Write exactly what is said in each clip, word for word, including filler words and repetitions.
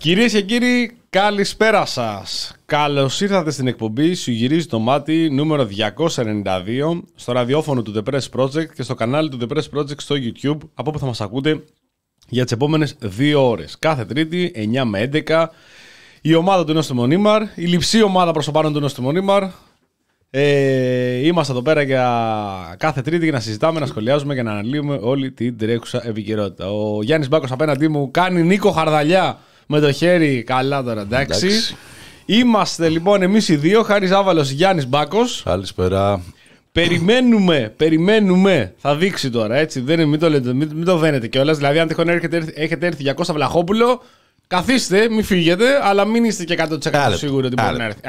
Κυρίες και κύριοι, καλησπέρα σας. Καλώς ήρθατε στην εκπομπή Σου γυρίζει το μάτι νούμερο διακόσια ενενήντα δύο στο ραδιόφωνο του The Press Project και στο κανάλι του The Press Project στο YouTube, από όπου θα μας ακούτε για τις επόμενες δύο ώρες. Κάθε Τρίτη, εννιά με έντεκα, η ομάδα του Νόστιμο Νίμαρ, η λειψή ομάδα προς το πάνω του Νόστιμο Νίμαρ. Ε, είμαστε εδώ πέρα για κάθε Τρίτη για να συζητάμε, να σχολιάζουμε και να αναλύουμε όλη την τρέχουσα επικαιρότητα. Ο Γιάννης Μπάκος απέναντί μου κάνει Νίκο Χαρδαλιά με το χέρι καλά τώρα, εντάξει. εντάξει. Είμαστε λοιπόν εμείς οι δύο, Χάρης Ζάβαλος, Γιάννης Μπάκος. Καλησπέρα. Περιμένουμε, περιμένουμε, θα δείξει τώρα, έτσι, δεν, μην, το λέτε, μην, μην το δένετε κιόλας. Δηλαδή αν τυχόν έχετε, έχετε έρθει για Κώστα Βλαχόπουλο, καθίστε, μην φύγετε, αλλά μην είστε και εκατό τοις εκατό σίγουροι ότι μπορεί να έρθει.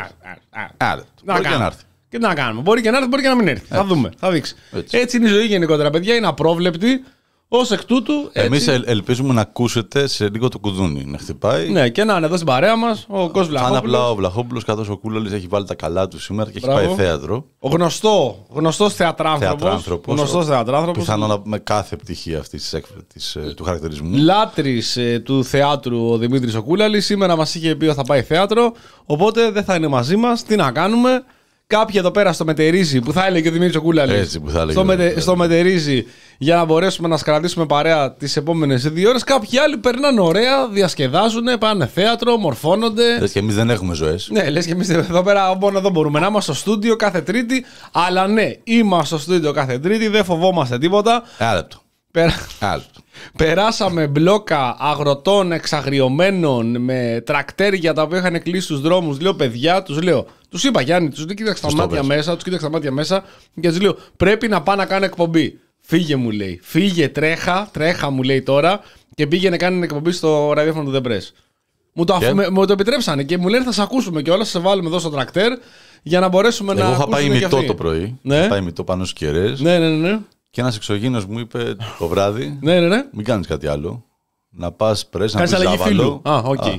Μπορεί και να έρθει. Και τι να κάνουμε, μπορεί και να έρθει, μπορεί και να μην έρθει. Θα δούμε, θα δείξει. Έτσι. Έτσι είναι η ζωή γενικότερα, παιδιά, είναι απρόβλεπτη. Ως εκ τούτου. Εμείς ελ, ελπίζουμε να ακούσετε σε λίγο το κουδούνι να χτυπάει. Ναι, και να είναι εδώ στην παρέα μας ο Κώστας Βλαχόπουλος. Αν απλά ο Βλαχόπουλος, καθώς ο Κούλαλης έχει βάλει τα καλά του σήμερα και Μπράβο. Έχει πάει θέατρο. Ο γνωστό, γνωστός θεατράνθρωπος. Γνωστός θεατράνθρωπος. Πιθανόν με κάθε πτυχή αυτής της, του χαρακτηρισμού. Λάτρης ε, του θεάτρου ο Δημήτρης ο Κούλαλης. Σήμερα μας είχε πει ότι θα πάει θέατρο. Οπότε δεν θα είναι μαζί μας. Τι να κάνουμε. Κάποιοι εδώ πέρα στο Μετερίζι, που θα έλεγε ο Δημήτρης ο Κούλαλης, στο, μετε, στο Μετερίζι, για να μπορέσουμε να σκρατήσουμε παρέα τις επόμενες δύο ώρες. Κάποιοι άλλοι περνάνε ωραία, διασκεδάζουν, πάνε θέατρο, μορφώνονται. Λες και εμείς δεν έχουμε ζωές. Ναι, λες και εμείς εδώ πέρα μόνο εδώ μπορούμε να είμαστε στο στούντιο κάθε Τρίτη. Αλλά ναι, είμαστε στο στούντιο κάθε Τρίτη, δεν φοβόμαστε τίποτα. Ένα λεπτό. Πέρα... Ένα λεπτό. Περάσαμε μπλόκα αγροτών εξαγριωμένων με τρακτέρια τα οποία είχαν κλείσει τους δρόμους. Λέω παιδιά, τους λέω, τους είπα Γιάννη, τους κοίταξα τα μάτια μέσα, τους κοίταξα τα μάτια μέσα και τους λέω πρέπει να πάω να κάνω εκπομπή. Φύγε μου λέει, φύγε τρέχα, τρέχα μου λέει τώρα και πήγαινε κάνει εκπομπή στο ραδιόφωνο του The Press. Μου το, αφ... μου το επιτρέψανε και μου λένε θα σε ακούσουμε και όλα, θα σε βάλουμε εδώ στο τρακτέρ για να μπορέσουμε Εγώ να. Εγώ είχα πάει μητό το πρωί, ναι. Είχα πάει μητό πάνω στους κεραίες. Ναι, ναι, ναι. Και ένας εξωγήινος μου είπε το βράδυ, ναι, ναι, ναι. μην κάνεις κάτι άλλο. Να πας πρες, να πεις αλλαγή Ζάβαλο. φίλου. Α, okay.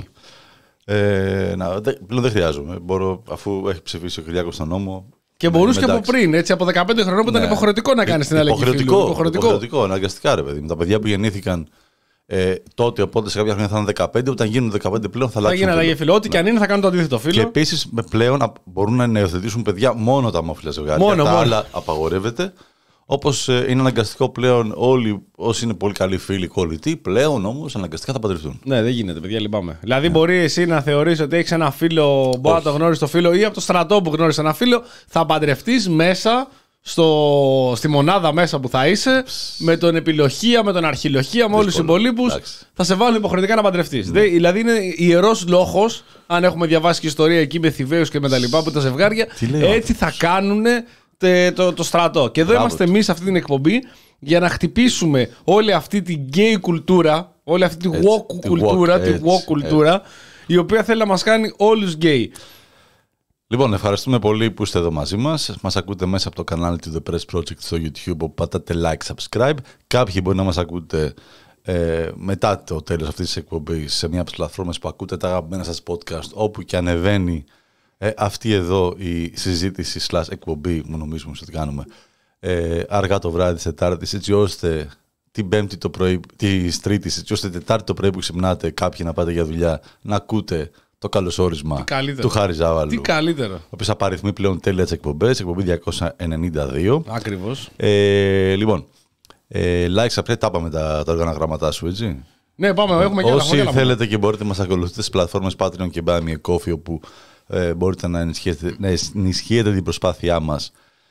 ε, να, δε, πλέον δεν χρειάζομαι. Μπορώ, αφού έχει ψηφίσει ο Κυριάκος στον νόμο. Και μπορούσε και από πριν, έτσι, από δεκαπέντε χρονών που ήταν ναι. υποχρεωτικό να κάνεις την αλλαγή φίλου. Υποχρεωτικό, υποχρεωτικό, αναγκαστικά ρε παιδί. Με τα παιδιά που γεννήθηκαν ε, τότε, οπότε σε κάποια χρόνια θα είναι δεκαπέντε, όταν γίνουν δεκαπέντε πλέον θα αλλάξουν. Θα γίνει αλλαγή φίλου. Ό,τι ναι. και αν είναι θα κάνουν το αντίθετο φίλο. Και επίσης πλέον μπορούν να υιοθετήσουν παιδιά μόνο τα ομόφυλα ζευγάρια. Μόνο, τα μόνο. άλλα απαγορεύεται. Όπως είναι αναγκαστικό πλέον όλοι όσοι είναι πολύ καλοί φίλοι κολλητοί, πλέον όμως αναγκαστικά θα παντρευτούν. Ναι, δεν γίνεται, παιδιά, λυπάμαι. Δηλαδή, ναι. μπορεί εσύ να θεωρείς ότι έχεις ένα φίλο, μπορεί να το γνώρισεις το φίλο ή από το στρατό που γνώρισε ένα φίλο, θα παντρευτείς μέσα στο, στη μονάδα μέσα που θα είσαι, με τον επιλοχία, με τον αρχιλοχία, με όλους τους υπολείπους. Θα σε βάλουν υποχρεωτικά να παντρευτείς. Ναι. Δηλαδή, είναι ιερός λόγος, αν έχουμε διαβάσει και ιστορία εκεί με Θηβαίους και με τα λοιπά, που τα ζευγάρια έτσι θα κάνουν. Το, το στρατό. Και εδώ Μπράβο. Είμαστε εμείς σε αυτή την εκπομπή για να χτυπήσουμε όλη αυτή την γκέι κουλτούρα, όλη αυτή την woke κουλτούρα, τη woke κουλτούρα, η οποία θέλει να μας κάνει όλους γκέι. Λοιπόν, ευχαριστούμε πολύ που είστε εδώ μαζί μας. Μας ακούτε μέσα από το κανάλι του The Press Project στο YouTube, όπου πατάτε like, subscribe. Κάποιοι μπορεί να μας ακούτε ε, μετά το τέλος αυτής της εκπομπής σε μια από τις πλατφόρμες που ακούτε τα αγαπημένα σας podcast, όπου και ανεβαίνει Ε, αυτή εδώ η συζήτηση slash εκπομπή μου νομίζουμε ότι κάνουμε ε, αργά το βράδυ της Τετάρτης, έτσι ώστε την Πέμπτη το πρωί της Τρίτης, έτσι ώστε Τετάρτη το πρωί που ξυπνάτε κάποιοι να πάτε για δουλειά να ακούτε το καλωσόρισμα του Χάρη Ζάβαλου. Τι καλύτερο. Ο οποίος απαριθμεί πλέον τέλεια τις εκπομπές, εκπομπή διακόσια ενενήντα δύο. Ακριβώς. Ε, λοιπόν, ε, like, subscribe, τα είπαμε τα, τα οργανογραμματά σου, έτσι. Ναι, πάμε, έχουμε και όσοι θέλετε και μπορείτε να μας ακολουθείτε στις πλατφόρμες Patreon και Buy Me a Coffee, όπου Ε, μπορείτε να ενισχύετε, να ενισχύετε την προσπάθειά μας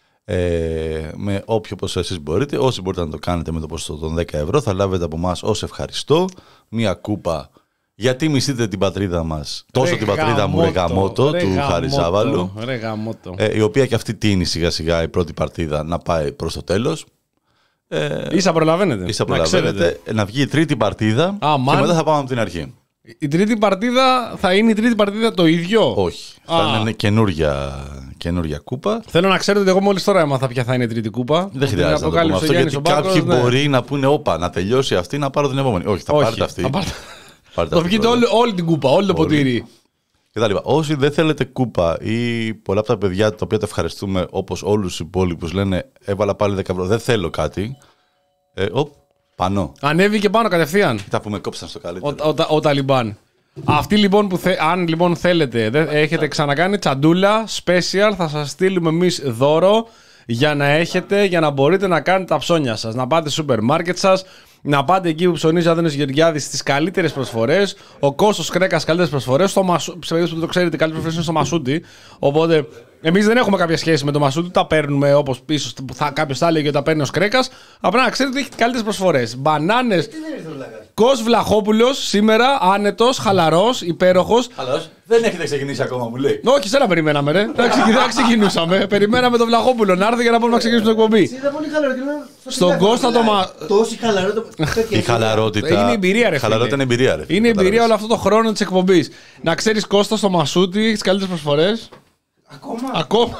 ε, με όποιο ποσό εσείς μπορείτε. Όσοι μπορείτε να το κάνετε με το ποσό των δέκα ευρώ, θα λάβετε από εμάς ως ευχαριστώ μια κούπα. Γιατί μισείτε την πατρίδα μας, τόσο ρε την πατρίδα γαμώτο, μου, ρε γαμώτο, του Χάρη Ζάβαλου, ε, η οποία και αυτή τίνει σιγά σιγά η πρώτη παρτίδα να πάει προς το τέλος. Ε, ίσα προλαβαίνετε. Ίσα προλαβαίνετε να, να βγει η τρίτη παρτίδα ah, και μετά θα πάμε από την αρχή. Η τρίτη παρτίδα θα είναι η τρίτη παρτίδα το ίδιο. Όχι. Α. Θα είναι καινούρια, καινούρια κούπα. Θέλω να ξέρετε ότι εγώ μόλις τώρα έμαθα ποια θα είναι η τρίτη κούπα. Δεν χρειάζεται να το πούμε αυτό, γιατί Μπάκος, κάποιοι ναι. μπορεί να πούνε όπα, να τελειώσει αυτή, να πάρω την επόμενη. Όχι, θα Όχι, πάρετε αυτή. Θα πάρετε... το βγείτε όλη, όλη την κούπα, όλο το ποτήρι. Και τα λοιπά. Όσοι δεν θέλετε κούπα ή πολλά από τα παιδιά τα οποία τα ευχαριστούμε, όπως όλους τους υπόλοιπους λένε έβαλα πάλι δέκα ευρώ, δεν θέλω κάτι. Ε, οπ, πανώ. Ανέβηκε πάνω κατευθείαν. Τα που με κόψαν στο καλύτερο. Ο, ο, ο, ο Ταλιμπάν. Αυτοί λοιπόν που θε, αν λοιπόν θέλετε, δε, έχετε ξανακάνει τσαντούλα, special, θα σας στείλουμε εμείς δώρο για να έχετε, για να μπορείτε να κάνετε τα ψώνια σας. Να πάτε στο σούπερ μάρκετ σας, να πάτε εκεί που ψωνίζει ο Άδωνης Γεωργιάδης στις καλύτερες προσφορές. Ο Κώστος Κρέκας καλύτερες προσφορές. Στο Μασού... Σε περίπτωση που το ξέρετε, οι καλύτερες προσφορές είναι στο Μασούτι. Οπότε εμείς δεν έχουμε κάποια σχέση με το Μασούτι. Τα παίρνουμε όπως πίσω. Κάποιος θα έλεγε ότι τα παίρνει ο Κρέκας. Απλά να ξέρετε ότι έχει καλύτερες προσφορές. Μπανάνες. Κος Βλαχόπουλος σήμερα, άνετος, χαλαρός, υπέροχος. Χαλαρός. Δεν έχετε ξεκινήσει ακόμα, μου λέει. Όχι, σένα περιμέναμε, ρε. Δεν ξεκινούσαμε. Περιμέναμε τον Βλαχόπουλο να έρθει για να μπορούμε να ξεκινήσουμε την εκπομπή. Ήταν πολύ χαλαρό. Στον Κώστα το μα. Τόση χαλαρότητα. Η χαλαρότητα. Είναι εμπειρία, ρε. Χαλαρότητα είναι εμπειρία, ρε. Είναι εμπειρία όλο αυτό το χρόνο τη εκπομπή. Να ξέρει, Κώστα, στο Μασούτι έχει τι καλύτερε προσφορέ. Ακόμα. Ακόμα,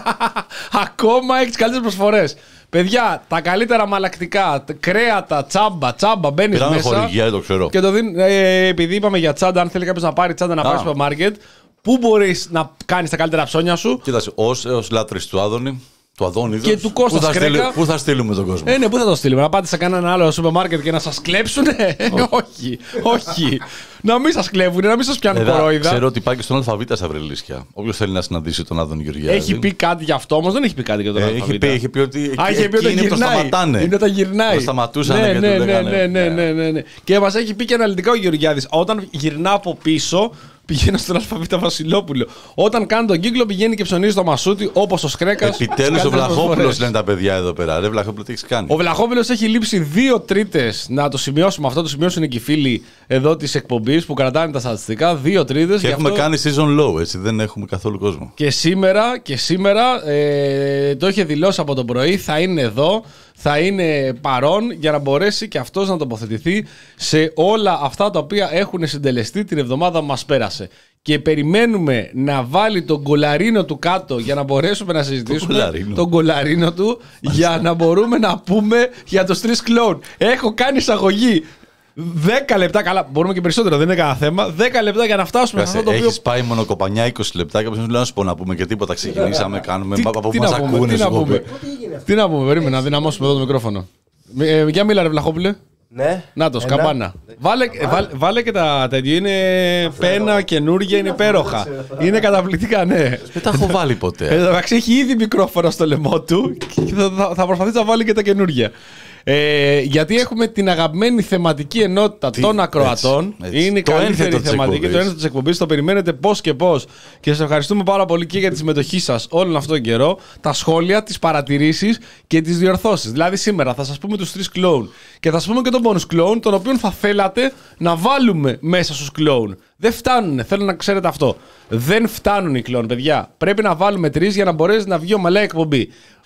Ακόμα έχει τι καλύτερε προσφορέ. Παιδιά, τα καλύτερα μαλακτικά, κρέατα, τσάμπα, τσάμπα, μπαίνει μέσα. Πήραμε χορηγία, δεν το ξέρω. Και το δίνει, ε, επειδή είπαμε για τσάντα, αν θέλει κάποιο να πάρει τσάντα να πάει στο σούπερ μάρκετ, πού μπορεί να κάνει τα καλύτερα ψώνια σου. Κοίταξε, ω λάτρης του Άδωνη, του Αδόνιδος, και του Κώστα πού, Κρέκα. πού θα στείλουμε τον κόσμο. Ε, ναι, πού θα το στείλουμε, να πάτε σε κανέναν άλλο σούπερ μάρκετ και να σα κλέψουνε. όχι, όχι. Να μην σα κλέβουνε, να μην σα πιάνουν κορόιδα. Ξέρω ότι πάει και στον Αλφαβήτα στα Βρελίσια. Όποιο θέλει να συναντήσει τον Άδωνη Γεωργιάδη. Έχει πει κάτι γι' αυτό, όμω δεν έχει πει κάτι για τον ε, Αλφαβήτα. Έχει πει, έχει πει ότι. Α, έχει πει ότι είναι το σταματάνε. Είναι όταν γυρνάει. Το σταματούσαν ναι, και ναι, του ναι, λέγανε. ναι, ναι, ναι, ναι, ναι. Και μα έχει πει και αναλυτικά ο Γεωργιάδης. Όταν γυρνά από πίσω, πηγαίνει στον Αλφαβήτα Βασιλόπουλο. Όταν κάνει τον κύκλο, πηγαίνει και ψωνίζει το Μασούτι όπω ο Σκρέκας. Επιτέλους ο Βλαχόπουλος λένε τα παιδιά εδώ πέρα. Ρε Βλαχόπουλο, τι έχει κάνει. Ο Βλαχόπουλος έχει λείψει δύο τρίτες. Να το σημειώσουμε αυτό, το σημειώσουν και οι φίλοι εδώ τη εκπομπή που κρατάνε τα στατιστικά. Δύο τρίτες. Και έχουμε αυτό... κάνει season low, έτσι δεν έχουμε καθόλου κόσμο. Και σήμερα, και σήμερα ε, το είχε δηλώσει από το πρωί, θα είναι εδώ, θα είναι παρόν για να μπορέσει και αυτός να τοποθετηθεί σε όλα αυτά τα οποία έχουν συντελεστεί την εβδομάδα που μας πέρασε. Και περιμένουμε να βάλει τον κολαρίνο του κάτω για να μπορέσουμε να συζητήσουμε κολαρίνο. τον κολαρίνο του για να μπορούμε να πούμε για τους τρεις κλόουν. Έχω κάνει εισαγωγή. δέκα λεπτά, καλά, μπορούμε και περισσότερο, δεν είναι κανένα θέμα. δέκα λεπτά για να φτάσουμε σε αυτό το οποίο. Έχεις πάει μονοκοπανιά είκοσι λεπτά και κάποιος μου λέει να σου πω να πούμε και τίποτα. Ξεκινήσαμε, κάνουμε. Τι, από τι που μας να πούμε, ακούνε, τι να σου πω. πούμε. Τι να πούμε, περίμενα να δυναμώσουμε εδώ το μικρόφωνο. Ε, για μίλα, ρε Βλαχόπουλε. Ναι. Νάτος, Ένα. καμπάνα. Βάλε, βάλε, βάλε και τα τέτοια. Είναι πένα, καινούργια, είναι υπέροχα. Είναι καταπληκτικά, ναι. Δεν τα έχω βάλει ποτέ. Εν τω μεταξύ έχει ήδη μικρόφωνο στο λαιμό του και θα, θα, θα προσπαθήσει να βάλει και τα καινούργια. Ε, γιατί έχουμε την αγαπημένη θεματική ενότητα Τι, των ακροατών. έτσι, έτσι. Είναι η Το καλύτερη ένθετο της θεματική, εκπομπής. το ένθετο της εκπομπής. Το περιμένετε πώς και πώς. Και σας ευχαριστούμε πάρα πολύ και για τη συμμετοχή σας όλον αυτόν τον καιρό. Τα σχόλια, τις παρατηρήσεις και τις διορθώσεις. Δηλαδή σήμερα θα σας πούμε τους τρεις κλόουν. Και θα σας πούμε και τον bonus κλόουν, τον οποίο θα θέλατε να βάλουμε μέσα στους κλόουν. Δεν φτάνουνε, θέλω να ξέρετε αυτό. Δεν φτάνουν οι κλόουν, παιδιά. Πρέπει να βάλουμε τρεις για να μπορέσει να βγει ομαλά η εκπομπή.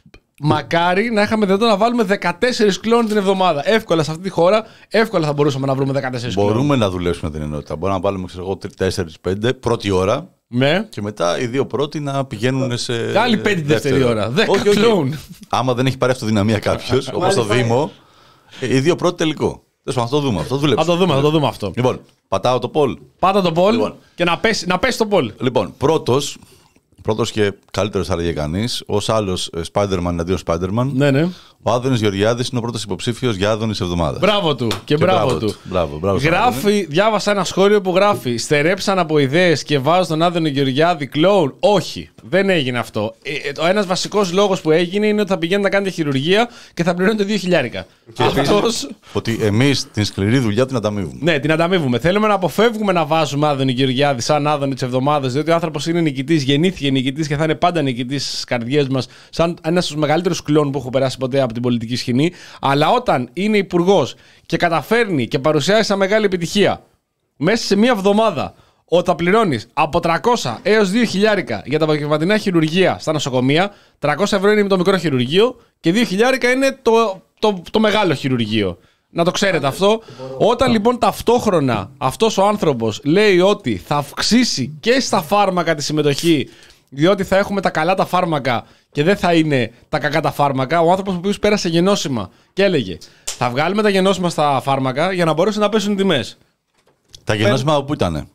Μακάρι να είχαμε δυνατόν να βάλουμε δεκατέσσερις κλόουν την εβδομάδα. Εύκολα σε αυτή τη χώρα, εύκολα θα μπορούσαμε να βρούμε δεκατέσσερις κλόουν. Μπορούμε να δουλέψουμε την ενότητα. Μπορούμε να βάλουμε τέσσερα πέντε πρώτη ώρα. Ναι. Και μετά οι δύο πρώτοι να πηγαίνουν σε. Άλλη πέντε δεύτερη ώρα. Δέκα κλόουν. Άμα δεν έχει πάρει αυτοδυναμία κάποιο, όπως στο Δήμο, οι δύο πρώτοι τελικό. Τέλος πάντων, θα το δούμε. Αυτό Θα το δούμε, θα το δούμε αυτό. Λοιπόν, πατάω το poll. Πάτα το poll Λοιπόν. και να πέσει, να πέσει το poll. Λοιπόν, πρώτος, πρώτος και καλύτερος θα έλεγε κανείς, ως άλλος ε, Spider-Man αντίον Spider-Man, Ναι, ναι. ο Άδωνης Γεωργιάδης είναι ο πρώτος υποψήφιος για Άδωνης εβδομάδας. Μπράβο του και, μπράβο του. Μπράβο, μπράβο, Γράφει, διάβασα ένα σχόλιο που γράφει: στερέψαν από ιδέες και βάζω τον Άδωνη Γεωργιάδη κλόουν. Όχι, δεν έγινε αυτό. Ε, ο ένας βασικός λόγος που έγινε είναι ότι θα πηγαίνει να κάνετε χειρουργία και θα πληρώνετε δύο χιλιάρικα. Αυτός. Ότι εμείς την σκληρή δουλειά την ανταμείβουμε. Ναι, την ανταμείβουμε. Θέλουμε να αποφεύγουμε να βάζουμε Άδωνη Γεωργιάδη σαν Άδωνη τη εβδομάδα, διότι ο άνθρωπος είναι νικητής, γεννήθηκε νικητής και θα είναι πάντα νικητής στις καρδιές μας, σαν ένας από τους μεγαλύτερους κλόουν που έχω περάσει ποτέ από την πολιτική σκηνή. Αλλά όταν είναι υπουργός και καταφέρνει και παρουσιάζει σαν μεγάλη επιτυχία μέσα σε μία εβδομάδα, όταν πληρώνεις από τριακόσια έως δύο χιλιάρικα για τα απογευματινά χειρουργία στα νοσοκομεία, τριακόσια ευρώ είναι το μικρό χειρουργείο και δύο χιλιάρικα είναι το, το, το μεγάλο χειρουργείο. Να το ξέρετε αυτό. Όταν λοιπόν ταυτόχρονα αυτός ο άνθρωπος λέει ότι θα αυξήσει και στα φάρμακα τη συμμετοχή, διότι θα έχουμε τα καλά τα φάρμακα και δεν θα είναι τα κακά τα φάρμακα, ο άνθρωπος ο οποίος πέρασε γενώσιμα και έλεγε θα βγάλουμε τα γενώσιμα στα φάρμακα για να μπορέσουν να πέσουν οι τιμές. Τα γενώσιμα που ήτανε.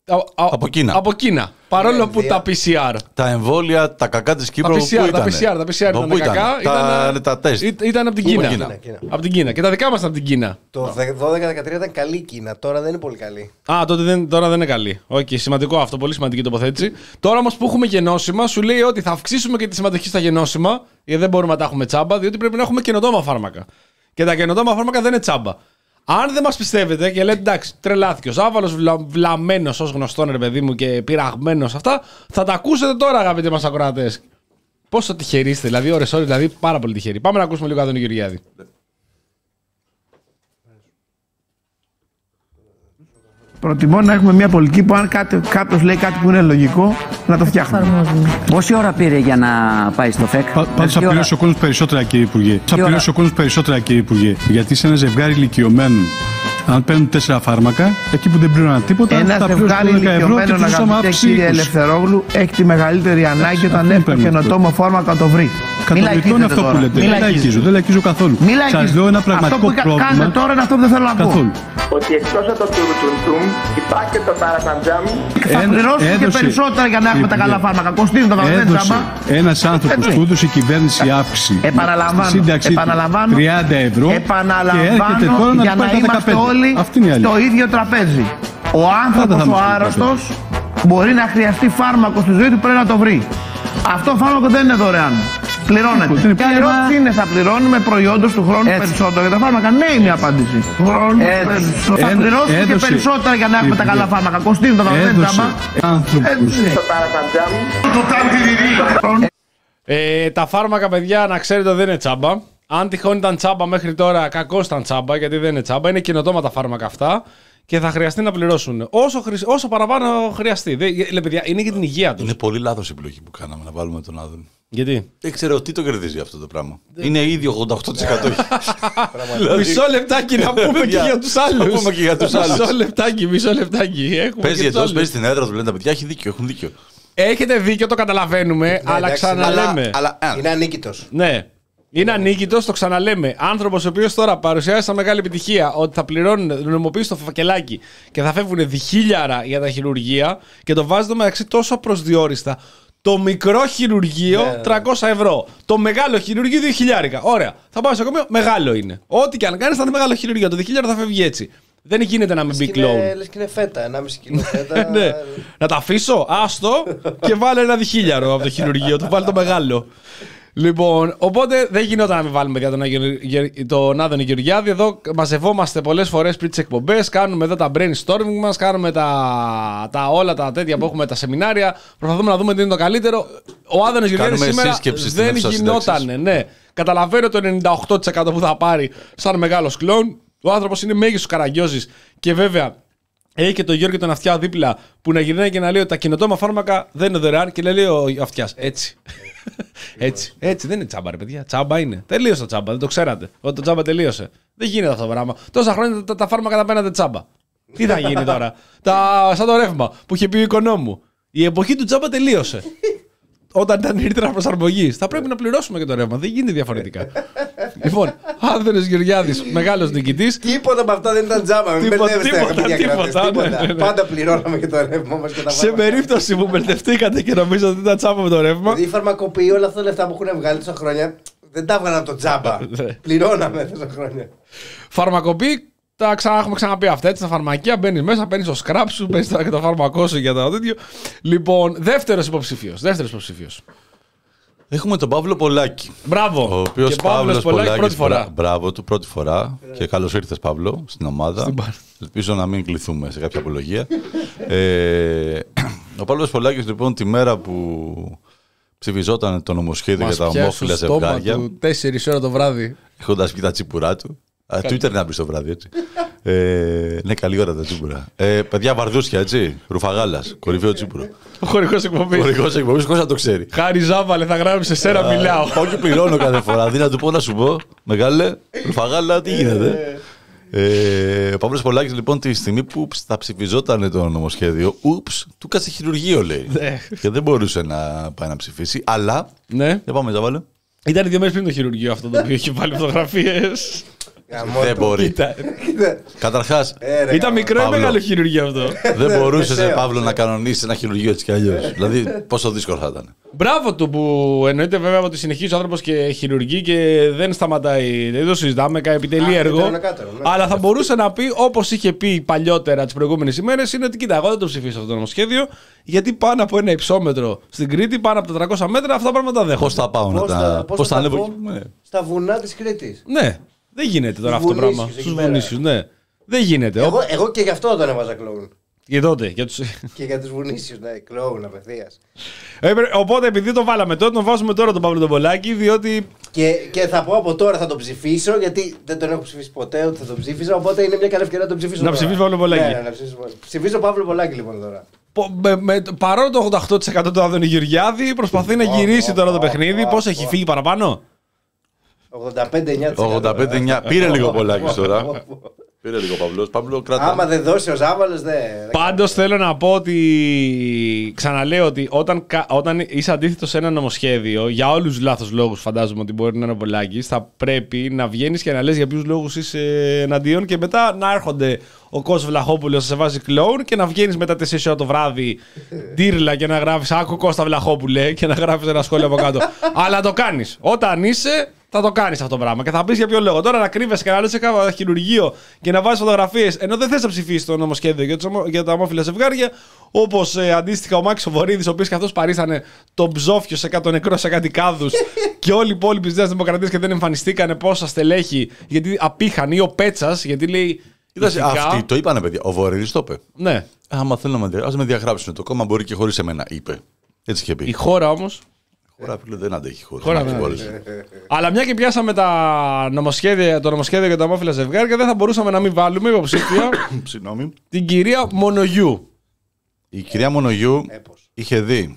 Α, α, από Κίνα. Από Κίνα. Παρόλο που τα πι σι αρ. Τα εμβόλια, τα κακά της Κύπρου. Τα πι σι αρ, που τα πι σι αρ, τα πι σι αρ ήταν κακά. Τα, ήταν, τα τεστ. Ήταν από την Κίνα. Κίνα. Κίνα. Από την Κίνα. Και τα δικά μας ήταν από την Κίνα. Το δώδεκα δεκατρία ήταν καλή η Κίνα, τώρα δεν είναι πολύ καλή. Α, τότε δεν, τώρα δεν είναι καλή. Οκ, okay, σημαντικό αυτό, πολύ σημαντική τοποθέτηση. Τώρα όμως που έχουμε γενώσιμα, σου λέει ότι θα αυξήσουμε και τη συμμετοχή στα γενώσιμα, γιατί δεν μπορούμε να τα έχουμε τσάμπα, διότι πρέπει να έχουμε καινοτόμα φάρμακα. Και τα καινοτόμα φάρμακα δεν είναι τσάμπα. Αν δεν μας πιστεύετε και λέτε εντάξει, τρελάθηκε ο Ζάβαλος, βλα, βλαμμένος ως γνωστόν ρε παιδί μου και πειραγμένος αυτά, θα τα ακούσετε τώρα, αγαπητοί μας ακροατές. Πόσο τυχεροί είστε, δηλαδή, ώρες ώρες, δηλαδή πάρα πολύ τυχεροί. Πάμε να ακούσουμε λίγο Άδωνη Γεωργιάδη. Προτιμώ να έχουμε μια πολιτική που αν κάποιος λέει κάτι που είναι λογικό, να το φτιάχνουμε. Πόση ώρα πήρε για να πάει στο ΦΕΚ? Πάντως θα πληρώσει ο κόσμος περισσότερα, κύριε Υπουργέ. Θα πληρώσει ο κόσμος περισσότερα, κύριε Υπουργέ. Γιατί σε ένα ζευγάρι ηλικιωμένων, αν παίρνουν τέσσερα φάρμακα, εκεί που δεν πλήρωναν τίποτα, ένα θα ζευγάρι ηλικιωμένων, αγαπητέ κύριε Ελευθερόγλου, έχει τη μεγαλύτερη ανάγκη όταν έχει το καινοτόμο φάρμακο να το βρει. Κατανοητό είναι αυτό που λέτε. Δεν λαϊκίζω, δεν λαϊκίζω καθόλου. Σας λέω ένα πραγματικό πρόβλημα. Αυτό που κάνετε τώρα είναι αυτό που δεν θέλω να πω. Καθόλου. Ότι εκτός από το τουρτουντουμ υπάρχει και το παραταντζάμ. Θα πληρώσουν και περισσότερα για να έχουμε τα καλά φάρμακα. Κοστίζουν το έδωσε ένας άνθρωπος που έδωσε η κυβέρνηση αύξηση επαναλαμβάνω, στη σύνταξή επαναλαμβάνω, τριάντα ευρώ επαναλαμβάνω, και έρχεται τώρα να για να είμαστε όλοι στο ίδιο τραπέζι. Ο άνθρωπος ο άρρωστος μπορεί να χρειαστεί φάρμακο στη ζωή του, πρέπει να το βρει. Αυτό το φάρμακο δεν είναι δωρεάν. Πληρώνεται. Και η ερώτηση είναι, θα πληρώνουμε προϊόντος του χρόνου έτσι περισσότερο για τα φάρμακα? Ναι, είναι η απάντηση. Θα πληρώσουμε και περισσότερα για να έχουμε τα καλά φάρμακα. Κοστίζουν τα φάρμακα. Ε, τα φάρμακα, παιδιά, να ξέρετε δεν είναι τσάμπα. Αν τυχόν ήταν τσάμπα μέχρι τώρα, κακώς ήταν τσάμπα, γιατί δεν είναι τσάμπα. Είναι καινοτόμα τα φάρμακα αυτά και θα χρειαστεί να πληρώσουν όσο, χρη... όσο παραπάνω χρειαστεί. Δεν... Λε, παιδιά, είναι για την υγεία τους. Είναι πολύ λάθος η επιλογή που κάναμε να βάλουμε τον Άδωνη. Γιατί? Δεν ξέρω τι το κερδίζει αυτό το πράγμα. Είναι ήδη ογδόντα οκτώ τοις εκατό. Μισό λεπτάκι να πούμε και για τους άλλους. Να πούμε και για τους άλλους. Μισό λεπτάκι, μισό λεπτάκι. Παίζει εδώ, παίζει στην έδρα του, λένε τα παιδιά, έχει δίκιο, έχουν δίκιο. Έχετε δίκιο, το καταλαβαίνουμε, ναι, αλλά εντάξει, ξαναλέμε. Αλλά, αλλά, είναι ανίκητος. Ναι. Είναι ανίκητος, το ξαναλέμε. Άνθρωπος ο οποίος τώρα παρουσιάζει σαν μεγάλη επιτυχία ότι θα πληρώνουν, νομιμοποιήσει το φακελάκι και θα φεύγουν διχίλιαρα για τα χειρουργεία και το βάζει το μεταξύ τόσο προσδιορίστα. Το μικρό χειρουργείο yeah. τριακόσια ευρώ. Το μεγάλο χειρουργείο δύο χιλιάρικα. Ωραία. Θα πάω στο κομμάτι, μεγάλο είναι. Ό,τι και αν κάνει θα είναι μεγάλο χειρουργείο. Το δύο χιλιάρικα θα φεύγει έτσι. Δεν γίνεται να μην μπει κλόουν. Λες και είναι φέτα, ενάμιση κιλό φέτα. Ναι. Να τα αφήσω, άστο και βάλε ένα διχίλιαρο από το χειρουργείο. Του βάλει το μεγάλο. Λοιπόν, οπότε δεν γινόταν να μην βάλουμε για τον, τον Άδωνη Γεωργιάδη. Εδώ μαζευόμαστε πολλές φορές πριν τις εκπομπές. Κάνουμε εδώ τα brainstorming μας, κάνουμε τα, τα όλα τα τέτοια που έχουμε, τα σεμινάρια. Προσπαθούμε να δούμε τι είναι το καλύτερο. Ο Άδωνης Γεωργιάδης σήμερα δεν γινόταν. Ναι. Καταλαβαίνω το ενενήντα οκτώ τοις εκατό που θα πάρει σαν μεγάλος κλόουν. Ο άνθρωπος είναι μέγιστος Καραγκιόζης και βέβαια έχει και τον Γιώργο τον Αυτιά δίπλα που να γυρνάει και να λέει ότι τα καινοτόμα φάρμακα δεν είναι δωρεάν και λέει ο Αυτιάς έτσι. έτσι. Έτσι δεν είναι τσάμπα, ρε παιδιά. Τσάμπα είναι. Τελείωσε το τσάμπα, δεν το ξέρατε. Ότι το τσάμπα τελείωσε. Δεν γίνεται αυτό το πράγμα. Τόσα χρόνια τα, τα φάρμακα τα παίρνατε τσάμπα. Τι θα γίνει τώρα? τα, σαν το ρεύμα που είχε πει ο οικονόμου. Η εποχή του τσάμπα τελείωσε. Όταν ήταν η ρήτρα προσαρμογής. Θα πρέπει να πληρώσουμε και το ρεύμα. Δεν γίνεται διαφορετικά. Λοιπόν, Άδωνης Γεωργιάδης, μεγάλος νικητής. Τίποτα από αυτά δεν ήταν τζάμπα. Μην μπερδεύεστε, τίποτα. Πάντα πληρώναμε και το ρεύμα μας και τα σε περίπτωση που μπερδευτήκατε και νομίζατε ότι ήταν τσάμπα με το ρεύμα. Δηλαδή, οι φαρμακοποιοί όλα αυτά τα λεφτά που έχουν βγάλει τόσα χρόνια δεν τα έβγαλαν από το τζάμπα. Πληρώναμε τόσα χρόνια. Φαρμακοποιοί. Τα ξανά, έχουμε ξαναπεί αυτά έτσι. Στα φαρμακεία μπαίνει μέσα, παίρνει το σκράπ σου, παίρνει και το φάρμακό σου για το τέτοιο. Λοιπόν, δεύτερος υποψήφιος. Δεύτερος υποψήφιος. Έχουμε τον Παύλο Πολάκη. Μπράβο. Ο οποίος Παύλος Πολάκης πρώτη φορά. Μπράβο του, πρώτη φορά. Και καλώς ήρθες, Παύλο, στην ομάδα. Στην Ελπίζω να μην κληθούμε σε κάποια απολογία. ε, ο Παύλος Πολάκης, λοιπόν, τη μέρα που ψηφιζόταν το νομοσχέδιο για τα ομόφυλα ζευγάρια. τέσσερις ώρα το βράδυ. Έχοντας πει τα τσίπουρά του. Α, Twitter να μπει το βράδυ, έτσι. ε, ναι, καλή ώρα τα τσίπουρα. Ε, παιδιά, βαρδούσια, έτσι. Ρουφαγάλας, κορυφαίο τσίπουρο. Ο χωρικός εκπομπής. Χωρικός εκπομπής, χωρίς να το ξέρει. Χάρη Ζάβαλε, θα γράψει σε σένα, μιλάω. Πάω και πληρώνω κάθε φορά. Δει να του πω να σου πω, μεγάλε, Ρουφαγάλα, τι γίνεται. Ε, ο Παύλος Πολάκης, λοιπόν, τη στιγμή που θα ψηφιζόταν το νομοσχέδιο, ούψ, του κάτσε χειρουργείο, λέει. Και δεν μπορούσε να πάει να ψηφίσει, αλλά. Ναι. Για πάμε, Ζάβαλε. Ήταν δύο μέρες πριν το χειρουργείο αυτό το οποίο είχε βάλει φωτογραφίες. Δεν μπορεί. Καταρχάς. Ήταν μικρό ή μεγάλο χειρουργείο αυτό. Δεν μπορούσε, Παύλο, να κανονίσει ένα χειρουργείο έτσι κι αλλιώς. Δηλαδή, πόσο δύσκολο θα ήταν. Μπράβο του που εννοείται βέβαια ότι συνεχίζει ο άνθρωπος και χειρουργεί και δεν σταματάει. Δεν το συζητάμε, επιτελεί έργο. Αλλά θα μπορούσε να πει, όπως είχε πει παλιότερα τις προηγούμενες ημέρες, είναι ότι κοίτα, εγώ δεν το ψηφίσω αυτό το νομοσχέδιο, γιατί πάνω από ένα υψόμετρο στην Κρήτη, πάνω από τα τριακόσια μέτρα, αυτά τα πράγματα δεν έχω. Πώς θα πάω να τα. Πώς θα ανέβω. Στα βουνά της Κρήτης. Ναι, δεν γίνεται τώρα αυτό το πράγμα. Στους βουνίσιους, ναι. Δεν γίνεται. Εγώ, εγώ και γι' αυτό τον έβαζα κλόουν. Και τότε. Για τους... και για τους βουνίσιους, ναι, κλόουν απευθείας. Ε, οπότε επειδή το βάλαμε τότε, τον βάζουμε τώρα τον Παύλο τον Πολάκη, διότι. Και, και θα πω από τώρα θα τον ψηφίσω, γιατί δεν τον έχω ψηφίσει ποτέ ότι θα τον ψήφιζα. Οπότε είναι μια καλή ευκαιρία να τον ψηφίσω. Να ψηφίσει Παύλο Πολάκη. Ναι, ναι, να ψηφίσω, ψηφίσω Παύλο Πολάκη λοιπόν τώρα. Με, με, παρόλο το ογδόντα οκτώ τοις εκατό του Άδωνη Γεωργιάδη, προσπαθεί να γυρίσει τώρα το παιχνίδι. Πώς έχει φύγει παραπάνω? ογδόντα πέντε εννιά τοις εκατό. ογδόντα πέντε εννιά. Πήρε λίγο Πολάκης τώρα. Πήρε λίγο Παύλος. Παύλο, κράτα. Άμα δεν δώσει ο Ζάβαλος, δεν. Πάντως θέλω να πω ότι. Ξαναλέω ότι όταν, όταν είσαι αντίθετο σε ένα νομοσχέδιο, για όλους τους λάθος λόγους φαντάζομαι ότι μπορεί να είναι ο Πολάκης, θα πρέπει να βγαίνεις και να λες για ποιους λόγους είσαι εναντίον και μετά να έρχονται ο Κώστας Βλαχόπουλος να σε βάζει κλόουν και να βγαίνεις μετά τέσσερις ώρα το βράδυ ντύρλα και να γράφεις άκου Κώστα Βλαχόπουλε και να γράφεις ένα σχόλιο από κάτω. Αλλά το κάνεις. Όταν είσαι. Θα το κάνεις αυτό το πράγμα και θα πεις για ποιο λόγο. Τώρα να κρύβεσαι και να λες σε κάποιο χειρουργείο και να βάζεις φωτογραφίες ενώ δεν θες να ψηφίσεις το νομοσχέδιο για, για τα ομόφυλα ζευγάρια. Όπως ε, αντίστοιχα ο Μάκης ο Βορίδης, ο οποίος και αυτός παρήσανε τον ψόφιο σε κάτω νεκρό σε κάτι κάδους και όλοι οι υπόλοιποι της Νέας Δημοκρατίας και δεν εμφανιστήκανε πόσα στελέχη γιατί απήχαν ή ο Πέτσας γιατί λέει. Ηθικά... Αυτοί το είπανε, παιδιά. Ο Βορίδης το είπε. Ναι. Άμα θέλουν να με, ας με διαγράψουν το κόμμα, μπορεί και χωρίς εμένα, είπε. Έτσι είχε πει. Η χώρα όμως. Χώρα φίλε, δεν αντέχει χώρα. χώρα δεν αντέχει. Αλλά μια και πιάσαμε τα νομοσχέδια, το νομοσχέδιο για τα ομόφυλα ζευγάρια, δεν θα μπορούσαμε να μην βάλουμε υποψήφια την κυρία Μονογιού. Η κυρία Μονογιού είχε δει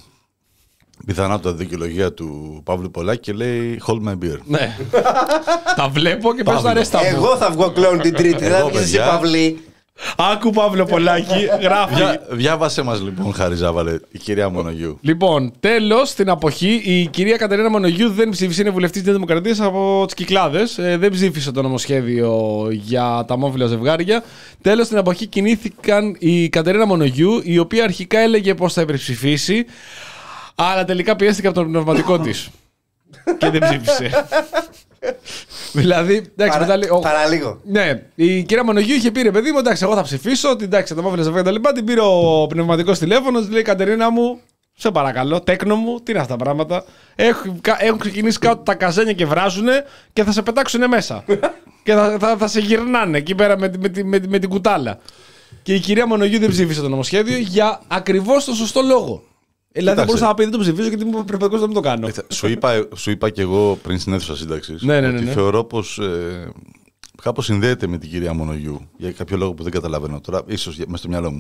πιθανά τη δικαιολογία του Παύλου Πολάκη και λέει Hold my beer. Ναι. Τα βλέπω και πες τα ρέστα μου. Εγώ θα βγω κλόουν την Τρίτη, δεν θα βγεις εσύ Παυλή. Άκου Παύλο Πολάκη, γράφει. Βιά, διάβασε μας λοιπόν, Χάρη Ζάβαλε, η κυρία Μονογιού. Λοιπόν, τέλος, στην αποχή, η κυρία Κατερίνα Μονογιού δεν ψήφισε, είναι βουλευτής της Δημοκρατίας από τις Κυκλάδες. Ε, δεν ψήφισε το νομοσχέδιο για τα ομόφυλα ζευγάρια. Τέλος, στην αποχή κινήθηκαν η Κατερίνα Μονογιού, η οποία αρχικά έλεγε πώς θα υπερψηφίσει, αλλά τελικά πιέστηκε από τον πνευματικό της. Και δεν ψήφισε. Δηλαδή, εντάξει, Παρα, μετά λέει. Παραλίγο. Ναι, η κυρία Μονογιού είχε πει ρε παιδί μου, εντάξει, εγώ θα ψηφίσω. Εντάξει, τα μόφυλα ζευγάρια τα λοιπά. Την πήρε ο πνευματικός τηλέφωνο, λέει Κατερίνα μου, σε παρακαλώ, τέκνο μου, τι είναι αυτά τα πράγματα. Έχουν, έχουν ξεκινήσει κάτω τα καζένια και βράζουνε και θα σε πετάξουνε μέσα. Και θα, θα, θα σε γυρνάνε εκεί πέρα με, με, με, με, με την κουτάλα. Και η κυρία Μονογιού δεν ψήφισε το νομοσχέδιο για ακριβώς τον σωστό λόγο. Δηλαδή, δεν μπορούσα να πει δεν το ψηφίζω γιατί μου πρέπει να μην το κάνω. Σου είπα, σου είπα και εγώ πριν στην αίθουσα σύνταξης ναι, ναι, ναι, ότι ναι. θεωρώ πως ε, κάπως συνδέεται με την κυρία Μονογιού για κάποιο λόγο που δεν καταλαβαίνω τώρα, ίσως μέσα στο μυαλό μου.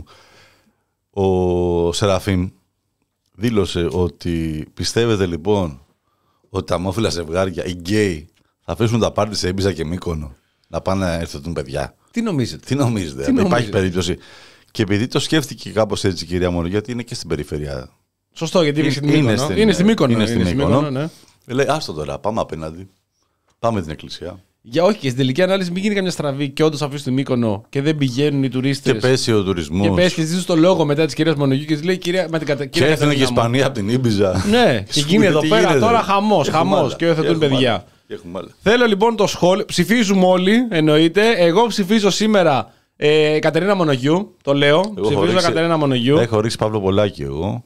Ο Σεραφείμ δήλωσε ότι πιστεύετε λοιπόν ότι τα ομόφυλα ζευγάρια, οι γκέι, θα αφήσουν τα πάρτι σε Ήμπιζα και Μύκονο να πάνε να έρθουν παιδιά. Τι νομίζετε. Τι νομίζετε. Τι υπάρχει νομίζετε. Περίπτωση. Και επειδή το σκέφτηκε κάπως έτσι η κυρία Μονογιού, γιατί είναι και στην περιφέρεια. Σωστό, γιατί είναι, είναι, είναι, στην, είναι στη Μύκονο. Είναι στη Μύκονο. Μύκονο, ναι. Λέει, άστο τώρα, πάμε απέναντι. Πάμε την εκκλησία. Για όχι, και στην τελική ανάλυση μην γίνει καμιά στραβή και όντως αφήσουν τη Μύκονο και δεν πηγαίνουν οι τουρίστες. Και πέσει ο τουρισμός. Και πέσει και ζητήσουν το λόγο μετά τη κυρία Μονογιού και τη λέει κυρία. Με την κατα... Και έρθουν και η Ισπανία από την Ήμπιζα. Ναι, και γίνει εδώ πέρα γίνεται. Τώρα χαμό, χαμό και οθετούν παιδιά. Θέλω λοιπόν το σχόλιο. Ψηφίζουμε όλοι, εννοείται. Εγώ ψηφίζω σήμερα. Ε, Κατερίνα Μονογιού, το λέω. Εγώ ψηφίζω ρίξει, Κατερίνα Μονογιού. Έχω ρίξει Παύλο Πολάκη εγώ.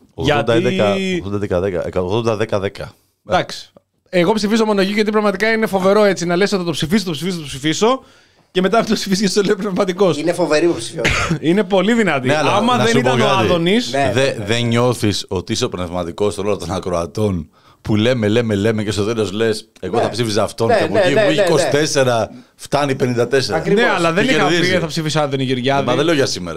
ογδόντα δέκα δέκα. Εντάξει. Εγώ ψηφίζω Μονογιού γιατί πραγματικά είναι φοβερό έτσι να λες ότι θα το ψηφίσω, το ψηφίσω, το ψηφίσω. Και μετά το ψηφίσει και το λέει πνευματικός. Είναι φοβερή υποψηφιότητα. Είναι πολύ δυνατή. Ναι, άμα δεν ήταν ο Άδωνης. Ναι, δεν ναι, ναι. δε νιώθεις ότι είσαι ο πνευματικός στον ρόλο των ακροατών. Που λέμε, λέμε, λέμε και στο τέλος λες εγώ ναι. θα ψήφιζα αυτόν ναι, και από ναι, εκεί ναι, που ναι, είκοσι τέσσερα ναι. φτάνει πενήντα τέσσερα. Ακριβώς. Ναι, αλλά δεν είχα πει θα ψηφίσω Άδωνη Γεωργιάδη. Μα δεν λέω για σήμερα.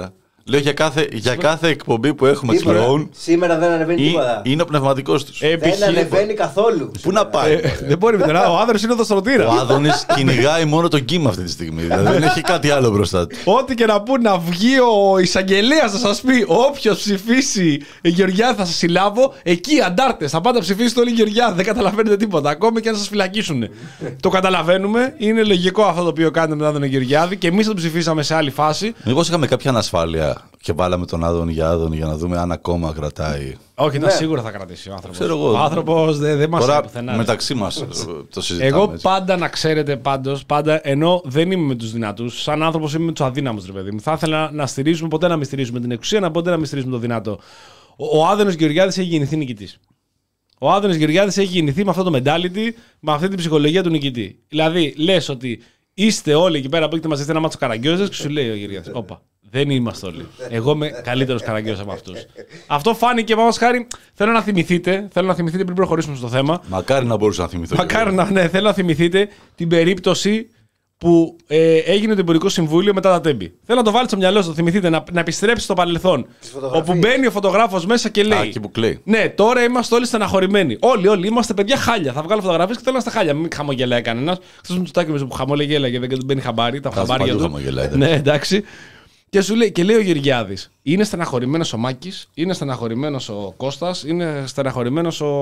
Λέω για κάθε, για κάθε εκπομπή που έχουμε της Crown. Σήμερα δεν ανεβαίνει ή, τίποτα. Είναι ο πνευματικός τους. Ε, δεν ανεβαίνει καθόλου. Πού να πάει. Ε, δεν μπορεί μετά. Ο Άδωνης είναι ο δοστρωτήρα. Ο Άδωνης κυνηγάει μόνο τον κύμα αυτή τη στιγμή. Δηλαδή δεν έχει κάτι άλλο μπροστά του. Ό,τι και να πούν, να βγει ο εισαγγελέας να σας πει όποιος ψηφίσει Γεωργιάδη θα σας συλλάβω. Εκεί αντάρτες. Θα πάτε να ψηφίσετε όλοι Γεωργιάδη. Δεν καταλαβαίνετε τίποτα. Ακόμη και αν σας φυλακίσουν. Το καταλαβαίνουμε. Είναι λογικό αυτό το οποίο κάνετε μετά τον Γεωργιάδη και εμείς τον ψηφίσαμε σε άλλη φάση. Μήπως είχαμε κάποια ανασφάλεια και βάλαμε τον Άδωνη για Άδωνη για να δούμε αν ακόμα κρατάει. Όχι, ναι. Σίγουρα θα κρατήσει ο άνθρωπος. Ξέρω εγώ. Ο άνθρωπος δεν δε μας Τώρα, πουθενά. μεταξύ μας το συζητάμε. Εγώ έτσι. πάντα να ξέρετε πάντως, πάντα ενώ δεν είμαι με τους δυνατούς, σαν άνθρωπος είμαι με τους αδύναμους, ρε παιδί μου. Θα ήθελα να στηρίζουμε, ποτέ να μην στηρίζουμε την εξουσία, να ποτέ να μην στηρίζουμε το δυνατό. Ο, ο Άδωνης Γεωργιάδης έχει γεννηθεί νικητής. Ο Άδωνης Γεωργιάδης έχει γεννηθεί με αυτό το mentality, με αυτή την ψυχολογία του νικητή. Δηλαδή, λες ότι είστε όλοι εκεί πέρα που έχετε μαζευτεί ένα μάτσο καραγκιόζες και σου λέει ο Γεωργιάδης, όπα. Δεν είμαστε όλοι. Εγώ είμαι καλύτερος καραγκιόζης από αυτούς. Αυτό φάνηκε, πάνω χάρη. Θέλω να θυμηθείτε, θέλω να θυμηθείτε πριν προχωρήσουμε στο θέμα. Μακάρι να μπορούσα να θυμηθώ. Μακάρι να, ναι, θέλω να θυμηθείτε την περίπτωση που ε, έγινε το Υπουργικό Συμβούλιο μετά τα τέμπη. Θέλω να το βάλετε στο μυαλό σας, το θυμηθείτε, να, να επιστρέψει στο παρελθόν. Όπου μπαίνει ο φωτογράφος μέσα και λέει. Α, εκεί που κλαίει. Ναι, τώρα είμαστε όλοι στεναχωρημένοι. Όλοι, όλοι είμαστε παιδιά χάλια. Θα βγάλω φωτογραφίες και θέλω να είστε χάλια. Μην χαμογελάει κανένας. Χθες μου τσουτάκι που χαμογελάει και δεν μπαίνει χαμπάρι. Τα χαμπάρια του. Ναι, εντάξει. Και σου λέει, και λέει ο Γεωργιάδης, είναι στεναχωρημένος ο Μάκης, είναι στεναχωρημένος ο Κώστας, είναι στεναχωρημένος ο,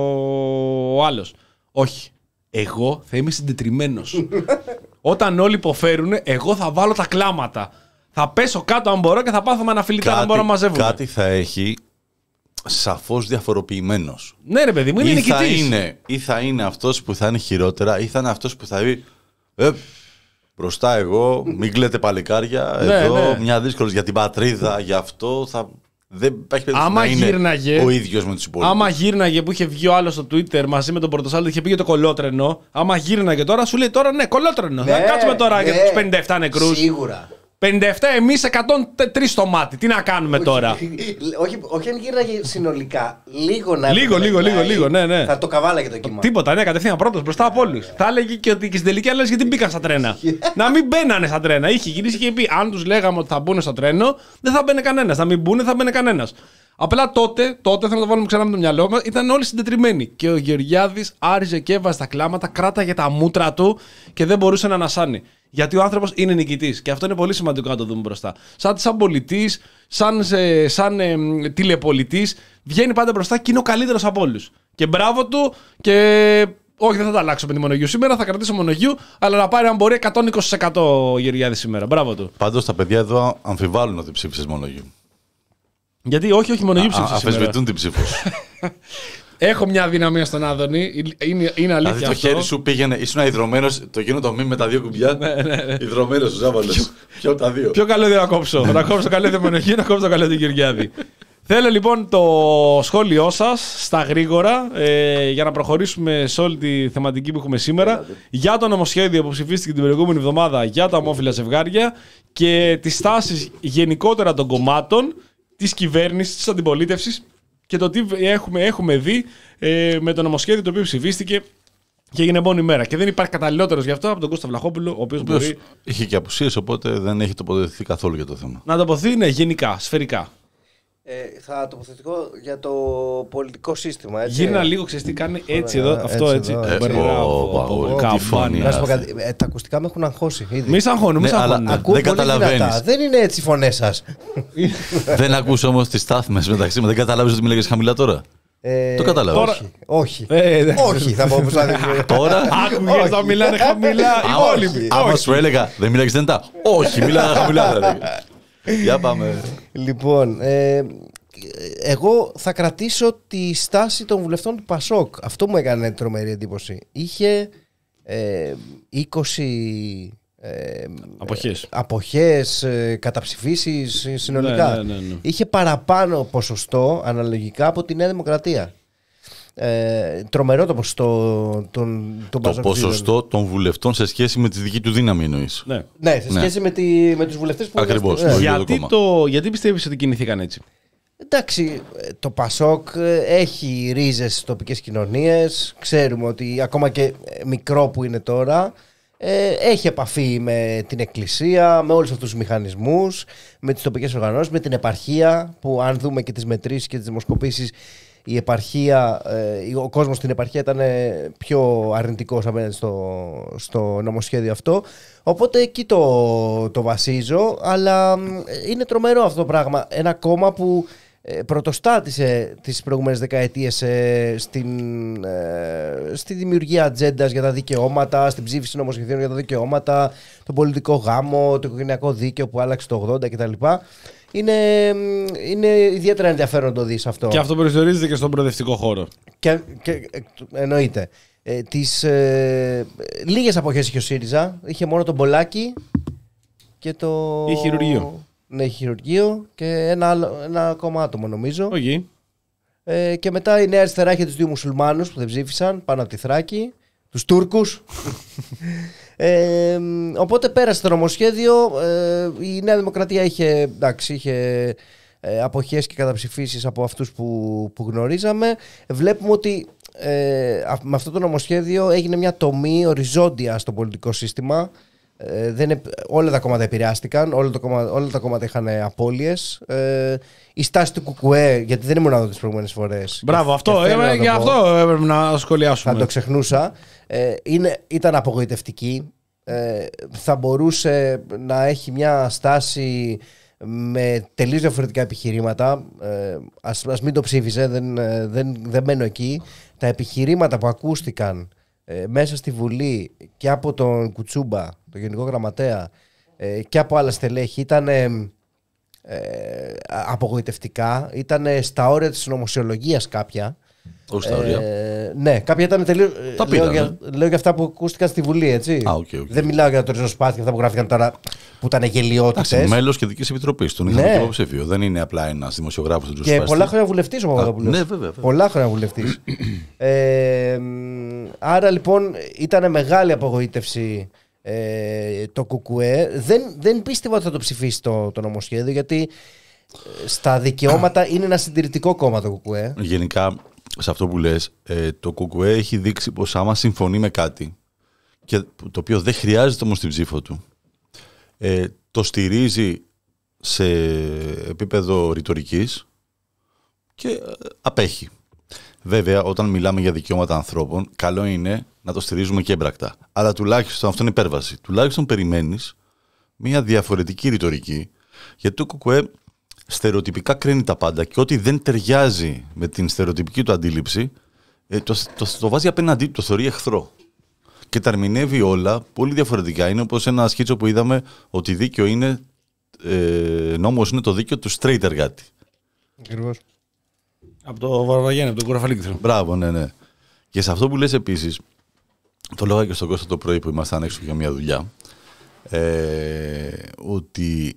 ο άλλος. Όχι. Εγώ θα είμαι συντετριμμένος. Όταν όλοι υποφέρουν, εγώ θα βάλω τα κλάματα. Θα πέσω κάτω αν μπορώ και θα πάθω με αναφιλητά να μπορώ να μαζεύουμε. Κάτι θα έχει σαφώς διαφοροποιημένος. Ναι, ρε παιδί μου, είναι ή νικητής. Θα είναι, ή θα είναι αυτός που θα είναι χειρότερα, ή θα είναι αυτός που θα πει. Ε, μπροστά εγώ, μην κλαίτε παλικάρια. Ναι, εδώ ναι. μια δύσκολη για την πατρίδα, για αυτό θα. Δεν υπάρχει περίπτωση να γύρναγε, είναι ο ίδιος με τους υπόλοιπους. Άμα γύρναγε που είχε βγει ο άλλος στο Twitter μαζί με τον Πορτοσάλτο, είχε πει για το κολότρενο. Άμα γύρναγε τώρα, σου λέει τώρα ναι, κολότρενο. Ναι, θα κάτσουμε τώρα ναι, για τους πενήντα επτά νεκρούς. Σίγουρα. πενήντα επτά εμείς, εκατόν τρία στο μάτι. Τι να κάνουμε τώρα. όχι, όχι αν γύρναγε συνολικά. Λίγο να Λίγο, λίγο, λίγο, λίγο, ναι, ναι. Θα το καβάλαγε το κύμα. Τίποτα, ναι, κατευθείαν πρώτος μπροστά από όλους. Θα έλεγε και ότι και στην τελική έλεγε γιατί μπήκαν στα τρένα. Να μην μπαίνανε στα τρένα. Είχε γυρίσει και πει: αν τους λέγαμε ότι θα μπουν στο τρένο, δεν θα μπαίνει κανένας. Να μην μπουν, θα μπαίνει κανένας. Απλά τότε, τότε θέλω να το βάλουμε ξανά με το μυαλό μας, ήταν όλοι συντετριμμένοι. Και ο Γεωργιάδης άριζε και έβαζε τα κλάματα, κράταγε τα μούτρα του και δεν μπορούσε να ανασάνει. Γιατί ο άνθρωπος είναι νικητής. Και αυτό είναι πολύ σημαντικό να το δούμε μπροστά. Σαν, σαν πολιτής, σαν, σαν, σαν ε, τηλεπολιτής, βγαίνει πάντα μπροστά και είναι ο καλύτερος από όλους. Και μπράβο του και. Όχι, δεν θα τα αλλάξω με τη Μονογιού σήμερα, θα κρατήσω Μονογιού, αλλά να πάρει αν μπορεί εκατόν είκοσι τοις εκατό ο Γεωργιάδης σήμερα. Μπράβο του. Πάντως τα παιδιά εδώ αμφιβάλλουν ότι ψήφισες Μονογιού. Γιατί, όχι, όχι, Μονογιού ψήφισε σήμερα. Αφισβητούν την ψήφο σου. Έχω μια αδυναμία στον Άδωνη. Είναι, είναι αλήθεια. Δηλαδή το αυτό. χέρι σου πήγαινε, ήσουν ιδρωμένος, το γίνω το μήνυμα με τα δύο κουμπιά. Ιδρωμένος σου ζάβαλες. Ποιο από τα δύο. Ποιο καλώδιο να κόψω. Να κόψω το καλώδιο Μονογιού, να κόψω το καλώδιο Γεωργιάδη. Θέλω λοιπόν το σχόλιο σας στα γρήγορα ε, για να προχωρήσουμε σε όλη τη θεματική που έχουμε σήμερα για το νομοσχέδιο που ψηφίστηκε την προηγούμενη εβδομάδα για τα ομόφυλα ζευγάρια και τις τάσεις γενικότερα των κομμάτων, της κυβέρνησης, της αντιπολίτευσης και το τι έχουμε, έχουμε δει ε, με το νομοσχέδιο το οποίο ψηφίστηκε και έγινε μόνη μέρα. Και δεν υπάρχει καταλληλότερος γι' αυτό από τον Κώστα Βλαχόπουλο, ο οποίος μπορεί. Είχε και απουσίες, οπότε δεν έχει τοποθετηθεί καθόλου για το θέμα. Να τοποθετηθεί, ναι, γενικά, σφαιρικά. Ε, θα τοποθετηθώ για το πολιτικό σύστημα. Έτσι. Γύρνα λίγο, ξέρεις τι κάνει έτσι εδώ, αυτό έτσι. Να σου πω κάτι, ε, τα ακουστικά με έχουν αγχώσει. Μη σ' αγχώνουν, μη σ' αγχώνουν. Ακούω δεν πολύ καταλαβαίνεις. δυνατά. Δεν είναι έτσι οι φωνές σας. Δεν ακούς όμως τις στάθμες μεταξύ μας. Δεν καταλάβεις ότι μιλάγες χαμηλά τώρα. Ε, Το καταλαβαίνεις. Όχι. Όχι. Ε, όχι, θα πω όπως θα δείχνω. Τώρα. Άκουγες να μιλάνε χαμηλά οι υπόλοιποι. Άμα σου έλεγα δεν μιλάγες δυνατά. Όχι, μιλάγα χαμηλά. Για πάμε. Λοιπόν, ε, εγώ θα κρατήσω τη στάση των βουλευτών του Πασόκ. Αυτό μου έκανε τρομερή εντύπωση. Είχε ε, είκοσι ε, Αποχές. αποχές, ε, καταψηφίσεις συνολικά. Ναι, ναι, ναι, ναι. Είχε παραπάνω ποσοστό αναλογικά από τη Νέα Δημοκρατία. Ε, τρομερό το ποσοστό των, των Το Πασόκ. ποσοστό των βουλευτών σε σχέση με τη δική του δύναμη εννοείς. Ναι. Ναι, σε σχέση Ναι. με, τη, με τους βουλευτές που... Ακριβώς. Ναι. Το ίδιο Γιατί, κόμμα. το, γιατί πιστεύεις ότι κινηθήκαν έτσι? Εντάξει, το Πασόκ έχει ρίζες στις τοπικές κοινωνίες. Ξέρουμε ότι ακόμα και μικρό που είναι τώρα, ε, έχει επαφή με την εκκλησία, με όλους αυτούς τους μηχανισμούς, με τις τοπικές οργανώσεις, με την επαρχία, που αν δούμε και τις μετρήσεις και τις δημοσκοπήσεις, η επαρχία, ε, ο κόσμος στην επαρχία ήταν πιο αρνητικός απέναντι στο, στο νομοσχέδιο αυτό. Οπότε εκεί το, το βασίζω, αλλά είναι τρομερό αυτό το πράγμα. Ένα κόμμα που ε, πρωτοστάτησε τις προηγούμενες δεκαετίες ε, στην, ε, στη δημιουργία ατζέντας για τα δικαιώματα, στην ψήφιση νομοσχεδίων για τα δικαιώματα, τον πολιτικό γάμο, το οικογενειακό δίκαιο που άλλαξε το ογδόντα κτλ. Είναι, είναι ιδιαίτερα ενδιαφέρον να το δεις αυτό. Και αυτό περιορίζεται και στον προοδευτικό χώρο. Και, και εννοείται. Ε, τις ε, λίγες αποχές είχε ο ΣΥΡΙΖΑ. Είχε μόνο τον Πολάκη και το... Είχε χειρουργείο. Ναι, είχε χειρουργείο και ένα, άλλο, ένα ακόμα άτομο νομίζω. Okay. Ε, και μετά η Νέα Αριστερά είχε τους δύο μουσουλμάνους που δεν ψήφισαν πάνω από τη Θράκη. Τους Τούρκους. Ε, οπότε πέρασε το νομοσχέδιο. Ε, η Νέα Δημοκρατία είχε, εντάξει, είχε ε, αποχές και καταψηφίσεις από αυτούς που, που γνωρίζαμε. Βλέπουμε ότι ε, με αυτό το νομοσχέδιο έγινε μια τομή οριζόντια στο πολιτικό σύστημα. Ε, δεν, όλα τα κόμματα επηρεάστηκαν, όλα, το κόμμα, όλα τα κόμματα είχαν απώλειες. Ε, η στάση του Κουκουέ, γιατί δεν ήμουν εδώ τις προηγούμενες φορές. Μπράβο, και, αυτό, και ε, για αυτό έπρεπε να σχολιάσουμε. Θα το ξεχνούσα. Ε, είναι, ήταν απογοητευτική. Ε, θα μπορούσε να έχει μια στάση με τελείως διαφορετικά επιχειρήματα. Ε, ας, ας μην το ψήφιζε, δεν, δεν, δεν μένω εκεί. Τα επιχειρήματα που ακούστηκαν ε, μέσα στη Βουλή και από τον Κουτσούμπα, τον Γενικό Γραμματέα, ε, και από άλλα στελέχη ήταν ε, ε, απογοητευτικά. Ήταν στα όρια της νομοσιολογίας κάποια. Όχι στα όρια. Ε, ναι, κάποια ήταν τελείως. Λέω, για, λέω για αυτά που ακούστηκαν στη Βουλή, έτσι. Α, okay, okay. Δεν μιλάω για το ριζοσπάθη, αυτά που γράφτηκαν τώρα που ήταν γελιότητες. Μέλος και δικής επιτροπής. Τον είχαμε ναι. και υποψήφιο. Δεν είναι απλά ένας δημοσιογράφος του ριζοσπάθη. Και πολλά χρόνια βουλευτής ο Παπαδόπουλος. Ναι, βέβαια, βέβαια. Πολλά χρόνια βουλευτής. ε, άρα λοιπόν ήταν μεγάλη απογοήτευση ε, το Κουκουέ. Δεν, δεν πίστευα ότι θα το ψηφίσει το, το νομοσχέδιο, γιατί στα δικαιώματα είναι ένα συντηρητικό κόμμα το Κουκουέ. Γενικά, σε αυτό που λες, ε, το Κουκουέ έχει δείξει πως άμα συμφωνεί με κάτι, και το οποίο δεν χρειάζεται όμως την ψήφο του, ε, το στηρίζει σε επίπεδο ρητορικής και απέχει. Βέβαια, όταν μιλάμε για δικαιώματα ανθρώπων, καλό είναι να το στηρίζουμε και έμπρακτα. Αλλά τουλάχιστον, αυτό είναι υπέρβαση, τουλάχιστον περιμένεις μια διαφορετική ρητορική, γιατί το Κουκουέ στερεοτυπικά κρίνει τα πάντα και ό,τι δεν ταιριάζει με την στερεοτυπική του αντίληψη ε, το, το, το βάζει απέναντί του, το θεωρεί εχθρό. Και τα ερμηνεύει όλα πολύ διαφορετικά. Είναι όπως ένα σκίτσο που είδαμε ότι δίκαιο είναι, ε, νόμος είναι το δίκαιο του straight εργάτη. Ακριβώς. Από το Βαρβαγέννη, από τον Κουραφαλίκηθρο. Μπράβο, ναι, ναι. Και σε αυτό που λες επίσης, το λέγα και στον Κώστα το πρωί που ήμασταν έξω για μια δουλειά, ε, ότι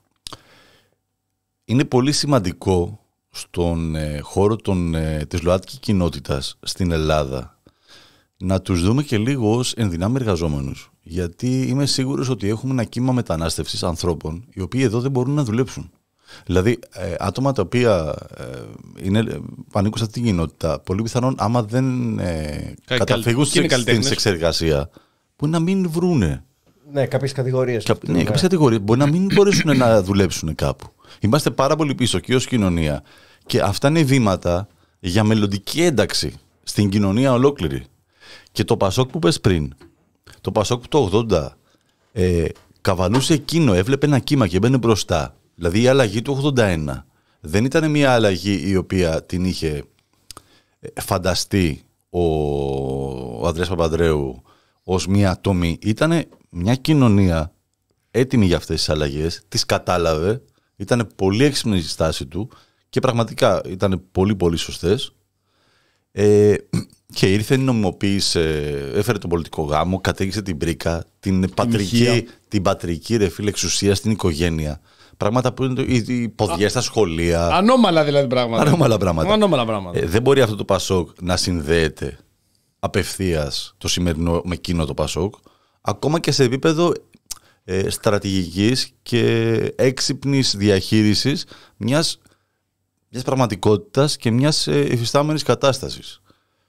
είναι πολύ σημαντικό στον ε, χώρο των, ε, της ΛΟΑΤΚΙ κοινότητας στην Ελλάδα να τους δούμε και λίγο ως ενδυνάμει εργαζόμενους. Γιατί είμαι σίγουρος ότι έχουμε ένα κύμα μετανάστευσης ανθρώπων οι οποίοι εδώ δεν μπορούν να δουλέψουν. Δηλαδή, ε, άτομα τα οποία ε, είναι, ανήκουν σε αυτή την κοινότητα, πολύ πιθανόν άμα δεν ε, καταφύγουν στην εξεργασία, μπορεί να μην βρούνε. Ναι, κάποιες κατηγορίες. Κα, ναι, κάποιες κατηγορίες. Μπορεί να μην μπορέσουν να δουλέψουν κάπου. Είμαστε πάρα πολύ πίσω και ως κοινωνία. Και αυτά είναι βήματα για μελλοντική ένταξη στην κοινωνία ολόκληρη. Και το Πασόκ που πες πριν, το Πασόκ που το ογδόντα ε, καβαλούσε εκείνο, έβλεπε ένα κύμα και μπαίνει μπροστά. Δηλαδή η αλλαγή του ογδόντα ένα δεν ήταν μια αλλαγή η οποία την είχε φανταστεί ο, ο Ανδρέας Παπανδρέου ως μια τομή. Ήταν μια κοινωνία έτοιμη για αυτές τις αλλαγές, τις κατάλαβε, ήταν πολύ έξυπνη η στάση του και πραγματικά ήταν πολύ πολύ σωστές. Ε, και ήρθε, νομιμοποίησε, έφερε τον πολιτικό γάμο, κατέγγισε την πρίκα, την πατρική, την πατρική ρε φίλε εξουσία στην οικογένεια. Πράγματα που είναι οι ποδιές στα σχολεία. Ανώμαλα δηλαδή πράγματα. Ανώμαλα πράγματα. Ανώμαλα πράγματα. Ε, δεν μπορεί αυτό το Πασόκ να συνδέεται απευθείας το σημερινό με εκείνο το Πασόκ, ακόμα και σε επίπεδο ε, στρατηγικής και έξυπνης διαχείρισης μιας, μιας πραγματικότητας και μιας ε, υφιστάμενης κατάστασης.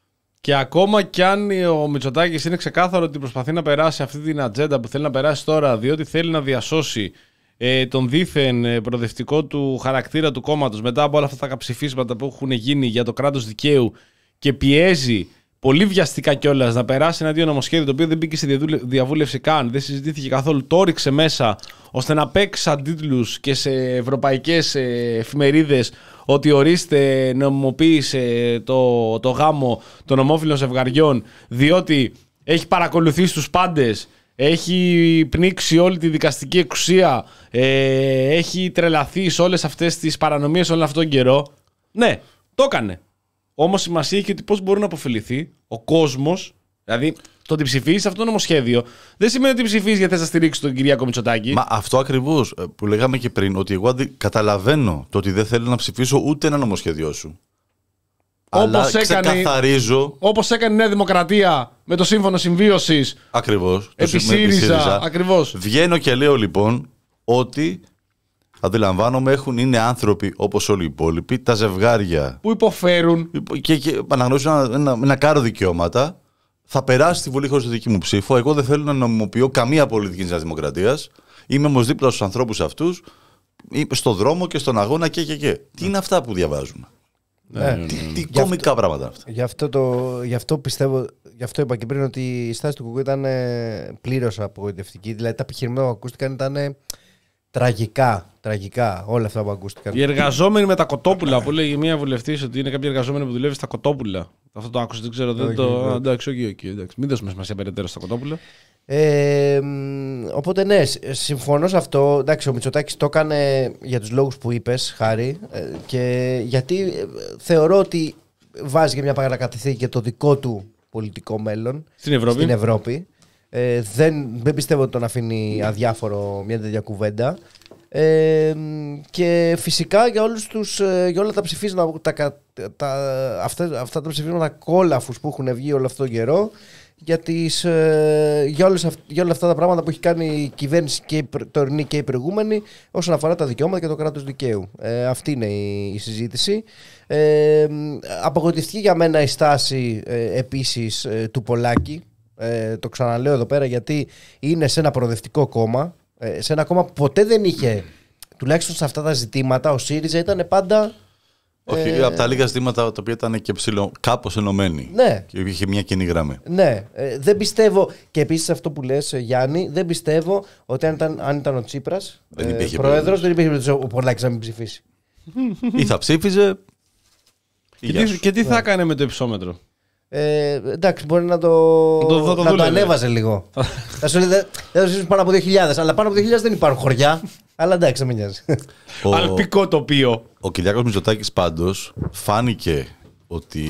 Και ακόμα κι αν ο Μητσοτάκης είναι ξεκάθαρο ότι προσπαθεί να περάσει αυτή την ατζέντα που θέλει να περάσει τώρα, διότι θέλει να διασώσει ε, τον δίθεν ε, προοδευτικό του χαρακτήρα του κόμματος μετά από όλα αυτά τα ψηφίσματα που έχουν γίνει για το κράτος δικαίου και πιέζει πολύ βιαστικά κιόλας να περάσει ένα αντίο νομοσχέδιο το οποίο δεν μπήκε σε διαβούλευση καν, δεν συζητήθηκε καθόλου, το ρίξε μέσα ώστε να παίξει αντίτλους και σε ευρωπαϊκές εφημερίδες ότι ορίστε νομιμοποίησε το, το γάμο των ομόφυλων ζευγαριών, διότι έχει παρακολουθήσει τους πάντες, έχει πνίξει όλη τη δικαστική εξουσία, ε, έχει τρελαθεί σε όλες αυτές τις παρανομίες όλο αυτόν τον καιρό. Ναι, το έκανε. Όμως σημασία έχει ότι πώς μπορεί να αποφεληθεί ο κόσμος, δηλαδή το ότι ψηφίσει αυτό το νομοσχέδιο, δεν σημαίνει ότι ψηφίσει γιατί θες να στηρίξει τον Κυριάκο Μητσοτάκη. Μα αυτό ακριβώς που λέγαμε και πριν, ότι εγώ αντι... καταλαβαίνω το ότι δεν θέλω να ψηφίσω ούτε ένα νομοσχέδιό σου. Όπως αλλά έκανε, ξεκαθαρίζω. Όπως έκανε η Νέα Δημοκρατία με το Σύμφωνο Συμβίωσης. Ακριβώς. Επί ΣΥΡΙΖΑ. Ακριβώς. Βγαίνω και λέω λοιπόν ότι. Αντιλαμβάνομαι, έχουν, είναι άνθρωποι όπως όλοι οι υπόλοιποι, τα ζευγάρια που υποφέρουν και, και αναγνωρίζουν ένα, ένα, ένα κάρο δικαιώματα. Θα περάσει στη Βουλή χωρίς τη δική μου ψήφο. Εγώ δεν θέλω να νομιμοποιώ καμία πολιτική της Νέας Δημοκρατίας. Είμαι όμως δίπλα στους ανθρώπους αυτούς, στον δρόμο και στον αγώνα και και και. Ναι. Τι είναι αυτά που διαβάζουμε. Ναι. Τι, τι κομικά αυτό, πράγματα αυτά. Γι' αυτό, το, γι' αυτό πιστεύω, γι' αυτό είπα και πριν ότι η στάση του Κουκού ήταν πλήρως απογοητευτική. Δηλαδή τα επιχειρήματα που ακούστηκαν ήταν τραγικά. Τραγικά όλα αυτά που ακούστηκαν. Οι εργαζόμενοι με τα κοτόπουλα που λέγει μια βουλευτής ότι είναι κάποιοι εργαζόμενοι που δουλεύει στα κοτόπουλα. Αυτό το άκουσα, δεν ξέρω. Δεν okay, το... okay. Εντάξει, okay, okay, εντάξει. Μην δώσουμε σημασία περαιτέρω στα κοτόπουλα. Ε, οπότε ναι, συμφωνώ σε αυτό. Εντάξει, ο Μητσοτάκης το έκανε για τους λόγους που είπες, Χάρη. Και γιατί θεωρώ ότι βάζει για μια παρακαταθήκη και το δικό του πολιτικό μέλλον στην Ευρώπη. Στην Ευρώπη. Ε, δεν, δεν πιστεύω ότι τον αφήνει αδιάφορο μια τέτοια κουβέντα. Ε, και φυσικά για, όλους τους, για όλα τα ψηφίσματα, τα, τα, αυτά, αυτά τα ψηφίσματα κόλαφους που έχουν βγει όλο αυτόν τον καιρό, για, τις, για, όλες, για όλα αυτά τα πράγματα που έχει κάνει η κυβέρνηση και η τωρινή και η προηγούμενη όσον αφορά τα δικαιώματα και το κράτος δικαίου. Ε, αυτή είναι η, η συζήτηση. Ε, απογοητευτική για μένα η στάση ε, επίσης ε, του Πολάκη. Ε, το ξαναλέω εδώ πέρα γιατί είναι σε ένα προοδευτικό κόμμα, ε, σε ένα κόμμα που ποτέ δεν είχε, τουλάχιστον σε αυτά τα ζητήματα, ο ΣΥΡΙΖΑ ήταν πάντα. Όχι, ε, από τα λίγα ζητήματα τα οποία ήταν και ψηλό, κάπως ενωμένοι. Ναι. Και είχε μια κοινή γραμμή. Ναι. Ε, δεν πιστεύω, και επίσης αυτό που λες, Γιάννη, δεν πιστεύω ότι αν ήταν, αν ήταν ο Τσίπρας ε, πρόεδρος, δεν υπήρχε ο Πολάκης να μην ψηφίσει. Ή θα ψήφιζε. Και τι, και τι θα έκανε με το υψόμετρο. Ε, εντάξει, μπορεί να το, το, το, το, να το ανέβαζε λίγο. Θα σου λέει δεν θα ζήσουν πάνω από δύο χιλιάδες, αλλά πάνω από δύο χιλιάδες δεν υπάρχουν χωριά. Αλλά εντάξει, δεν με νοιάζει. Ο, αλπικό τοπίο. Ο Κυριάκος Μητσοτάκης πάντως φάνηκε ότι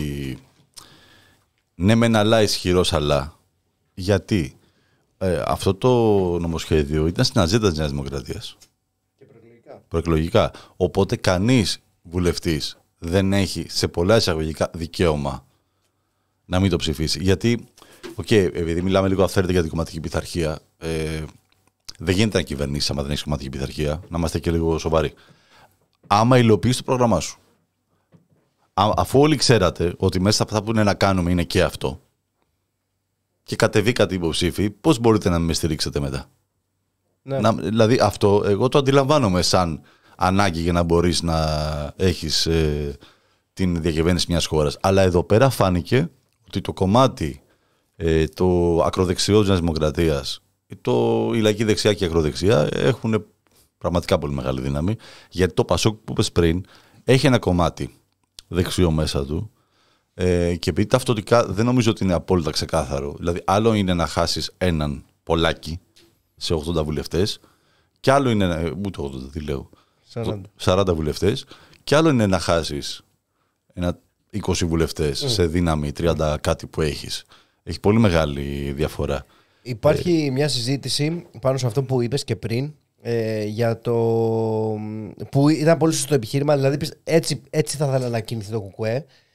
ναι μεν αλλά ισχυρός αλλά. Γιατί ε, αυτό το νομοσχέδιο ήταν στην ατζέντα της Νέας Δημοκρατίας. Και προεκλογικά. Προεκλογικά. Οπότε κανείς βουλευτής δεν έχει σε πολλά εισαγωγικά δικαίωμα να μην το ψηφίσει. Γιατί, οκ, okay, επειδή μιλάμε λίγο αυθαίρετα για την κομματική πειθαρχία, ε, δεν γίνεται να κυβερνήσει άμα δεν έχει κομματική πειθαρχία. Να είμαστε και λίγο σοβαροί. Άμα υλοποιήσει το πρόγραμμά σου. Α, αφού όλοι ξέρατε ότι μέσα από αυτά που είναι να κάνουμε είναι και αυτό, και κατεβήκατε υποψήφοι, πώς μπορείτε να με στηρίξετε μετά. Ναι. Να, δηλαδή, αυτό εγώ το αντιλαμβάνομαι σαν ανάγκη για να μπορείς να έχεις ε, την διακυβέρνηση μιας χώρας. Αλλά εδώ πέρα φάνηκε ότι το κομμάτι, ε, το ακροδεξιό της Νέας Δημοκρατίας, το, η λαϊκή δεξιά και η ακροδεξιά έχουν πραγματικά πολύ μεγάλη δύναμη, γιατί το Πασόκ που είπες πριν έχει ένα κομμάτι δεξιό μέσα του, ε, και επειδή ταυτοτικά δεν νομίζω ότι είναι απόλυτα ξεκάθαρο. Δηλαδή άλλο είναι να χάσεις έναν Πολάκη σε ογδόντα βουλευτές, και άλλο είναι, ούτε ογδόντα τι λέω, σαράντα, σαράντα βουλευτές, και άλλο είναι να χάσεις ένα είκοσι βουλευτές mm. σε δύναμη τριάντα κάτι που έχεις. Έχει πολύ μεγάλη διαφορά. Υπάρχει ε... μια συζήτηση πάνω σε αυτό που είπες και πριν, ε, για το που ήταν πολύ σωστό επιχείρημα, δηλαδή έτσι, έτσι θα ήθελα να κινηθεί το ΚΚΕ,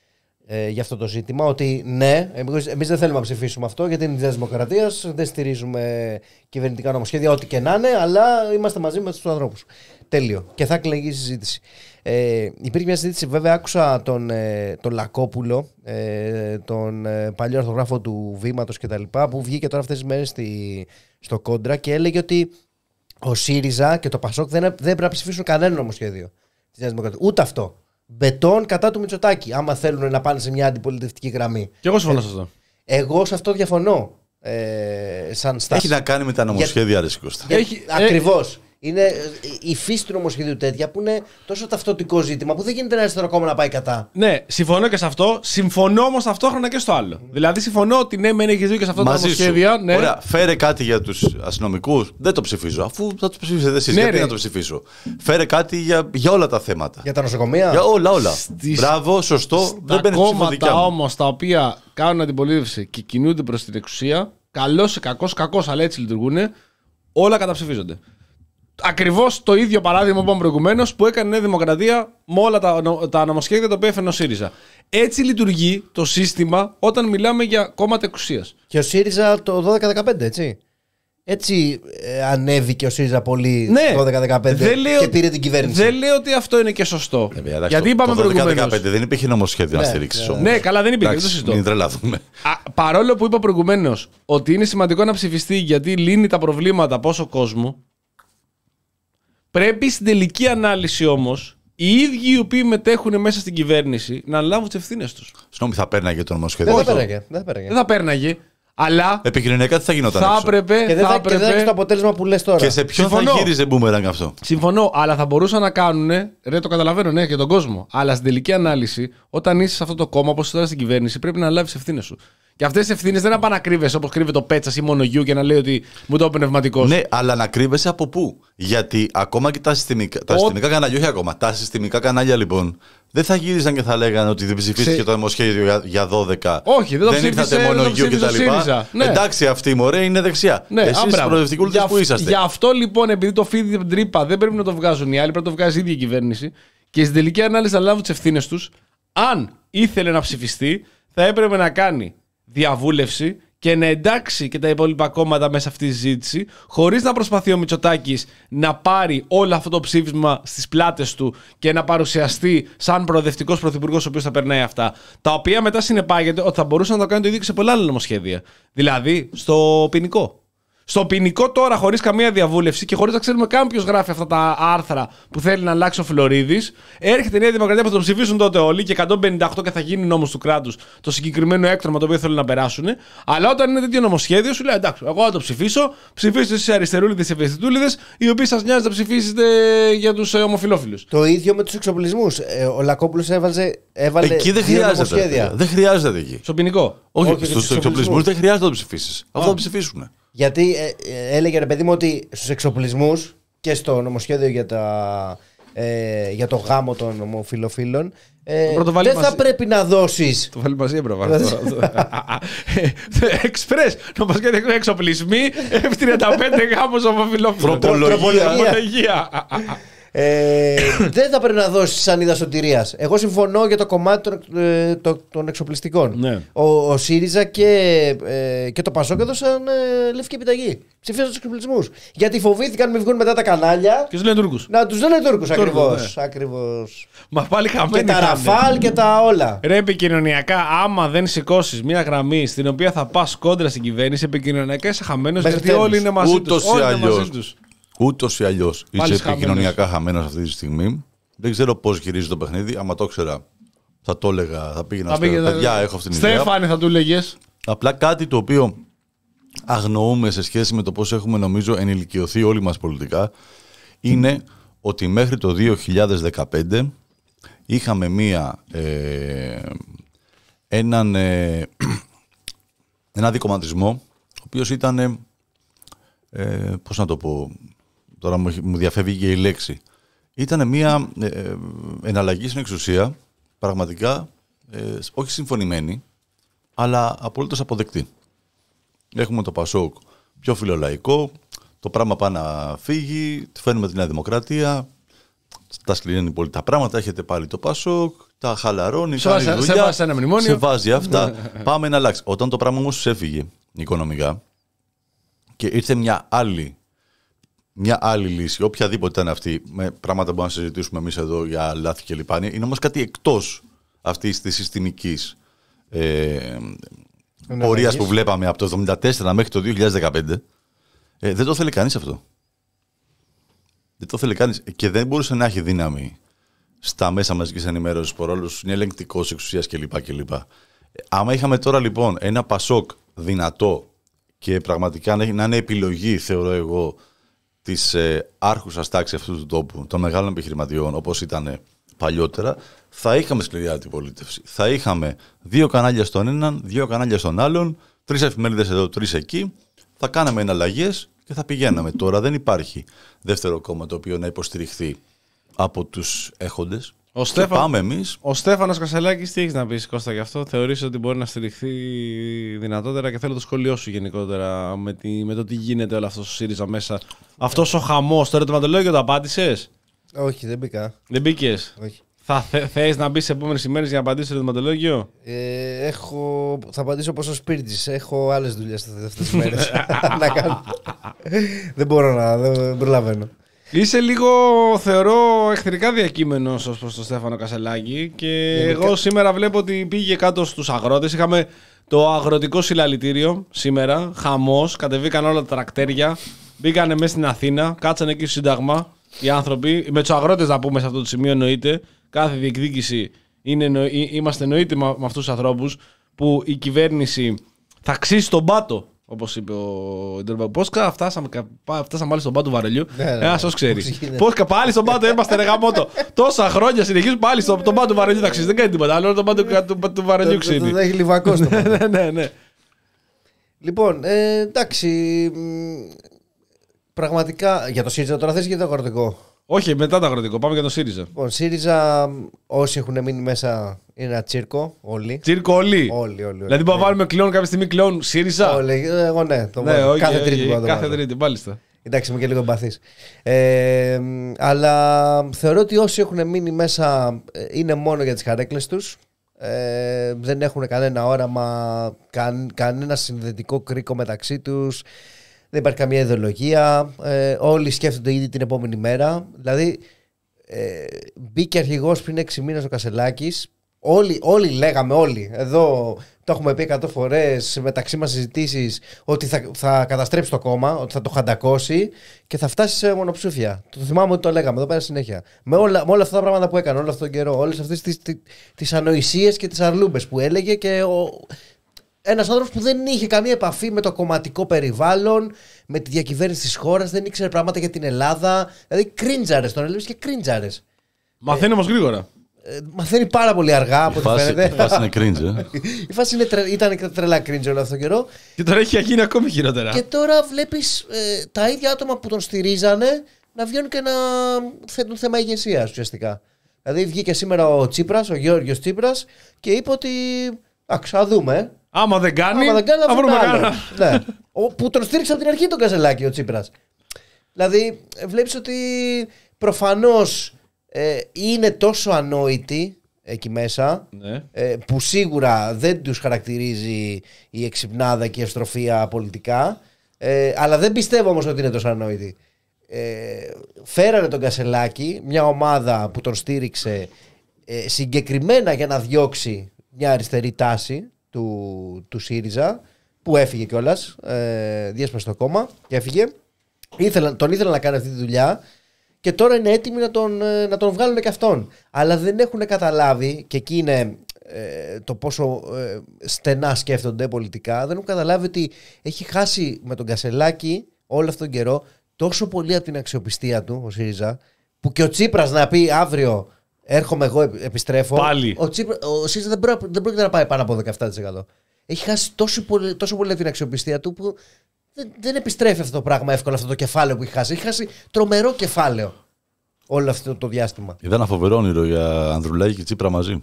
ε, για αυτό το ζήτημα. Ότι ναι, εμείς δεν θέλουμε να ψηφίσουμε αυτό γιατί είναι τη Νέα Δημοκρατία. Δεν στηρίζουμε κυβερνητικά νομοσχέδια, ό,τι και να είναι, αλλά είμαστε μαζί με τους ανθρώπους. Τέλειο. Και θα κλεγεί η συζήτηση. Ε, υπήρχε μια συζήτηση, βέβαια, άκουσα τον, ε, τον Λακόπουλο, ε, τον ε, παλιό ορθογράφο του Βήματος κτλ., που βγήκε τώρα αυτές τις μέρες στη, στο Κόντρα και έλεγε ότι ο ΣΥΡΙΖΑ και το ΠΑΣΟΚ δεν, δεν πρέπει να ψηφίσουν κανένα νομοσχέδιο της Νέας Δημοκρατίας. Ούτε αυτό. Μπετόν κατά του Μητσοτάκη, άμα θέλουν να πάνε σε μια αντιπολιτευτική γραμμή. Και εγώ συμφωνώ σε αυτό. Εγώ σε αυτό διαφωνώ. Ε, σαν στάση. Έχει να κάνει με τα νομοσχέδια, ρε Κώστα. Ακριβώς. Είναι η φύση του νομοσχεδίου τέτοια που είναι τόσο ταυτοτικό ζήτημα που δεν γίνεται ένα αριστερό κόμμα να πάει κατά. Ναι, συμφωνώ και σε αυτό. Συμφωνώ όμως ταυτόχρονα και στο άλλο. Mm. Δηλαδή, συμφωνώ ότι ναι, μεν έχει δίκιο και σε αυτό το νομοσχέδιο. Ναι. Ωραία, φέρε κάτι για τους αστυνομικούς. Δεν το ψηφίζω. Αφού θα το ψηφίσετε εσείς, ναι, γιατί ρε. να το ψηφίσω. Φέρε κάτι για, για όλα τα θέματα. Για τα νοσοκομεία. Για όλα, όλα. Στις... Μπράβο, σωστό. Στα δεν παίρνει κόμματα όμως τα οποία κάνουν αντιπολίτευση και κινούνται προς την εξουσία, καλώς ή κακώς, κακώς, αλλά έτσι λειτουργούν, όλα καταψηφίζονται. Ακριβώς το ίδιο παράδειγμα που είπαμε προηγουμένως που έκανε η Νέα Δημοκρατία με όλα τα, τα νομοσχέδια τα οποία έφερε ο ΣΥΡΙΖΑ. Έτσι λειτουργεί το σύστημα όταν μιλάμε για κόμματα εξουσίας. Και ο ΣΥΡΙΖΑ το δώδεκα δεκαπέντε, έτσι. Έτσι ε, ανέβηκε ο ΣΥΡΙΖΑ πολύ ναι, το δώδεκα δεκαπέντε και πήρε την κυβέρνηση. Δεν λέω ότι αυτό είναι και σωστό. Ε, εντάξει, γιατί είπαμε το προηγουμένως. Το δώδεκα δεκαπέντε δεν υπήρχε νομοσχέδιο ναι, να στηρίξει. Ναι, ναι, καλά, δεν υπήρχε. Εντάξει, μην τρελαθούμε. Παρόλο που είπα προηγουμένως ότι είναι σημαντικό να ψηφιστεί γιατί λύνει τα προβλήματα πόσο κόσμο. Πρέπει στην τελική ανάλυση όμως οι ίδιοι οι οποίοι μετέχουν μέσα στην κυβέρνηση να λάβουν τις ευθύνες τους. Συγγνώμη, θα πέρναγε το νομοσχέδιο. Δεν θα πέρναγε. Δεν θα πέρναγε. Δεν θα πέρναγε. Αλλά. Επικοινωνιακά τι θα γινόταν. Θα έξω. έπρεπε. Και δεν θα, θα έπρεπε... θα έχει το αποτέλεσμα που λες τώρα. Και σε ποιον θα γύριζε μπούμεραγκ αυτό. Συμφωνώ, αλλά θα μπορούσαν να κάνουν. Ρε, το καταλαβαίνω, ναι, για τον κόσμο. Αλλά στην τελική ανάλυση, όταν είσαι σε αυτό το κόμμα, όπως τώρα στην κυβέρνηση, πρέπει να λάβεις ευθύνες σου. Και αυτές τις ευθύνες δεν να πάνε να κρύβεσαι όπως κρύβεται ο Πέτσας ή μόνο γιου και να λέει ότι μου το είπε πνευματικός. Ναι, αλλά να κρύβεσαι από πού. Γιατί ακόμα και τα συστημικά, τα Ο... συστημικά κανάλια, όχι ακόμα. Τα συστημικά κανάλια λοιπόν δεν θα γύριζαν και θα λέγανε ότι δεν ψηφίστηκε Σε... το νομοσχέδιο για, για δώδεκα. Όχι, δεν το δεν ήρθατε μόνο γιου κτλ. Ναι. Εντάξει, αυτή η μωρέ είναι δεξιά. Ναι, εσείς προοδευτικούλτες που είσαστε. Γι' αυτό λοιπόν, επειδή το φίδι την τρύπα δεν πρέπει να το βγάζουν οι άλλοι, πρέπει να το βγάζει η ίδια η κυβέρνηση και στην τελική ανάλυση να λάβουν τις ευθύνες τους. Αν ήθελε να ψηφιστεί, θα έπρεπε να κάνει διαβούλευση και να εντάξει και τα υπόλοιπα κόμματα μέσα σε αυτή τη συζήτηση, χωρίς να προσπαθεί ο Μητσοτάκης να πάρει όλο αυτό το ψήφισμα στις πλάτες του και να παρουσιαστεί σαν προοδευτικός πρωθυπουργός ο οποίος θα περνάει αυτά. Τα οποία μετά συνεπάγεται ότι θα μπορούσε να το κάνει το ίδιο και σε πολλά άλλα νομοσχέδια. Δηλαδή στο ποινικό. Στο ποινικό τώρα, χωρίς καμία διαβούλευση και χωρίς να ξέρουμε καν ποιος γράφει αυτά τα άρθρα που θέλει να αλλάξει ο Φλωρίδης, έρχεται η Νέα Δημοκρατία που θα τον ψηφίσουν τότε όλοι και εκατόν πενήντα οκτώ και θα γίνει νόμος του κράτους το συγκεκριμένο έκτρωμα το οποίο θέλουν να περάσουν. Αλλά όταν είναι τέτοιο νομοσχέδιο, σου λέει εντάξει, εγώ θα το ψηφίσω, ψηφίστε εσείς αριστερούλιδες, ευαισθητούλιδες, οι οποίοι σας νοιάζει να ψηφίσετε για τους ε, ομοφυλόφιλους. Το ίδιο με τους εξοπλισμούς. Ε, ο Λακόπουλος έβαλε. έβαλε εκεί δεν χρειάζεται. Δεν χρειάζεται εκεί. Στο ποινικό. Όχι, όχι στους εξοπλισμούς δεν χρειάζεται να το ψηφίσεις. Αυτό θα ψηφίσουν. Γιατί ε, ε, έλεγε ρε παιδί μου ότι στους εξοπλισμούς και στο νομοσχέδιο για, τα, ε, για το γάμο των ομοφυλοφίλων ε, δεν μαζί. Θα πρέπει να δώσεις. Το βάλει μαζί έπρεπε. Εξπρές, νομοσχέδιο εξοπλισμοί, εφ τριάντα πέντε γάμος ομοφυλοφίλων. Τροπολογία. Ε, δεν θα πρέπει να δώσει σανίδα σωτηρίας. Εγώ συμφωνώ για το κομμάτι των, ε, το, των εξοπλιστικών. Ναι. Ο, ο ΣΥΡΙΖΑ και, ε, και το ΠΑΣΟΚ έδωσαν ε, λευκή επιταγή. Ψηφίζουν τους εξοπλισμούς. Γιατί φοβήθηκαν να μην βγουν μετά τα κανάλια. Και τους λένε Τούρκους. Να τους λένε Τούρκους ακριβώς. Ναι. ακριβώς. Μα πάλι χαμένοι. Και τα Ραφάλ και τα όλα. Ρε, επικοινωνιακά, άμα δεν σηκώσει μια γραμμή στην οποία θα πας κόντρα στην κυβέρνηση, επικοινωνιακά είσαι χαμένος γιατί όλοι είναι μαζί τους. Ούτως ή αλλιώς είσαι επικοινωνιακά χαμένος αυτή τη στιγμή. Δεν ξέρω πώς γυρίζει το παιχνίδι. Άμα το ήξερα, θα το έλεγα. Θα πήγαινα στα παιδιά, έχω αυτήν την ιδέα. Στέφανη, θα του λέγες. Απλά κάτι το οποίο αγνοούμε σε σχέση με το πώς έχουμε νομίζω ενηλικιωθεί όλοι μας πολιτικά είναι ότι μέχρι το δύο χιλιάδες δεκαπέντε είχαμε μία, ε, έναν, ε, ένα δικομματισμό ο οποίος ήταν, ε, πώς να το πω, τώρα μου διαφεύγει και η λέξη, ήταν μία ε, εναλλαγή στην εξουσία πραγματικά ε, όχι συμφωνημένη αλλά απολύτως αποδεκτή. Έχουμε το ΠΑΣΟΚ πιο φιλολαϊκό, το πράγμα πάει να φύγει, φέρνουμε τη Νέα Δημοκρατία, τα σκληραίνει πολύ τα πράγματα, έχετε πάλι το ΠΑΣΟΚ τα χαλαρώνει, Σε κάνει βάζει- δουλειά, σε βάζει ένα μνημόνιο. σε βάζει αυτά. Πάμε να αλλάξει. Όταν το πράγμα όμως τους έφυγε οικονομικά και ήρθε μια άλλη, μια άλλη λύση, οποιαδήποτε ήταν αυτή, με πράγματα που να συζητήσουμε εμείς εδώ για λάθη και λοιπά, είναι όμως κάτι εκτός αυτής της συστημικής ε, πορείας που βλέπαμε από το χίλια εννιακόσια εβδομήντα τέσσερα μέχρι το δύο χιλιάδες δεκαπέντε. Ε, δεν το θέλει κανείς αυτό. Δεν το θέλει κανείς και δεν μπορούσε να έχει δύναμη στα μέσα μαζικής ενημέρωσης που ο ρόλος είναι ελεγκτικός εξουσίας κλπ. κλπ. Άμα είχαμε τώρα λοιπόν ένα Πασόκ δυνατό και πραγματικά να είναι επιλογή, θεωρώ εγώ, της ε, άρχουσας τάξης αυτού του τόπου, των μεγάλων επιχειρηματιών, όπως ήταν παλιότερα, θα είχαμε σκληρή αντιπολίτευση. Θα είχαμε δύο κανάλια στον έναν, δύο κανάλια στον άλλον, τρεις εφημερίδες εδώ, τρεις εκεί, θα κάναμε εναλλαγές και θα πηγαίναμε. Τώρα δεν υπάρχει δεύτερο κόμμα το οποίο να υποστηριχθεί από τους έχοντες. Ο, Στέφα... πάμε εμείς. Ο Στέφανος Κασελάκης, τι έχεις να πεις, Κώστα, γι' αυτό? Θεωρείς ότι μπορεί να στηριχθεί δυνατότερα? Και θέλω το σχόλιο σου γενικότερα με, τη... με το τι γίνεται όλο αυτό στο ΣΥΡΙΖΑ μέσα. Αυτός ο χαμός, το ερωτηματολόγιο το απάντησες? Όχι, δεν μπήκα. Δεν μπήκες? Όχι. Θα θε... θες να μπεις σε επόμενες ημέρες για να απαντήσεις το ερωτηματολόγιο? Ε, έχω... Θα απαντήσω όπως ο Σπίρτζης. Έχω άλλες δουλειές αυτές τις μέρες να κάνω. Δεν μπορώ να, δεν προλαβαίνω. Είσαι λίγο, θεωρώ, εχθρικά διακείμενος ως προς τον Στέφανο Κασελάκη και Γενικά... εγώ σήμερα βλέπω ότι πήγε κάτω στους αγρότες. Είχαμε το αγροτικό συλλαλητήριο σήμερα, χαμός, κατεβήκαν όλα τα τρακτέρια, μπήκανε μέσα στην Αθήνα, κάτσανε εκεί στο Σύνταγμα οι άνθρωποι. Με τους αγρότες να πούμε σε αυτό το σημείο εννοείται, κάθε διεκδίκηση είναι, είμαστε εννοείται με, με αυτούς τους ανθρώπους που η κυβέρνηση θα αξίσει τον πάτο. Όπως είπε ο Ντέρμπα, πώς φτάσαμε, φτάσαμε πάλι στον πάτο του βαρελιού. Ένας ως ξέρει. Πώς πάλι στον πάτο είμαστε, ρε γαμότο. Τόσα χρόνια συνεχίζουμε πάλι στον πάτο του βαρελιού. Εντάξει, δεν κάνει τίποτα άλλο. Τον πάτο του βαρελιού ξύνει. Δεν έχει λιβακό στο πάτο. Ναι, ναι. Λοιπόν, εντάξει. Πραγματικά. Για το ΣΥΡΙΖΑ τώρα θες ή για το αγροτικό? Όχι, μετά το αγροτικό. Πάμε για το ΣΥΡΙΖΑ. Λοιπόν, ΣΥΡΙΖΑ, όσοι έχουν μείνει μέσα, είναι ένα τσίρκο. Όλοι. Τσίρκο όλοι. Όλοι, όλοι. Δηλαδή, που βάλουμε κλειόν κάποια στιγμή κλειόν ΣΥΡΙΖΑ. Όλοι. Εγώ ναι. Το ναι okay, κάθε okay, τρίτη. Okay, κάθε τρίτη, μάλιστα. Εντάξει, είμαι και λίγο εμπαθής. Ε, αλλά θεωρώ ότι όσοι έχουν μείνει μέσα είναι μόνο για τις καρέκλες τους. Ε, δεν έχουν κανένα όραμα, καν, κανένα συνδετικό κρίκο μεταξύ τους. Δεν υπάρχει καμία ιδεολογία. Ε, όλοι σκέφτονται ήδη την επόμενη μέρα. Δηλαδή, ε, μπήκε αρχηγός πριν έξι μήνες ο Κασελάκης. Όλοι, όλοι λέγαμε, όλοι. Εδώ το έχουμε πει εκατό φορές μεταξύ μας συζητήσεις ότι θα, θα καταστρέψει το κόμμα, ότι θα το χαντακώσει και θα φτάσει σε μονοψήφια. Το θυμάμαι ότι το λέγαμε εδώ πέρα συνέχεια. Με όλα, με όλα αυτά τα πράγματα που έκανε όλο αυτόν τον καιρό, όλες αυτές τις, τις, τις ανοησίες και τις αρλούμπες που έλεγε και ο, ένας άνθρωπος που δεν είχε καμία επαφή με το κομματικό περιβάλλον, με τη διακυβέρνηση της χώρας, δεν ήξερε πράγματα για την Ελλάδα. Δηλαδή κρίντζαρες, τον έλεγες και κρίντζαρες. Μαθαίνει όμως γρήγορα. Ε, μαθαίνει πάρα πολύ αργά από ό,τι φαίνεται. Η φάση είναι cringe. Ε. Η φάση είναι τρε, ήταν τρελά cringe όλο αυτόν τον καιρό. Και τώρα έχει γίνει ακόμη χειρότερα. Και τώρα βλέπεις ε, τα ίδια άτομα που τον στηρίζανε να βγαίνουν και να θέτουν θέμα ηγεσίας ουσιαστικά. Δηλαδή βγήκε σήμερα ο Τσίπρας, ο Γιώργος Τσίπρας και είπε ότι εντάξει, θα δούμε. Άμα δεν κάνει, Άμα δεν κάνει θα βρούμε άλλο. Ναι. Ο, που τον στήριξε από την αρχή τον Κασελάκη ο Τσίπρας. Δηλαδή βλέπεις ότι προφανώς ε, είναι τόσο ανόητοι εκεί μέσα, ναι. ε, που σίγουρα δεν τους χαρακτηρίζει η εξυπνάδα και η ευστροφία πολιτικά, ε, αλλά δεν πιστεύω όμως ότι είναι τόσο ανόητοι. Ε, φέρανε τον Κασελάκη, μια ομάδα που τον στήριξε ε, συγκεκριμένα για να διώξει μια αριστερή τάση του, του ΣΥΡΙΖΑ, που έφυγε κιόλας, ε, διέσπασε το κόμμα και έφυγε. Ήθελα, τον ήθελα να κάνει αυτή τη δουλειά και τώρα είναι έτοιμοι να τον, να τον βγάλουν και αυτόν. Αλλά δεν έχουν καταλάβει, και εκεί είναι ε, το πόσο ε, στενά σκέφτονται πολιτικά, δεν έχουν καταλάβει ότι έχει χάσει με τον Κασελάκη όλο αυτόν τον καιρό τόσο πολύ από την αξιοπιστία του ο ΣΥΡΙΖΑ, που και ο Τσίπρας να πει αύριο έρχομαι εγώ, επιστρέφω. Πάλι. Ο, Τσίπρα, ο ΣΥΡΙΖΑ δεν, πρό, δεν πρόκειται να πάει πάνω από δεκαεπτά τοις εκατό. Έχει χάσει τόσο πολύ, τόσο πολύ από την αξιοπιστία του που δεν, δεν επιστρέφει αυτό το πράγμα εύκολα, αυτό το κεφάλαιο που έχει χάσει. Έχει χάσει τρομερό κεφάλαιο όλο αυτό το διάστημα. Είδα ένα φοβερό όνειρο για Ανδρουλάκη και Τσίπρα μαζί.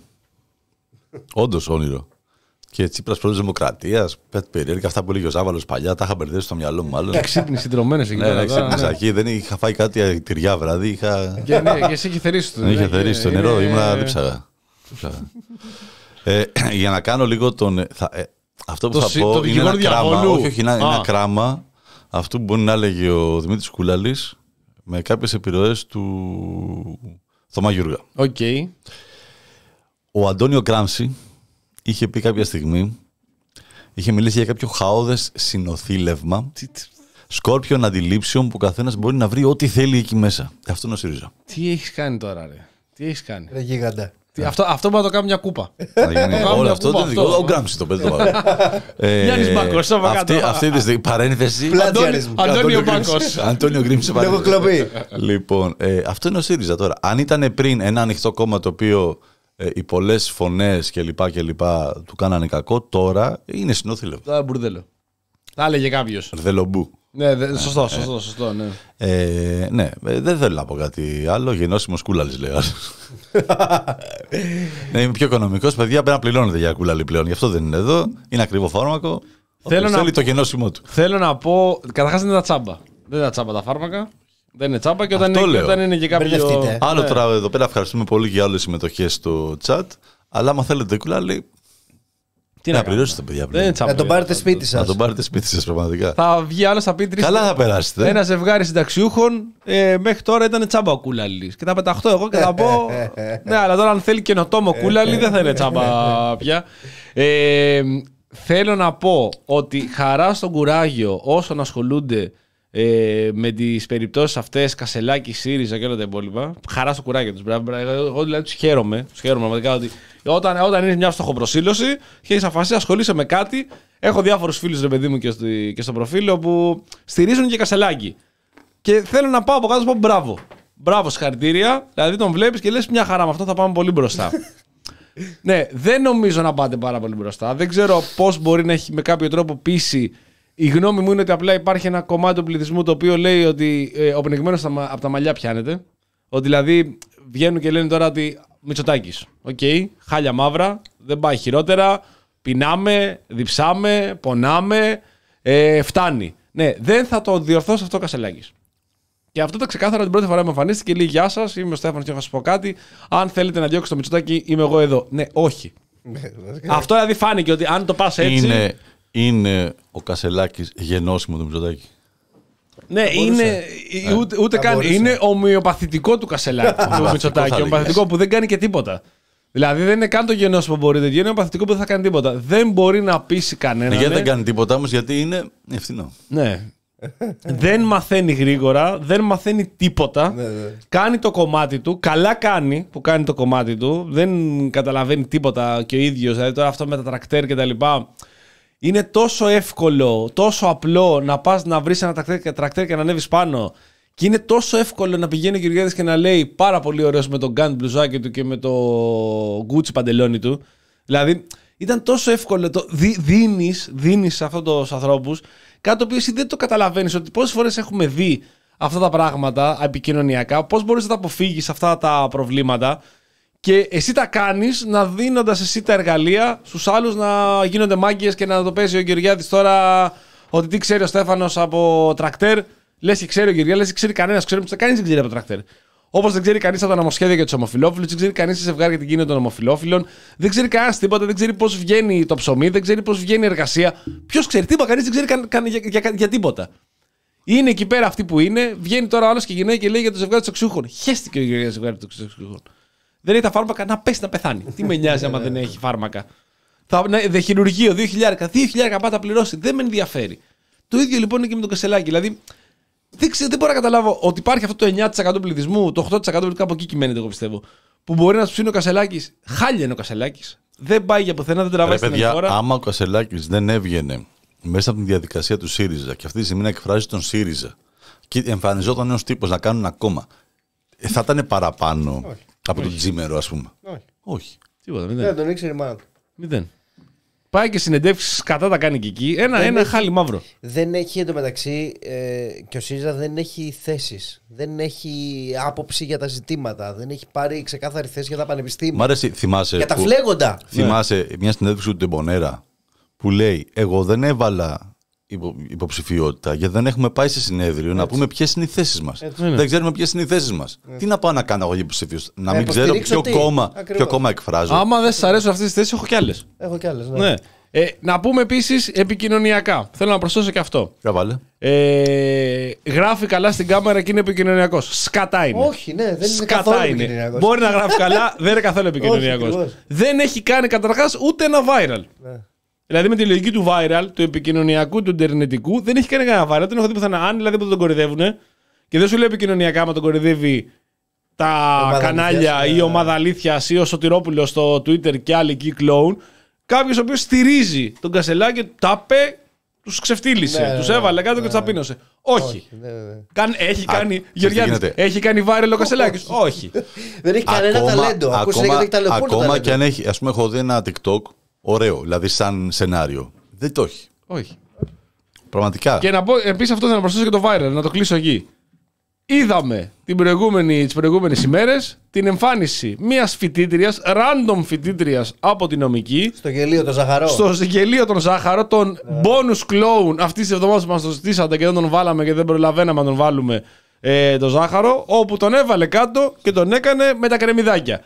Όντως όνειρο. Και Τσίπρας πρώτης Δημοκρατίας, πέτ περίεργα αυτά που έλεγε ο Ζάβαλος παλιά, τα είχα μπερδέψει στο μυαλό μου μάλλον. Ξύπνη, συντρωμένες εκεί ναι, πέρα. ναι, ξύπνησα εκεί, δεν είχα φάει κάτι τυριά βράδυ. Είχα... Και, ναι, και εσύ είχε θερήσει το. Δεν είχε θερήσει το νερό, ήμουνα δίψαγα. ε, για να κάνω λίγο τον. Θα, ε, αυτό που το θα πω το είναι ένα κράμα. διαβολού. Όχι, όχι, είναι ένα κράμα. Αυτό που μπορεί να έλεγε ο Δημήτρης Κούλαλης με κάποιες επιρροές του Θωμά Γιούργα. Okay. Ο Αντώνιο Γκράμψι είχε πει κάποια στιγμή, είχε μιλήσει για κάποιο χαόδες συνοθήλευμα σκόρπιων αντιλήψεων που ο καθένας μπορεί να βρει ό,τι θέλει εκεί μέσα. Αυτό είναι ο ΣΥΡΙΖΑ. Τι έχεις κάνει τώρα, ρε. Τι έχεις κάνει. Ρε γίγαντα. Τι, αυτό, αυτό μπορεί να το κάνει μια κούπα. Όλο αυτό δεν είναι δικό. Ο Γκράμψι το παιδί. Γιάννης Μπάκος, στο Αυτή, αυτή τη παρένθεση. Αντώνιο Μπάκος. Αντώνιο Γκράμψι. Λοιπόν, ε, αυτό είναι ο ΣΥΡΙΖΑ τώρα. Αν ήταν πριν ένα ανοιχτό κόμμα το οποίο ε, οι πολλές φωνές κλπ. κλπ. Του κάνανε κακό, τώρα είναι συνόθηλευμα. Τώρα μπουρδέλο. Θα έλεγε κάποιος. Ρδελομπού. Ναι, δε, σωστό, σωστό, σωστό, ναι. Ε, ναι, δεν θέλω να πω κάτι άλλο. Γενώσιμος Κούλαλης, λέω. Ναι, είμαι πιο οικονομικός. Παιδιά, πρέπει να πληρώνετε για Κούλαλη πλέον. Γι' αυτό δεν είναι εδώ. Είναι ακριβό φάρμακο. Θέλω να... θέλει το γενώσιμό του. Θέλω να πω. Καταρχάς δεν είναι τα τσάμπα. Δεν είναι τα τσάμπα τα φάρμακα. Δεν είναι τσάμπα και όταν, είναι, όταν είναι και κάποιο. Άλλο ναι. Τώρα εδώ πέρα ευχαριστούμε πολύ για όλες τις συμμετοχές στο chat. Αλλά άμα θέλετε Κούλαλη. Τι να, να πληρώσετε, παιδιά. Να τον πάρετε σπίτι σας. Να τον πάρετε σπίτι σας, πραγματικά. Θα βγει άλλο, θα πει τρεις. Καλά θα περάσετε. Ένα ζευγάρι συνταξιούχων ε, μέχρι τώρα ήταν τσάμπα ο Κούλαλης. Και θα πεταχτώ εγώ και θα πω. Ναι, αλλά τώρα αν θέλει καινοτόμο Κούλαλη δεν θα είναι τσάμπα πια. Ε, θέλω να πω ότι χαρά στον κουράγιο όσων ασχολούνται ε, με τις περιπτώσεις αυτές, Κασελάκη, ΣΥΡΙΖΑ και όλα τα υπόλοιπα. Χαρά στο κουράγιο τους. Εγώ δηλαδή τους χαίρομαι. Τους χαίρομαι πραγματικά ότι όταν, όταν είναι μια στοχοπροσήλωση και έχεις αφασίσει, ασχολείσαι με κάτι. Έχω διάφορους φίλους, ρε παιδί μου, και στο, και στο προφίλ που στηρίζουν και Κασελάκη. Και θέλω να πάω από κάτω να πω μπράβο. Μπράβο, συγχαρητήρια. Δηλαδή τον βλέπεις και λες μια χαρά, με αυτό θα πάμε πολύ μπροστά. Ναι, δεν νομίζω να πάτε πάρα πολύ μπροστά. Δεν ξέρω πώς μπορεί να έχει με κάποιο τρόπο πείσει. Η γνώμη μου είναι ότι απλά υπάρχει ένα κομμάτι του πληθυσμού το οποίο λέει ότι ε, ο πνιγμένος από τα μαλλιά πιάνεται. Ότι δηλαδή βγαίνουν και λένε τώρα ότι Μητσοτάκης. Οκ, okay, χάλια μαύρα, δεν πάει χειρότερα. Πεινάμε, διψάμε, πονάμε. Ε, φτάνει. Ναι, δεν θα το διορθώσει αυτό ο Κασελάκης. Και αυτό το ξεκάθαρα την πρώτη φορά που εμφανίστηκε και λέει: Γεια σας, είμαι ο Στέφανος και έχω να σας πω κάτι. Αν θέλετε να διώξετε το Μητσοτάκη, είμαι εγώ εδώ. Ναι, όχι. Αυτό δηλαδή φάνηκε ότι αν το πας έτσι. Είναι, είναι ο Κασελάκης γενώσιμο του Μητσοτάκη. Ναι, είναι, ε, ούτε, ούτε καν. Είναι ομοιοπαθητικό του Κασελάκη του Μητσοτάκη. Ομοιοπαθητικό που δεν κάνει και τίποτα. Δηλαδή δεν είναι καν το γενώσιμο που μπορείτε. Είναι ομοιοπαθητικό που δεν θα κάνει τίποτα. Δεν μπορεί να πείσει κανέναν. Γιατί δεν κάνει τίποτα όμως, γιατί είναι ευθυνό. Ναι. Δεν μαθαίνει γρήγορα, δεν μαθαίνει τίποτα. Ναι, ναι. Κάνει το κομμάτι του. Καλά κάνει που κάνει το κομμάτι του. Δεν καταλαβαίνει τίποτα και ο ίδιος. Δηλαδή τώρα αυτό με τα τρακτέρ και τα λοιπά. Είναι τόσο εύκολο, τόσο απλό να πας να βρεις ένα τρακτέρ, τρακτέρ και να ανέβεις πάνω. Και είναι τόσο εύκολο να πηγαίνει ο Γεωργιάδης και να λέει πάρα πολύ ωραίος με τον γκάντ μπλουζάκι του και με το γκούτσι παντελόνι του. Δηλαδή ήταν τόσο εύκολο. Το δι, δίνεις, δίνεις σε αυτούς τους ανθρώπους κάτι το οποίο εσύ δεν το καταλαβαίνεις. Ότι πόσες φορές έχουμε δει αυτά τα πράγματα επικοινωνιακά, πώς μπορείς να τα αποφύγεις αυτά τα προβλήματα. Και εσύ τα κάνεις να δίνοντας εσύ τα εργαλεία στους άλλους να γίνονται μάγκες και να το παίζει ο Γεωργιάδης τώρα ότι τι ξέρει ο Στέφανος από τρακτέρ. Λες και ξέρει ο Γεωργιάδης, λες και ξέρει κανένας, κανείς δεν ξέρει από τρακτέρ. Όπως δεν ξέρει κανείς από τα νομοσχέδια για τους ομοφυλόφιλους, δεν ξέρει κανείς τη ζευγάρι για την κίνηση των ομοφυλόφιλων, δεν ξέρει κανένας τίποτα, δεν ξέρει πώς βγαίνει το ψωμί, δεν ξέρει πώς βγαίνει η εργασία. Ποιος ξέρει τίποτα, κανείς δεν ξέρει κα, κα, για, για, για, για τίποτα. Είναι εκεί πέρα αυτοί που είναι, βγαίνει τώρα ο άλλος και γυρνάει και λέει για το ζευγάρι των εξούχων. Χέστηκε ο Γεωργιάδης ζευγάρι των εξούχων. Δεν έχει τα φάρμακα, να πέσει να πεθάνει. Τι με νοιάζει άμα δεν έχει φάρμακα. Θα, ναι, δε χειρουργείο, δύο χιλιάρικα, δύο χιλιάρικα πάτα πληρώσει. Δεν με ενδιαφέρει. Το ίδιο λοιπόν είναι και με τον Κασελάκη. Δηλαδή, δεν, ξέρω, δεν μπορώ να καταλάβω ότι υπάρχει αυτό το εννιά τοις εκατό πληθυσμού, το οκτώ τοις εκατό κάπου εκεί κυμαίνεται, εγώ πιστεύω. Που μπορεί να σου ψήνει ο Κασελάκης. Χάλια είναι ο Κασελάκης. Δεν πάει για πουθενά, δεν τραβάει στην χώρα. Άμα ο Κασελάκης δεν έβγαινε μέσα από την διαδικασία του ΣΥΡΙΖΑ και αυτή τη στιγμή να εκφράζει τον ΣΥΡΙΖΑ και εμφανιζόταν ένα τύπο να κάνουν ακόμα, θα ήταν παραπάνω. Όχι. Από τον Τζίμερο, ας πούμε. Όχι. Όχι. Τίποτα, μηδέν. Δεν τον ήξερε η μάνα του. Μηδέν. Πάει και συνεντεύξεις κατά τα κάνει και εκεί. Ένα, ένα έχει, χάλι μαύρο. Δεν έχει εντωμεταξύ ε, και ο ΣΥΡΙΖΑ δεν έχει θέσεις. Δεν έχει άποψη για τα ζητήματα. Δεν έχει πάρει ξεκάθαρη θέση για τα πανεπιστήμια. Μ' άρεσε, θυμάσαι. Για τα φλέγοντα. Θυμάσαι ναι. Μια συνέντευξη του Τεμπονέρα που λέει: Εγώ δεν έβαλα υπο, υποψηφιότητα, γιατί δεν έχουμε πάει σε συνέδριο έτσι. Να πούμε ποιες είναι οι θέσεις μας. Δεν ξέρουμε ποιες είναι οι θέσεις μας. Τι να πάω να κάνω εγώ για υποψήφιος, να μην ξέρω ποιο κόμμα, ποιο κόμμα εκφράζω. Άμα δεν σας αρέσουν αυτές τις θέσεις, έχω κι άλλες. Έχω κι άλλες, ναι. ναι. Ε, να πούμε επίσης επικοινωνιακά. Θέλω να προσθέσω και αυτό. Ε, γράφει καλά στην κάμερα και είναι επικοινωνιακός. Σκατά είναι. Όχι, ναι, δεν είναι Σκατά καθόλου είναι. επικοινωνιακός. Μπορεί να γράφει καλά, δεν είναι καθόλου επικοινωνιακός. Δεν έχει κάνει καταρχάς ούτε ένα viral. Ναι. Δηλαδή με τη λογική του viral, του επικοινωνιακού, του ιντερνετικού, δεν έχει κάνει κανένα viral. Δεν έχω δει πουθενά. Αν δηλαδή που τον κορυδεύουν και δεν σου λέει επικοινωνιακά, μα τον κορυδεύει τα ομάδα κανάλια αλήθειας, ή η ομάδα αλήθειας ή ο Σωτηρόπουλος στο Twitter και άλλοι εκεί κλόουν. Κάποιος ο οποίος στηρίζει τον Κασελάκη, τα πέ, τους ξεφτύλισε, ναι, τους έβαλε κάτω ναι, και τους ταπείνωσε. Όχι. Όχι ναι, ναι. Καν, έχει, Α, κάνει, Γεωργιάννης, έχει κάνει viral ο Κασελάκης. Όχι. Δεν έχει κανένα ακόμα, ταλέντο. Ακόμα, ακόμα, ακόμα και αν έχει, ας πούμε, έχω δει ένα TikTok ωραίο, δηλαδή σαν σενάριο. Δεν το έχει. Όχι. Πραγματικά. Και να πω, επίσης αυτό θα να προσθέσω και το viral, να το κλείσω εκεί. Είδαμε την προηγούμενη, τις προηγούμενες ημέρες την εμφάνιση μιας φοιτήτριας, random φοιτήτριας από την νομική. Στο γελίο τον Ζαχαρό. Στο γελίο τον Ζάχαρο, τον yeah. bonus clone αυτής της εβδομάδας που μας το ζητήσατε και δεν τον βάλαμε και δεν προλαβαίναμε να τον βάλουμε ε, τον Ζάχαρο, όπου τον έβαλε κάτω και τον έκανε με τα κρεμμυδάκια.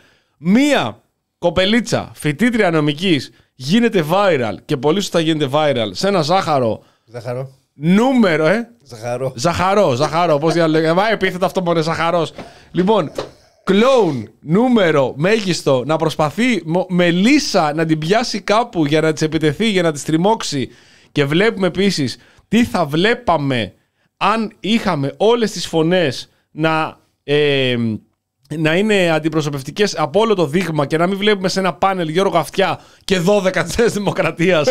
Μία κοπελίτσα φοιτήτρια νομικής γίνεται viral και πολύ σωστά γίνεται viral σε ένα Ζάχαρο. Ζάχαρο. Νούμερο, ε. Ζαχαρό. Ζαχαρό, ζαχαρό. Πώς διαλέγεται. Μα επίθετο αυτό μόνο ζαχαρός. Λοιπόν, κλόουν, νούμερο, μέγιστο, να προσπαθεί με λύσα να την πιάσει κάπου για να της επιτεθεί, για να της τριμώξει. Και βλέπουμε επίσης τι θα βλέπαμε αν είχαμε όλες τις φωνές να, ε, να είναι αντιπροσωπευτικές από όλο το δείγμα και να μην βλέπουμε σε ένα πάνελ Γιώργο Αυτιά και δώδεκα της Νέας Δημοκρατίας.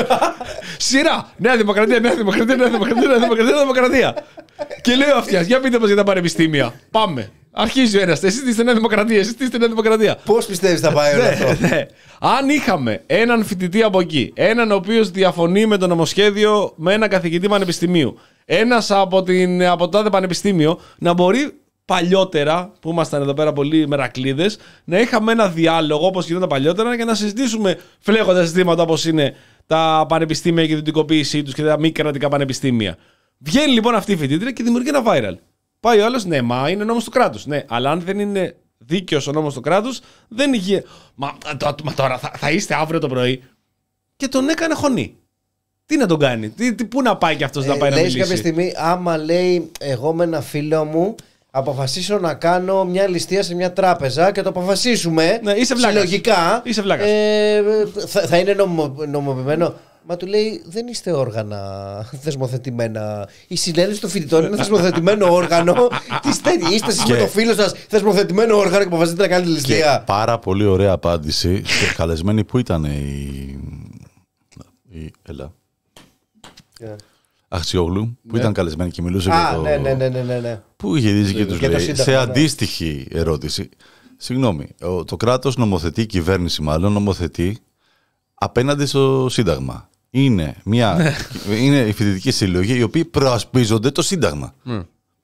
Σειρά! Νέα Δημοκρατία, Νέα Δημοκρατία, Νέα Δημοκρατία, Νέα Δημοκρατία, Νέα Δημοκρατία. Και λέει ο Αυτιάς, για πείτε μας για τα πανεπιστήμια. Πάμε. Αρχίζει ο ένας. Εσείς είστε Νέα Δημοκρατία, εσείς είστε Νέα Δημοκρατία. Πώς πιστεύεις θα πάει όλο αυτό? Αν είχαμε έναν φοιτητή από εκεί, έναν ο οποίος διαφωνεί με το νομοσχέδιο με έναν καθηγητή πανεπιστημίου, ένας από, την, από το τάδε πανεπιστήμιο να μπορεί. Παλιότερα, που ήμασταν εδώ πέρα πολλοί μερακλείδες, να είχαμε ένα διάλογο όπως γινόταν παλιότερα και να συζητήσουμε φλέγοντα ζητήματα όπως είναι τα πανεπιστήμια και η ιδιωτικοποίησή τους και τα μη κρατικά πανεπιστήμια. Βγαίνει λοιπόν αυτή η φοιτήτρια και δημιουργεί ένα viral. Πάει ο άλλος, ναι, μα είναι νόμος του κράτους. Ναι, αλλά αν δεν είναι δίκαιος ο νόμος του κράτους, δεν υγεία. Μα, μα τώρα θα, θα είστε αύριο το πρωί. Και τον έκανε χωνή. Τι να τον κάνει, τι, τι, πού να πάει κι αυτός ε, να πάει να μιλήσει. Κάποια στιγμή, άμα λέει εγώ με ένα φίλο μου. Αποφασίσω να κάνω μια ληστεία σε μια τράπεζα και το αποφασίσουμε ναι, είσαι συλλογικά. Είσαι βλάκας. Ε, θα, θα είναι νομο, νομοποιημένο. Μα του λέει δεν είστε όργανα θεσμοθετημένα. Η συνέλευση των φοιτητών είναι θεσμοθετημένο όργανο. Τι είστε, είστε εσείς με το φίλο σας θεσμοθετημένο όργανο και αποφασίσετε να κάνετε ληστεία. Πάρα πολύ ωραία απάντηση. Και καλεσμένη που ήταν η. η... Έλα. Yeah. Αχτσιόγλου, που ναι. ήταν καλεσμένη και μιλούσε Α, για το. Ναι, ναι, ναι, ναι, ναι. Που γυρίζει και τους λέει. Σε αντίστοιχη ερώτηση. Συγγνώμη, το κράτος νομοθετεί, η κυβέρνηση μάλλον νομοθετεί απέναντι στο Σύνταγμα. Είναι, μια, είναι η φοιτητική συλλογή οι οποίοι προασπίζονται το Σύνταγμα. Mm.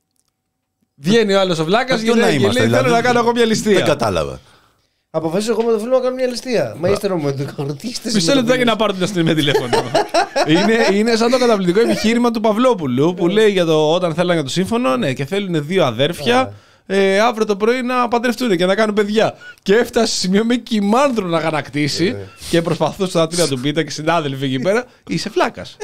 Βγαίνει ο άλλος ο βλάκας και λέει, λέει δηλαδή, θέλω να κάνω εγώ μια ληστεία. Δεν κατάλαβα. Αποφασίζω εγώ με το φίλο να κάνω μια ληστεία. Μα είστε νομοθετικοί. Μισό λεπτό για να πάρω την αστυνομία τηλέφωνο. είναι, είναι σαν το καταπληκτικό επιχείρημα του Παυλόπουλου που λέει για το όταν θέλανε για το σύμφωνο ναι, και θέλουν δύο αδέρφια ε, αύριο το πρωί να παντρευτούν και να κάνουν παιδιά. Και έφτασε σε σημείο με κοιμάνδρο να ανακτήσει και προσπαθούσε να του πείτε και συνάδελφοι εκεί πέρα. Είσαι φλάκας.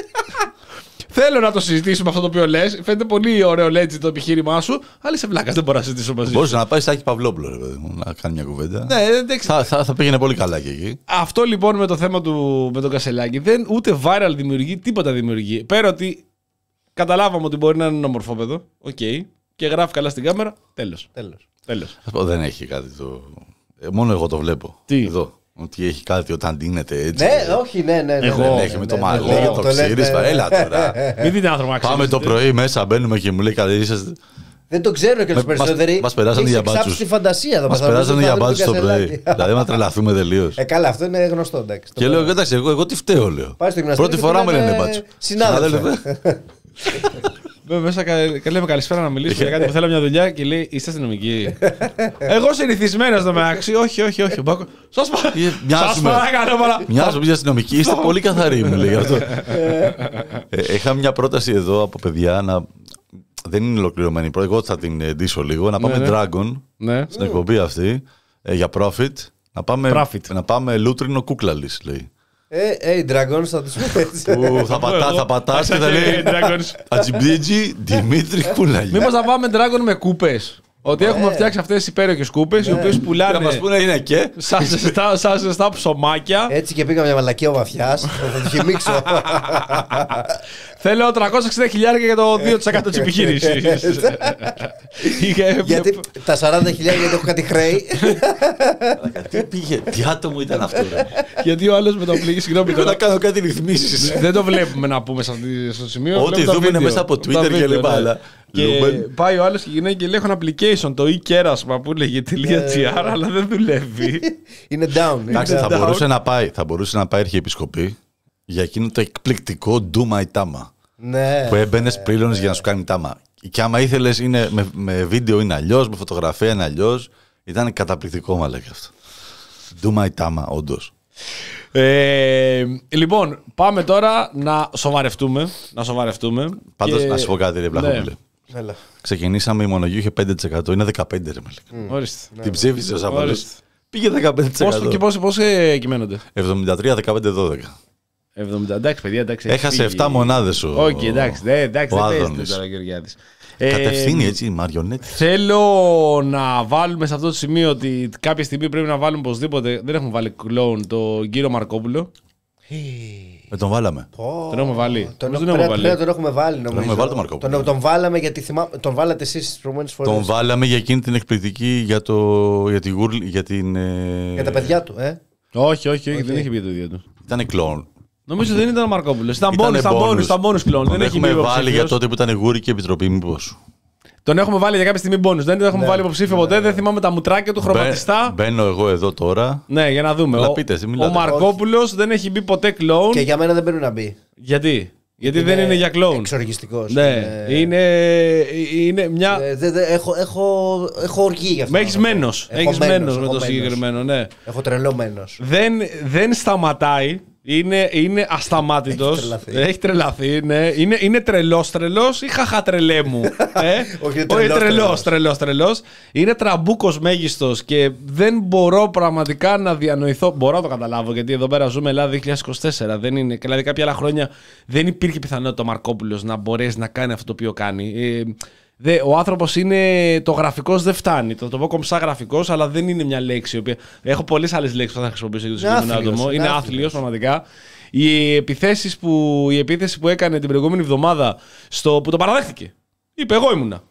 Θέλω να το συζητήσουμε αυτό το οποίο λες. Φαίνεται πολύ ωραίο legit το επιχείρημά σου, αλλά είσαι βλάκας, δεν μπορώ να συζητήσω μαζί σου. Μπορείς να πάει στα Άκη Παυλόπουλο, ρε παιδί μου, να κάνει μια κουβέντα. Ναι, θα, θα, θα πήγαινε πολύ καλά και εκεί. Αυτό λοιπόν με το θέμα του με τον Κασελάκη δεν ούτε viral δημιουργεί, τίποτα δημιουργεί. Πέρα ότι καταλάβαμε ότι μπορεί να είναι ένα ομορφόπεδο, οκ, okay, και γράφει καλά στην κάμερα, τέλος. Τέλος. Τέλος. Δεν έχει κάτι το. Μόνο εγώ το βλέπω. Τι? Εδώ. Ότι έχει κάτι όταν δίνεται έτσι. Ναι, όχι, ναι, ναι. Εγώ δεν έχει με το μαλλί, το ξύρισμα. Έλα τώρα. Μην δείτε άνθρωπο αξίζει. Πάμε το πρωί μέσα, μπαίνουμε και μου λέει καλή είσαστε. Δεν το ξέρουν και τους περισσότεροι. Μας περάσαν οι αμπάτσους. Τη φαντασία εδώ. Μας περάσαν οι αμπάτσους το πρωί. Δηλαδή να τρελαθούμε τελείως. Ε, καλά, αυτό είναι γνωστό, εντάξει. Και λέω, εντάξει, εγώ τι φταίω, λέω. Πρώτη φορά με λένε μπάτσο. Συνάδελφε. Μέσα και λέμε καλησπέρα να μιλήσουμε για κάτι που θέλω μια δουλειά και λέει είστε αστυνομικοί. Εγώ συνηθισμένο στο μεταξύ. Όχι, όχι, όχι. Σας παρακαλώ. Μοιάζουμε μια αστυνομική. Είστε πολύ καθαροί, μου λέει αυτό. Είχα μια πρόταση εδώ από παιδιά να. Δεν είναι ολοκληρωμένη. Εγώ θα την ντύσω λίγο. Να πάμε Dragon στην εκπομπή αυτή για profit. Να πάμε λούτρινο κούκλαλης, λέει. Ε, hey, Dragons, θα τους πούμε έτσι. Θα πατάς, θα πατάς και θα λέει Ατζιμπίτζι, Δημήτρη Κούλαγη. Μήπως θα πάμε Dragon με κούπες. Ότι έχουμε φτιάξει αυτές τις υπέροχες κούπες, οι οποίες πουλάνε. Να μας πούνε είναι και. Σαν ζεστά ψωμάκια. Έτσι και πήγα μια μαλακία ο Βαθιάς. Θα το χυμίξω. Θέλω τριακόσια εξήντα χιλιάδες για το δύο τοις εκατό της επιχείρησης. Γιατί τα σαράντα χιλιάδες γιατί έχω κάτι χρέη. Τι πήγε, τι άτομο ήταν αυτό. Γιατί ο άλλος με το πλήγει, συγγνώμη. Θέλω να κάνω κάτι ρυθμίσεις. Δεν το βλέπουμε να πούμε στο σημείο. Ό,τι δούμε είναι μέσα από Twitter και λοιπά. Και πάει ο άλλος και γυρνάει και λέει: έχω ένα application, το e-κέρασμα που λέγε .gr, αλλά δεν δουλεύει. Είναι down. Εντάξει, θα μπορούσε να πάει, θα μπορούσε να πάει αρχιεπισκοπή για εκείνο το εκπληκτικό Do My Tama. Ναι. Που έμπαινε, πλήρωνε για να σου κάνει τάμα. Και άμα ήθελε, με, με βίντεο είναι αλλιώ, με φωτογραφία είναι αλλιώ. Ήταν καταπληκτικό, μα λέγε αυτό. Do My Tama, όντως. Ε, λοιπόν, πάμε τώρα να σοβαρευτούμε. Να σοβαρευτούμε. Πάντως, και... να σου πω κάτι, ρε Βλαχόπουλε. Ναι. Ξεκινήσαμε, η μονογιού είχε πέντε τοις εκατό, είναι δεκαπέντε τοις εκατό. Mm. Ορίστε. Την ψήφισε ο Σαββαλός. Πήγε δεκαπέντε τοις εκατό. Πώς και πώς, πώς ε, κυμαίνονται. εβδομήντα τρία δεκαπέντε δώδεκα. εβδομήντα, εντάξει, παιδιά, εντάξει. Έχασε επτά μονάδες ο Όχι, εντάξει, δε, εντάξει, ο δεν Άδωνης. παίζεται τώρα, Γεωργιάδης. Κατευθύνει έτσι η μαριονέτη. Θέλω να βάλουμε σε αυτό το σημείο ότι κάποια στιγμή πρέπει να βάλουμε οπωσδήποτε. Δεν έχουμε βάλει κλόουν τον κύριο Μαρκόπουλο. Με τον βάλαμε. Τον έχουμε βάλει. Τον, τον, έχουμε βάλει. τον έχουμε βάλει, νομίζω. Τον έχουμε βάλει τον Μαρκόπουλο. Τον, τον βάλαμε γιατί θυμά... τον βάλατε εσείς τις προηγούμενες φορές. Τον βάλαμε για εκείνη την εκπληκτική για, το... για, τη γουρλ... για την. Για τα παιδιά του, ε. Όχι, όχι, όχι, δεν είχε πει το ίδιο του. Ήταν κλόουν. Νομίζω δεν ήταν ο Μαρκόπουλος. Ήταν μπόνους, ήταν μπόνους, ήταν μπόνους κλόουν. Τον έχουμε βάλει για τότε που ήταν η Γούρικη Επιτροπή, μήπως. Τον έχουμε βάλει για κάποια στιγμή μπόνους. Δεν τον έχουμε βάλει υποψήφιο ποτέ. Δεν θυμάμαι τα μουτράκια του, χρωματιστά. Μπαίνω εγώ εδώ τώρα. Ναι, για να δούμε. Ο, ο Μαρκόπουλος δεν έχει μπει ποτέ κλόουν. Και για μένα δεν πρέπει να μπει. Γιατί? Γιατί είναι δεν είναι για κλόουν. Εξοργιστικός. Ναι, είναι, είναι μια. Ε, δε, δε, έχω, έχω, έχω οργή γι' αυτό. Με έχεις μένος. Έχεις μένος με το συγκεκριμένο, ναι. Έχω τρελό μένος. Δεν, δεν σταματάει. Είναι, είναι ασταμάτητος. Έχει τρελαθεί. Έχει τρελαθεί, ναι. Είναι, είναι τρελός τρελός ή χαχατρελέ μου. ε? Όχι, τρελός, τρελός, τρελός, τρελός. Είναι τραμπούκος μέγιστος και δεν μπορώ πραγματικά να διανοηθώ. Μπορώ να το καταλάβω γιατί εδώ πέρα ζούμε Ελλάδα δύο χιλιάδες είκοσι τέσσερα. Δεν είναι, δηλαδή κάποια άλλα χρόνια δεν υπήρχε πιθανότητα ο Μαρκόπουλος να μπορέσει να κάνει αυτό το οποίο κάνει. Ε, Δε, ο άνθρωπος είναι. Το γραφικός δεν φτάνει. Το, το πω κομψά γραφικός, αλλά δεν είναι μια λέξη. Οποία, έχω πολλές άλλες λέξεις που θα χρησιμοποιήσω για το συγκεκριμένο άτομο. Είναι άθλιος, πραγματικά. Οι επιθέσεις που, η επίθεση που έκανε την προηγούμενη εβδομάδα, στο, που το παραδέχτηκε. Είπε, εγώ ήμουνα.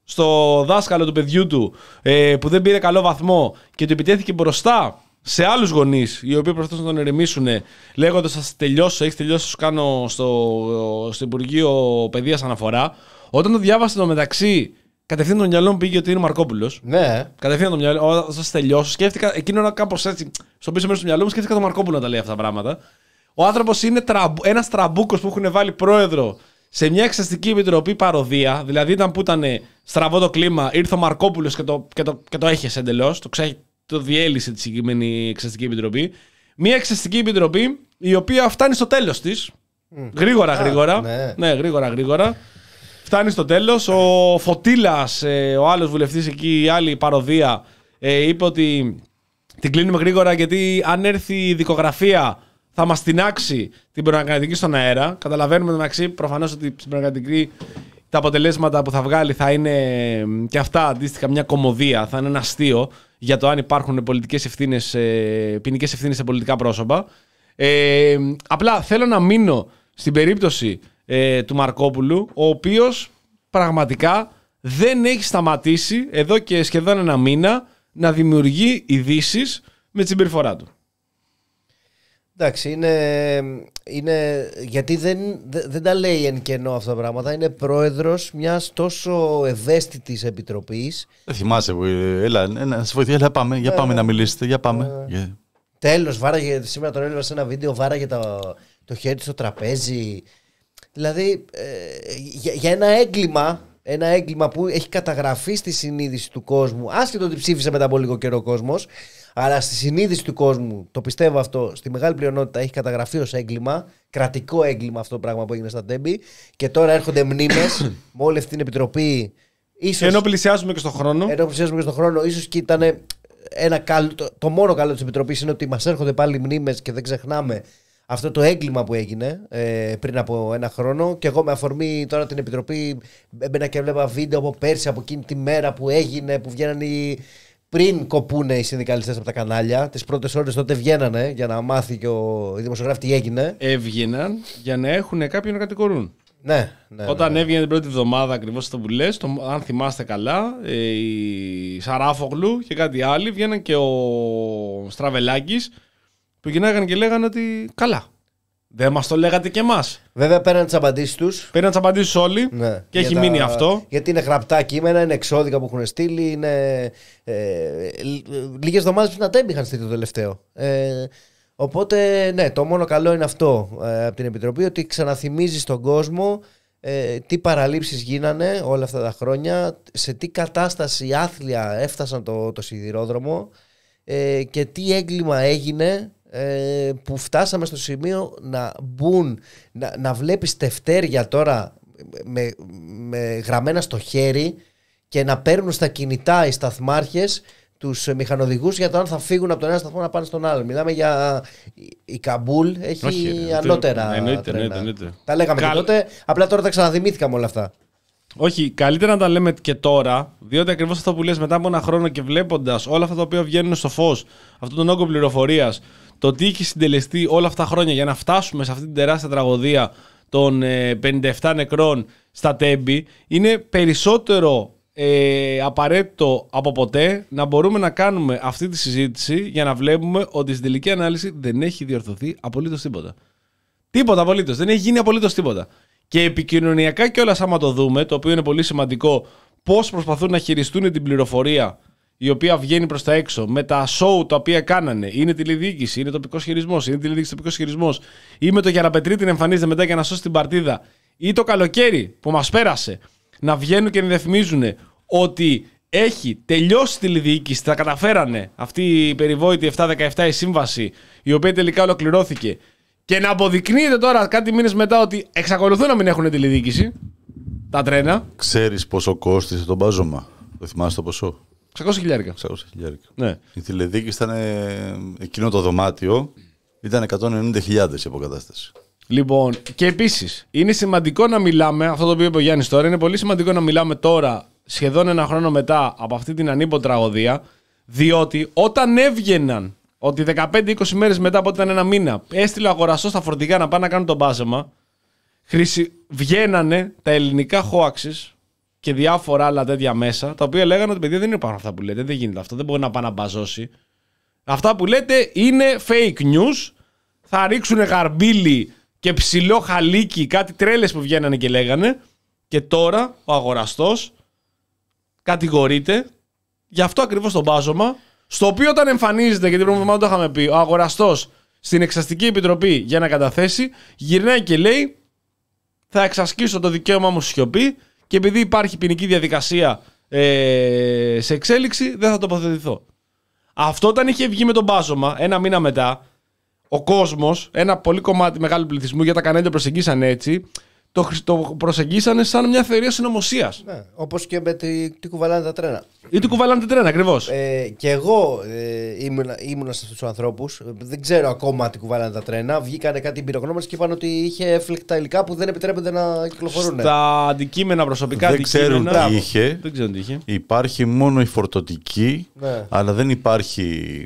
Στο δάσκαλο του παιδιού του, ε, που δεν πήρε καλό βαθμό και του επιτέθηκε μπροστά σε άλλους γονείς, οι οποίοι προσπαθούν να τον ερεμήσουν, λέγοντας, θα τελειώσω, έχεις τελειώσει, θα σου κάνω στο, στο Υπουργείο Παιδείας αναφορά. Όταν το διάβασα το μεταξύ, κατευθείαν το μυαλό μου πήγε ότι είναι ο Μαρκόπουλος. Ναι. Κατευθείαν το μυαλό, όταν θα τελειώσω, σκέφτηκα εκείνο να κάπως έτσι. Στο πίσω μέρος του μυαλού μου σκέφτηκα τον Μαρκόπουλο να τα λέει αυτά τα πράγματα. Ο άνθρωπος είναι τραμπ, ένας τραμπούκος που έχουν βάλει πρόεδρο σε μια εξεταστική επιτροπή παροδία. Δηλαδή ήταν που ήταν στραβό το κλίμα, ήρθε ο Μαρκόπουλος και το, και το, και το έχεσε εντελώς. Το, ξέ, το διέλυσε τη συγκεκριμένη εξεταστική επιτροπή. Μια εξεταστική επιτροπή η οποία φτάνει στο τέλος της. Mm. Γρήγορα, γρήγορα. Ναι. ναι, γρήγορα, γρήγορα. Φτάνει στο τέλος. Ο Φωτήλας, ο άλλος βουλευτής εκεί, η άλλη παροδία, είπε ότι την κλείνουμε γρήγορα γιατί αν έρθει η δικογραφία θα μας τινάξει την προανακριτική στον αέρα. Καταλαβαίνουμε μεταξύ προφανώς ότι στην προανακριτική τα αποτελέσματα που θα βγάλει θα είναι και αυτά αντίστοιχα μια κωμωδία, θα είναι ένα αστείο για το αν υπάρχουν πολιτικές ευθύνες, ποινικές ευθύνες σε πολιτικά πρόσωπα. Ε, απλά θέλω να μείνω στην περίπτωση ε, του Μαρκόπουλου, ο οποίος πραγματικά δεν έχει σταματήσει εδώ και σχεδόν ένα μήνα να δημιουργεί ειδήσεις με τη συμπεριφορά του. Εντάξει, είναι, είναι γιατί δεν, δεν τα λέει εν κενό αυτά τα πράγματα. Είναι πρόεδρος μιας τόσο ευαίσθητης επιτροπής. Δεν θυμάσαι που έλα, να σας βοηθήσω, έλα πάμε, για πάμε ε, να μιλήσετε, για πάμε. Ε, yeah. Τέλος, βάραγε, σήμερα τον έλεγα σε ένα βίντεο, βάραγε το, το χέρι στο τραπέζι. Δηλαδή, ε, για, για ένα έγκλημα, ένα έγκλημα που έχει καταγραφεί στη συνείδηση του κόσμου, άσχετο ότι ψήφισε μετά από λίγο καιρό ο κόσμος, αλλά στη συνείδηση του κόσμου, το πιστεύω αυτό, στη μεγάλη πλειονότητα έχει καταγραφεί ως έγκλημα, κρατικό έγκλημα αυτό το πράγμα που έγινε στα Τέμπη, και τώρα έρχονται μνήμες με όλη αυτή την επιτροπή. Ίσως, ενώ πλησιάζουμε και στον χρόνο. Ενώ πλησιάζουμε και στον χρόνο, ίσως και ήταν ένα καλό, το, το μόνο καλό της επιτροπής είναι ότι μας έρχονται πάλι μνήμες και δεν ξεχνάμε αυτό το έγκλημα που έγινε ε, πριν από ένα χρόνο. Και εγώ με αφορμή τώρα την επιτροπή έμπαινα και έβλεπα βίντεο από πέρσι, από εκείνη τη μέρα που έγινε, που βγαίνανε οι. Πριν κοπούνε οι συνδικαλιστές από τα κανάλια, τις πρώτες ώρες τότε βγαίνανε για να μάθει και ο δημοσιογράφος τι έγινε. Έβγαιναν για να έχουν κάποιον να κατηγορούν. Ναι, ναι. Όταν ναι. έβγαινε την πρώτη εβδομάδα, ακριβώς αυτό που λες, το, αν θυμάστε καλά, ε, η Σαράφογλου και κάτι άλλοι βγαίναν και ο Στραβελάκης που γυρνάγαν και λέγανε ότι καλά. Δεν μας το λέγατε κι εμάς. Βέβαια πέραν τις απαντήσεις τους. Πέραν τις απαντήσεις όλοι Ναι, και έχει τα... μείνει αυτό. Γιατί είναι γραπτά κείμενα, είναι εξώδικα που έχουν στείλει. Είναι, ε, λίγες εβδομάδες πριν τα Τέμπη είχαν στείλει το τελευταίο. Ε, οπότε, ναι, το μόνο καλό είναι αυτό ε, από την Επιτροπή, ότι ξαναθυμίζει στον κόσμο ε, τι παραλήψεις γίνανε όλα αυτά τα χρόνια, σε τι κατάσταση άθλια έφτασαν το, το σιδηρόδρομο ε, και τι έγκλημα έγινε. Ε, που φτάσαμε στο σημείο να μπουν, να, να βλέπεις τευτέρια τώρα με, με γραμμένα στο χέρι και να παίρνουν στα κινητά οι σταθμάρχες τους μηχανοδηγούς για το αν θα φύγουν από τον ένα σταθμό να πάνε στον άλλο. Μιλάμε για η Καμπούλ, έχει Όχι, ανώτερα εννοείται, τρένα. εννοείται, εννοείται. Τα λέγαμε Καλ... και τότε, απλά τώρα τα ξαναδημήθηκαμε όλα αυτά. Όχι, καλύτερα να τα λέμε και τώρα, διότι ακριβώς αυτό που λες μετά από ένα χρόνο και βλέποντας όλα αυτά τα οποία βγαίνουν στο φως, αυτόν τον όγκο πληροφορίας, το τι έχει συντελεστεί όλα αυτά τα χρόνια για να φτάσουμε σε αυτή την τεράστια τραγωδία των ε, πενήντα επτά νεκρών στα Τέμπη, είναι περισσότερο ε, απαραίτητο από ποτέ να μπορούμε να κάνουμε αυτή τη συζήτηση για να βλέπουμε ότι στην τελική ανάλυση δεν έχει διορθωθεί απολύτως τίποτα. Τίποτα απολύτως, δεν έχει γίνει απολύτως τίποτα. Και επικοινωνιακά κιόλας, άμα το δούμε, το οποίο είναι πολύ σημαντικό, πώς προσπαθούν να χειριστούν την πληροφορία η οποία βγαίνει προς τα έξω με τα show τα οποία κάνανε. Είναι τηλεδιοίκηση, είναι τοπικός χειρισμός, είναι τηλεδιοίκηση, τοπικός χειρισμός, ή με το Γιαραπετρί την εμφανίζεται μετά για να σώσει την παρτίδα, ή το καλοκαίρι που μας πέρασε να βγαίνουν και να διαφημίζουν ότι έχει τελειώσει η τηλεδιοίκηση, τα καταφέρανε αυτή η περιβόητη επτά δεκαεπτά η σύμβαση, η οποία τελικά ολοκληρώθηκε. Και να αποδεικνύεται τώρα κάτι μήνες μετά ότι εξακολουθούν να μην έχουν τηλεδιοίκηση τα τρένα. Ξέρεις πόσο κόστισε το μπάζωμα? Το θυμάσαι το ποσό? εξακόσια χιλιάρικα. εξακόσια χιλιάρικα. Ναι. Η τηλεδιοίκηση ήταν, εκείνο το δωμάτιο ήταν εκατόν ενενήντα χιλιάδες η αποκατάσταση. Λοιπόν, και επίσης είναι σημαντικό να μιλάμε, αυτό το οποίο είπε ο Γιάννης τώρα, είναι πολύ σημαντικό να μιλάμε τώρα, σχεδόν ένα χρόνο μετά από αυτή την ανίποτη τραγωδία, διότι όταν έβγαιναν ότι δεκαπέντε είκοσι μέρες μετά από ότι ήταν ένα μήνα, έστειλε ο αγοραστός στα φορτηγά να πάνε να κάνουν τον μπάζεμα, χρησι... βγαίνανε τα ελληνικά hoaxes και διάφορα άλλα τέτοια μέσα, τα οποία λέγανε ότι παιδιά δεν υπάρχουν αυτά που λέτε, δεν γίνεται αυτό, δεν μπορεί να πάει να μπαζώσει. Αυτά που λέτε είναι fake news, θα ρίξουν γαρμπίλι και ψηλό χαλίκι, κάτι τρέλες που βγαίνανε και λέγανε, και τώρα ο αγοραστός κατηγορείται για αυτό ακριβώς το μπάζωμα, στο οποίο όταν εμφανίζεται, γιατί πριν το είχαμε πει, ο αγοραστός στην Εξαστική Επιτροπή για να καταθέσει, γυρνάει και λέει θα εξασκήσω το δικαίωμά μου στη σιωπή και επειδή υπάρχει ποινική διαδικασία ε, σε εξέλιξη δεν θα τοποθετηθώ. Αυτό όταν είχε βγει με τον μπάζωμα ένα μήνα μετά, ο κόσμος, ένα πολύ κομμάτι μεγάλου πληθυσμού, γιατί τα κανάλια το προσεγγίσαν έτσι, το, το προσεγγίσανε σαν μια θεωρία συνωμοσίας. Ναι, όπως και με τη, τι κουβαλάνε τα τρένα. Ή τι κουβαλάνε τα τρένα, ακριβώς. Ε, και εγώ ε, ήμουνα, ήμουνα σε αυτούς τους ανθρώπους. Δεν ξέρω ακόμα τι κουβαλάνε τα τρένα. Βγήκανε κάτι εμπειρογνώμονες και είπαν ότι είχε έφλεκτα υλικά που δεν επιτρέπεται να κυκλοφορούν. Στα αντικείμενα, προσωπικά δεν αντικείμενα. Ξέρουν τι είχε. Δεν ξέρουν τι είχε. Υπάρχει μόνο η φορτωτική, Ναι. αλλά δεν υπάρχει.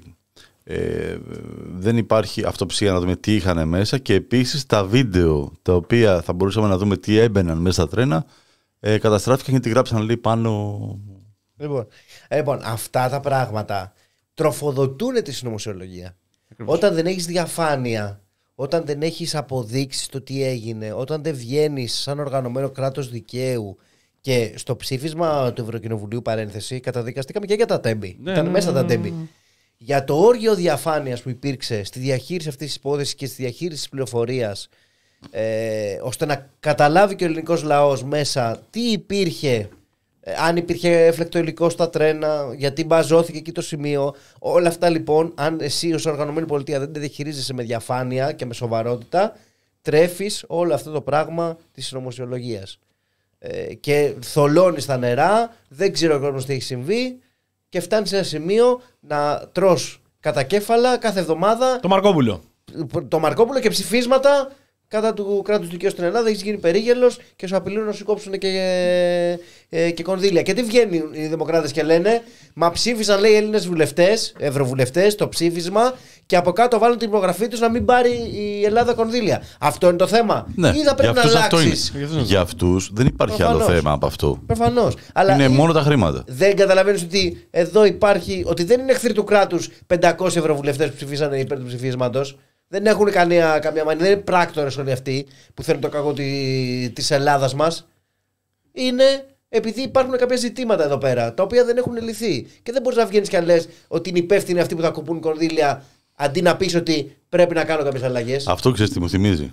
Ε, δεν υπάρχει αυτοψία να δούμε τι είχαν μέσα, και επίσης τα βίντεο τα οποία θα μπορούσαμε να δούμε τι έμπαιναν μέσα στα τρένα ε, καταστράφηκαν γιατί γράψαν λέει πάνω. Λοιπόν, ε, λοιπόν, αυτά τα πράγματα τροφοδοτούν τη συνωμοσιολογία. Όταν δεν έχεις διαφάνεια, όταν δεν έχεις αποδείξεις το τι έγινε, όταν δεν βγαίνεις σαν οργανωμένο κράτος δικαίου. Και στο ψήφισμα του Ευρωκοινοβουλίου, παρένθεση, καταδικαστήκαμε και για τα Τέμπη. Ναι, Ήταν ναι, μέσα ναι, τα ναι. Τέμπη. Για το όργιο διαφάνειας που υπήρξε στη διαχείριση αυτής της υπόθεσης και στη διαχείριση της πληροφορίας ε, ώστε να καταλάβει και ο ελληνικός λαός μέσα τι υπήρχε, ε, αν υπήρχε έφλεκτο υλικό στα τρένα, γιατί μπαζώθηκε εκεί το σημείο. Όλα αυτά λοιπόν, αν εσύ ως οργανωμένη πολιτεία δεν τα διαχειρίζεσαι με διαφάνεια και με σοβαρότητα, τρέφεις όλο αυτό το πράγμα της συνωμοσιολογίας. Ε, και θολώνεις τα νερά, δεν ξέρω ο κόσμος τι έχει συμβεί και φτάνεις σε ένα σημείο να τρως κατά κέφαλα κάθε εβδομάδα Το Μαρκόπουλο. το Μαρκόπουλο και ψηφίσματα κατά του κράτους δικαίου στην Ελλάδα. Έχει γίνει περίγελος και σου απειλούν να σου κόψουν και, ε, και κονδύλια. Και τι βγαίνουν οι δημοκράτες και λένε, μα ψήφισαν, λέει, Έλληνες βουλευτές, ευρωβουλευτές, το ψήφισμα και από κάτω βάλουν την υπογραφή τους να μην πάρει η Ελλάδα κονδύλια. Αυτό είναι το θέμα. Ναι, Ή θα πρέπει να αλλάξεις? Για αυτούς δεν υπάρχει Προφανώς. άλλο θέμα από αυτό. Προφανώς. Αλλά Είναι ή- μόνο τα χρήματα. δεν καταλαβαίνεις ότι εδώ υπάρχει, ότι δεν είναι εχθροί του κράτους πεντακόσιοι ευρωβουλευτές που ψηφίσανε υπέρ του ψηφίσματος. Δεν έχουν καμία, καμία μανία, δεν είναι πράκτορες όλοι αυτοί που θέλουν το κακό τη, της Ελλάδας μας. Είναι επειδή υπάρχουν κάποια ζητήματα εδώ πέρα τα οποία δεν έχουν λυθεί. Και δεν μπορείς να βγαίνεις και να λες ότι είναι υπεύθυνοι αυτοί που θα κοπούν κονδύλια αντί να πεις ότι πρέπει να κάνω κάποιες αλλαγές. Αυτό ξέρεις τι μου θυμίζει.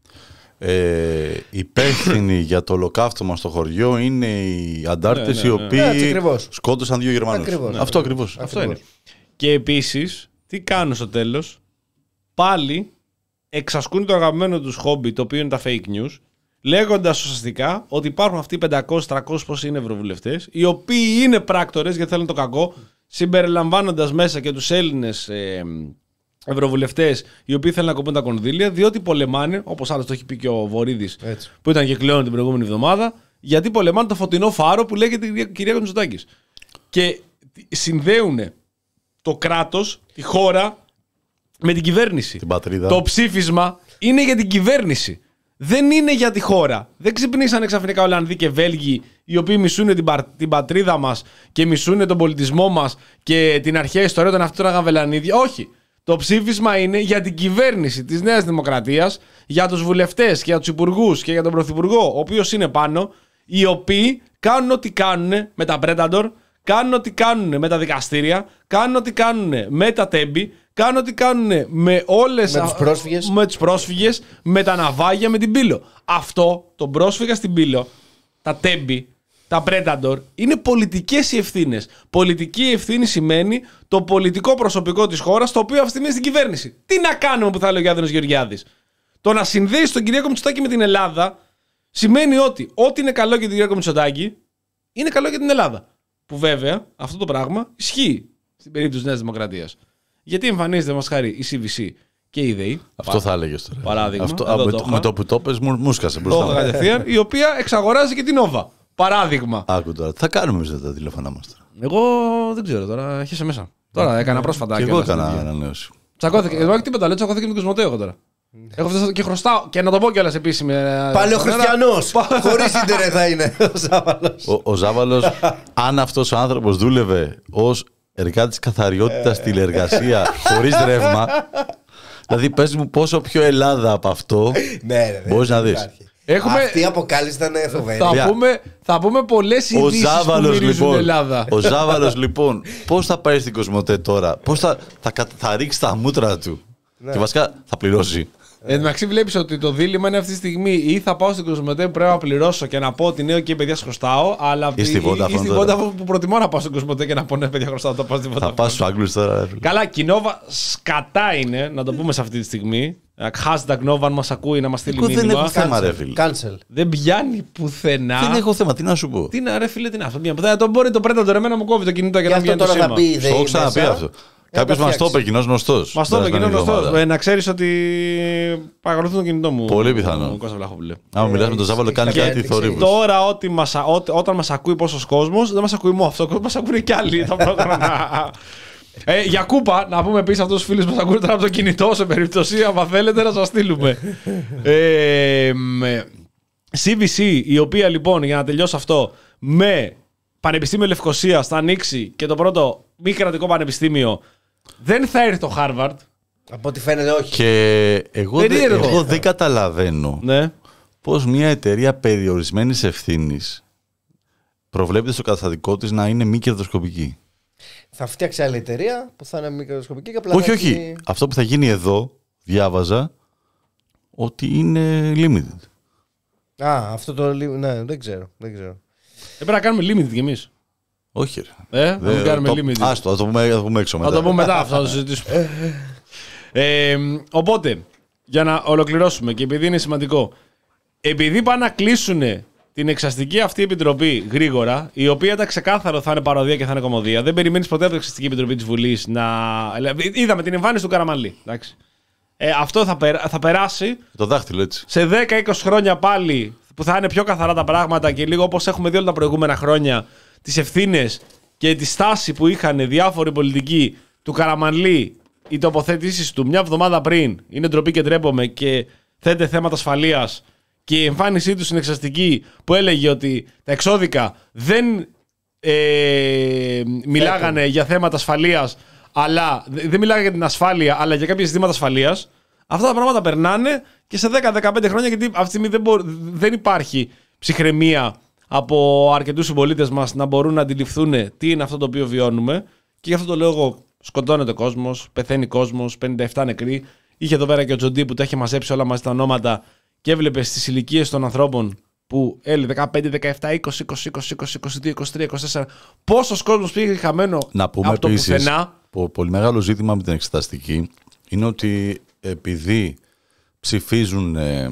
Ε, υπεύθυνοι για το ολοκαύτωμα στο χωριό είναι οι αντάρτες Ναι, ναι, οι ναι. οποίοι Έτσι ακριβώς. σκότωσαν δύο Γερμανούς. Ακριβώς. Αυτό ακριβώς. Αυτό είναι. Και επίσης, τι κάνουν στο τέλος? Πάλι εξασκούν το αγαπημένο τους χόμπι, το οποίο είναι τα fake news, λέγοντας ουσιαστικά ότι υπάρχουν αυτοί οι πεντακόσιοι τριακόσιοι πόσοι είναι ευρωβουλευτές, οι οποίοι είναι πράκτορες γιατί θέλουν το κακό, συμπεριλαμβάνοντας μέσα και τους Έλληνες ε, ευρωβουλευτές, οι οποίοι θέλουν να κοπούν τα κονδύλια, διότι πολεμάνε, όπως άλλωστε το έχει πει και ο Βορίδης, Έτσι. που ήταν και κλέον την προηγούμενη εβδομάδα, γιατί πολεμάνε το φωτεινό φάρο που λέγεται η κυρία Μητσοτάκης. Και συνδέουν το κράτος, τη χώρα, με την κυβέρνηση. Την πατρίδα. Το ψήφισμα είναι για την κυβέρνηση. Δεν είναι για τη χώρα. Δεν ξυπνήσανε ξαφνικά Ολλανδοί και Βέλγοι, οι οποίοι μισούν την, πα, την πατρίδα μας και μισούν τον πολιτισμό μας και την αρχαία ιστορία των αυτών αγαβελανίδια. Όχι. Το ψήφισμα είναι για την κυβέρνηση της Νέας Δημοκρατίας, για τους βουλευτές και για τους υπουργούς και για τον πρωθυπουργό, ο οποίος είναι πάνω, οι οποίοι κάνουν ό,τι κάνουν με τα Predator, κάνουν ό,τι κάνουν με τα δικαστήρια, κάνουν ό,τι κάνουν με τα τέμπη, κάνουν ό,τι κάνουν με όλες Με τους πρόσφυγες. με τους πρόσφυγες, με τα ναυάγια, με την Πύλο. Αυτό, τον πρόσφυγα στην Πύλο, τα τέμπη, τα Predator, είναι πολιτικές οι ευθύνες. Πολιτική ευθύνη σημαίνει το πολιτικό προσωπικό της χώρας, το οποίο αυτή τη στιγμή είναι στην κυβέρνηση. Τι να κάνουμε που θα λέει ο Γιάννης Γεωργιάδης? Το να συνδέει τον Κυριάκο Μητσοτάκη με την Ελλάδα σημαίνει ότι ό,τι είναι καλό για τον Κυριάκο Μητσοτάκη είναι καλό για την Ελλάδα. Που βέβαια αυτό το πράγμα ισχύει στην περίπτωση της Νέας Δημοκρατίας. Γιατί εμφανίζεται μας χάρη η σι βι σι και η ΔΕΗ. Αυτό θα έλεγες τώρα. Παράδειγμα. Αυτό, Εδώ με, το το, είχα. με το που το πες μου, μου σκάσε Το μπροστά. έχω μου. κατευθείαν, η οποία εξαγοράζει και την Νόβα. Παράδειγμα. Άκου τώρα. Τι θα κάνουμε εμείς με τα τηλέφωνά μας τώρα. Εγώ δεν ξέρω τώρα, έχεις μέσα. Τώρα έκανα πρόσφατα. Και εγώ κιόλας έκανα τέτοια. ανανέωση. Τσακώθηκε. Εγώ όχι τίποτα, λέω τσακώθηκε με τον Κοσμοτέ εγώ τώρα. Έχω φτάσει και χρωστάω. Και να το πω κιόλας επίσημη. Πάλι ο Χριστιανός. Χωρίς ίντερνετ θα είναι ο Ζάβαλος. Ο, ο Ζάβαλος, αν αυτός ο άνθρωπος δούλευε ως εργάτης καθαριότητας τηλεργασία χωρίς ρεύμα, δηλαδή πες μου πόσο πιο Ελλάδα από αυτό Ναι, ρε, δεν μπορείς να δεις. υπάρχει. Έχουμε- Αυτή η αποκάλυψη ήταν φοβερή. Θα Παιδιά. πούμε, θα πούμε πολλές Ο ειδήσεις που Ζάβαλος μυρίζουν λοιπόν, Ελλάδα. ο Ζάβαλος λοιπόν, πώς θα πάει στην Κοσμοτέ τώρα, πώς θα, θα, κα- θα ρίξει τα μούτρα του Ναι. και βασικά θα πληρώσει. Εν τω μεταξύ, βλέπει ότι το δίλημμα είναι αυτή τη στιγμή ή θα πάω στην Κοσμοτέ που πρέπει να πληρώσω και να πω ότι ναι, και παιδιά, σας χρωστάω. Αλλά Ή στη ή- Vodafone ή στη τώρα. Vodafone που προτιμώ να πάω στην Κοσμοτέ και να πω ναι, παιδιά, χρωστάω. Θα πάω στη Θα Vodafone. πας στους Άγγλους τώρα. ρε φίλε. Καλά, κοινόβα σκατά είναι, να το πούμε σε αυτή τη στιγμή. Hashtag Nova, αν μας ακούει, να μας στείλει Εγώ δεν μήνυμα. έχω θέμα ρε φίλε. Cancel. Δεν πιάνει πουθενά. Δεν έχω θέμα, τι να σου πω. Τι να ρε φίλε, τι να αυτό. Δεν το μπορεί το Predator, εμένα μου κόβει το κινητό και Γι' να αυτό βγαίνει το τώρα θα σήμα. μπει η Το ΔΕΗ έχω ξαναπεί μέσα. αυτό. Κάποιο τα μα το φτιάξει. είπε, κοινό γνωστό. Μα το είπε κοινό γνωστό. Ε, να ξέρει ότι παρακολουθούν το κινητό μου. Πολύ πιθανό. ο Κώστας Βλαχόπουλε. Άμα μιλάς με τον Ζάβαλο, κάνει κάποια κάτι ένδειξη. θορύβους. Τώρα ότι μας, α- ό, όταν μας ακούει πόσος κόσμος, δεν μας ακούει μόνο αυτό, μας ακούνε κι άλλοι ταυτόχρονα. Ε, για κούπα, να πούμε επίσης αυτούς τους φίλους που μας ακούνε τώρα από το κινητό, σε περίπτωση, άμα θέλετε να σας στείλουμε. ε, με, σι βι σι, η οποία λοιπόν, για να τελειώσω αυτό, με Πανεπιστήμιο Λευκοσίας θα ανοίξει και το πρώτο μη κρατικό πανεπιστήμιο, δεν θα έρθει το Harvard. Από ό,τι φαίνεται όχι. Και εγώ, δεν- Περίεργο. εγώ δεν καταλαβαίνω Ναι. πώς μια εταιρεία περιορισμένης ευθύνης προβλέπεται στο καταστατικό της να είναι μη κερδοσκοπική. Θα φτιάξει άλλη εταιρεία που θα είναι μικροσκοπική και απλά Όχι, θα όχι. έχει- Αυτό που θα γίνει εδώ, διάβαζα, ότι είναι limited. Α, αυτό το. Ναι, δεν ξέρω. Δεν ξέρω. Έπρεπε να κάνουμε limited κι εμείς. Όχι, ρε. Ε, δεν κάνουμε limited. Άστο, θα το πούμε, θα το πούμε έξω μετά. Θα το πούμε μετά, αυτό θα το συζητήσουμε. ε, οπότε, για να ολοκληρώσουμε και επειδή είναι σημαντικό, επειδή πάνε να κλείσουν την εξαστική αυτή επιτροπή γρήγορα, η οποία ήταν ξεκάθαρο θα είναι παροδία και θα είναι κωμωδία. Δεν περιμένεις ποτέ από την εξαστική επιτροπή της Βουλής να. Είδαμε την εμφάνιση του Καραμανλή. Ε, αυτό θα, περ, θα περάσει. Το δάχτυλο έτσι. Σε δέκα είκοσι χρόνια πάλι που θα είναι πιο καθαρά τα πράγματα και λίγο όπως έχουμε δει όλα τα προηγούμενα χρόνια, τις ευθύνες και τη στάση που είχαν διάφοροι πολιτικοί του Καραμανλή, οι τοποθετήσεις του μια εβδομάδα πριν είναι ντροπή και ντρέπομαι και θέτει θέματα ασφαλείας. Και η εμφάνισή του στην εξαστική που έλεγε ότι τα εξώδικα δεν ε, μιλάγανε για θέματα ασφαλείας, αλλά δεν μιλάγανε για την ασφάλεια, αλλά για κάποια ζητήματα ασφαλείας. Αυτά τα πράγματα περνάνε και σε δέκα με δεκαπέντε χρόνια, γιατί αυτή τη στιγμή δεν, μπο, δεν υπάρχει ψυχραιμία από αρκετούς συμπολίτες μας να μπορούν να αντιληφθούν τι είναι αυτό το οποίο βιώνουμε. Και γι' αυτό το λόγο σκοτώνεται ο κόσμος, πεθαίνει κόσμος, πενήντα επτά νεκροί. Είχε εδώ πέρα και ο Τζοντί που τα είχε μαζέψει όλα μαζί τα ονόματα. Και έβλεπε στις ηλικίες των ανθρώπων που έλεγε δεκαπέντε, δεκαεπτά, είκοσι, είκοσι, είκοσι, είκοσι δύο, είκοσι τρία, είκοσι τέσσερα. Πόσος κόσμος πήγε χαμένο να πούμε από το επίσης, πουθενά. Πολύ μεγάλο ζήτημα με την εξεταστική είναι ότι επειδή ψηφίζουν ε,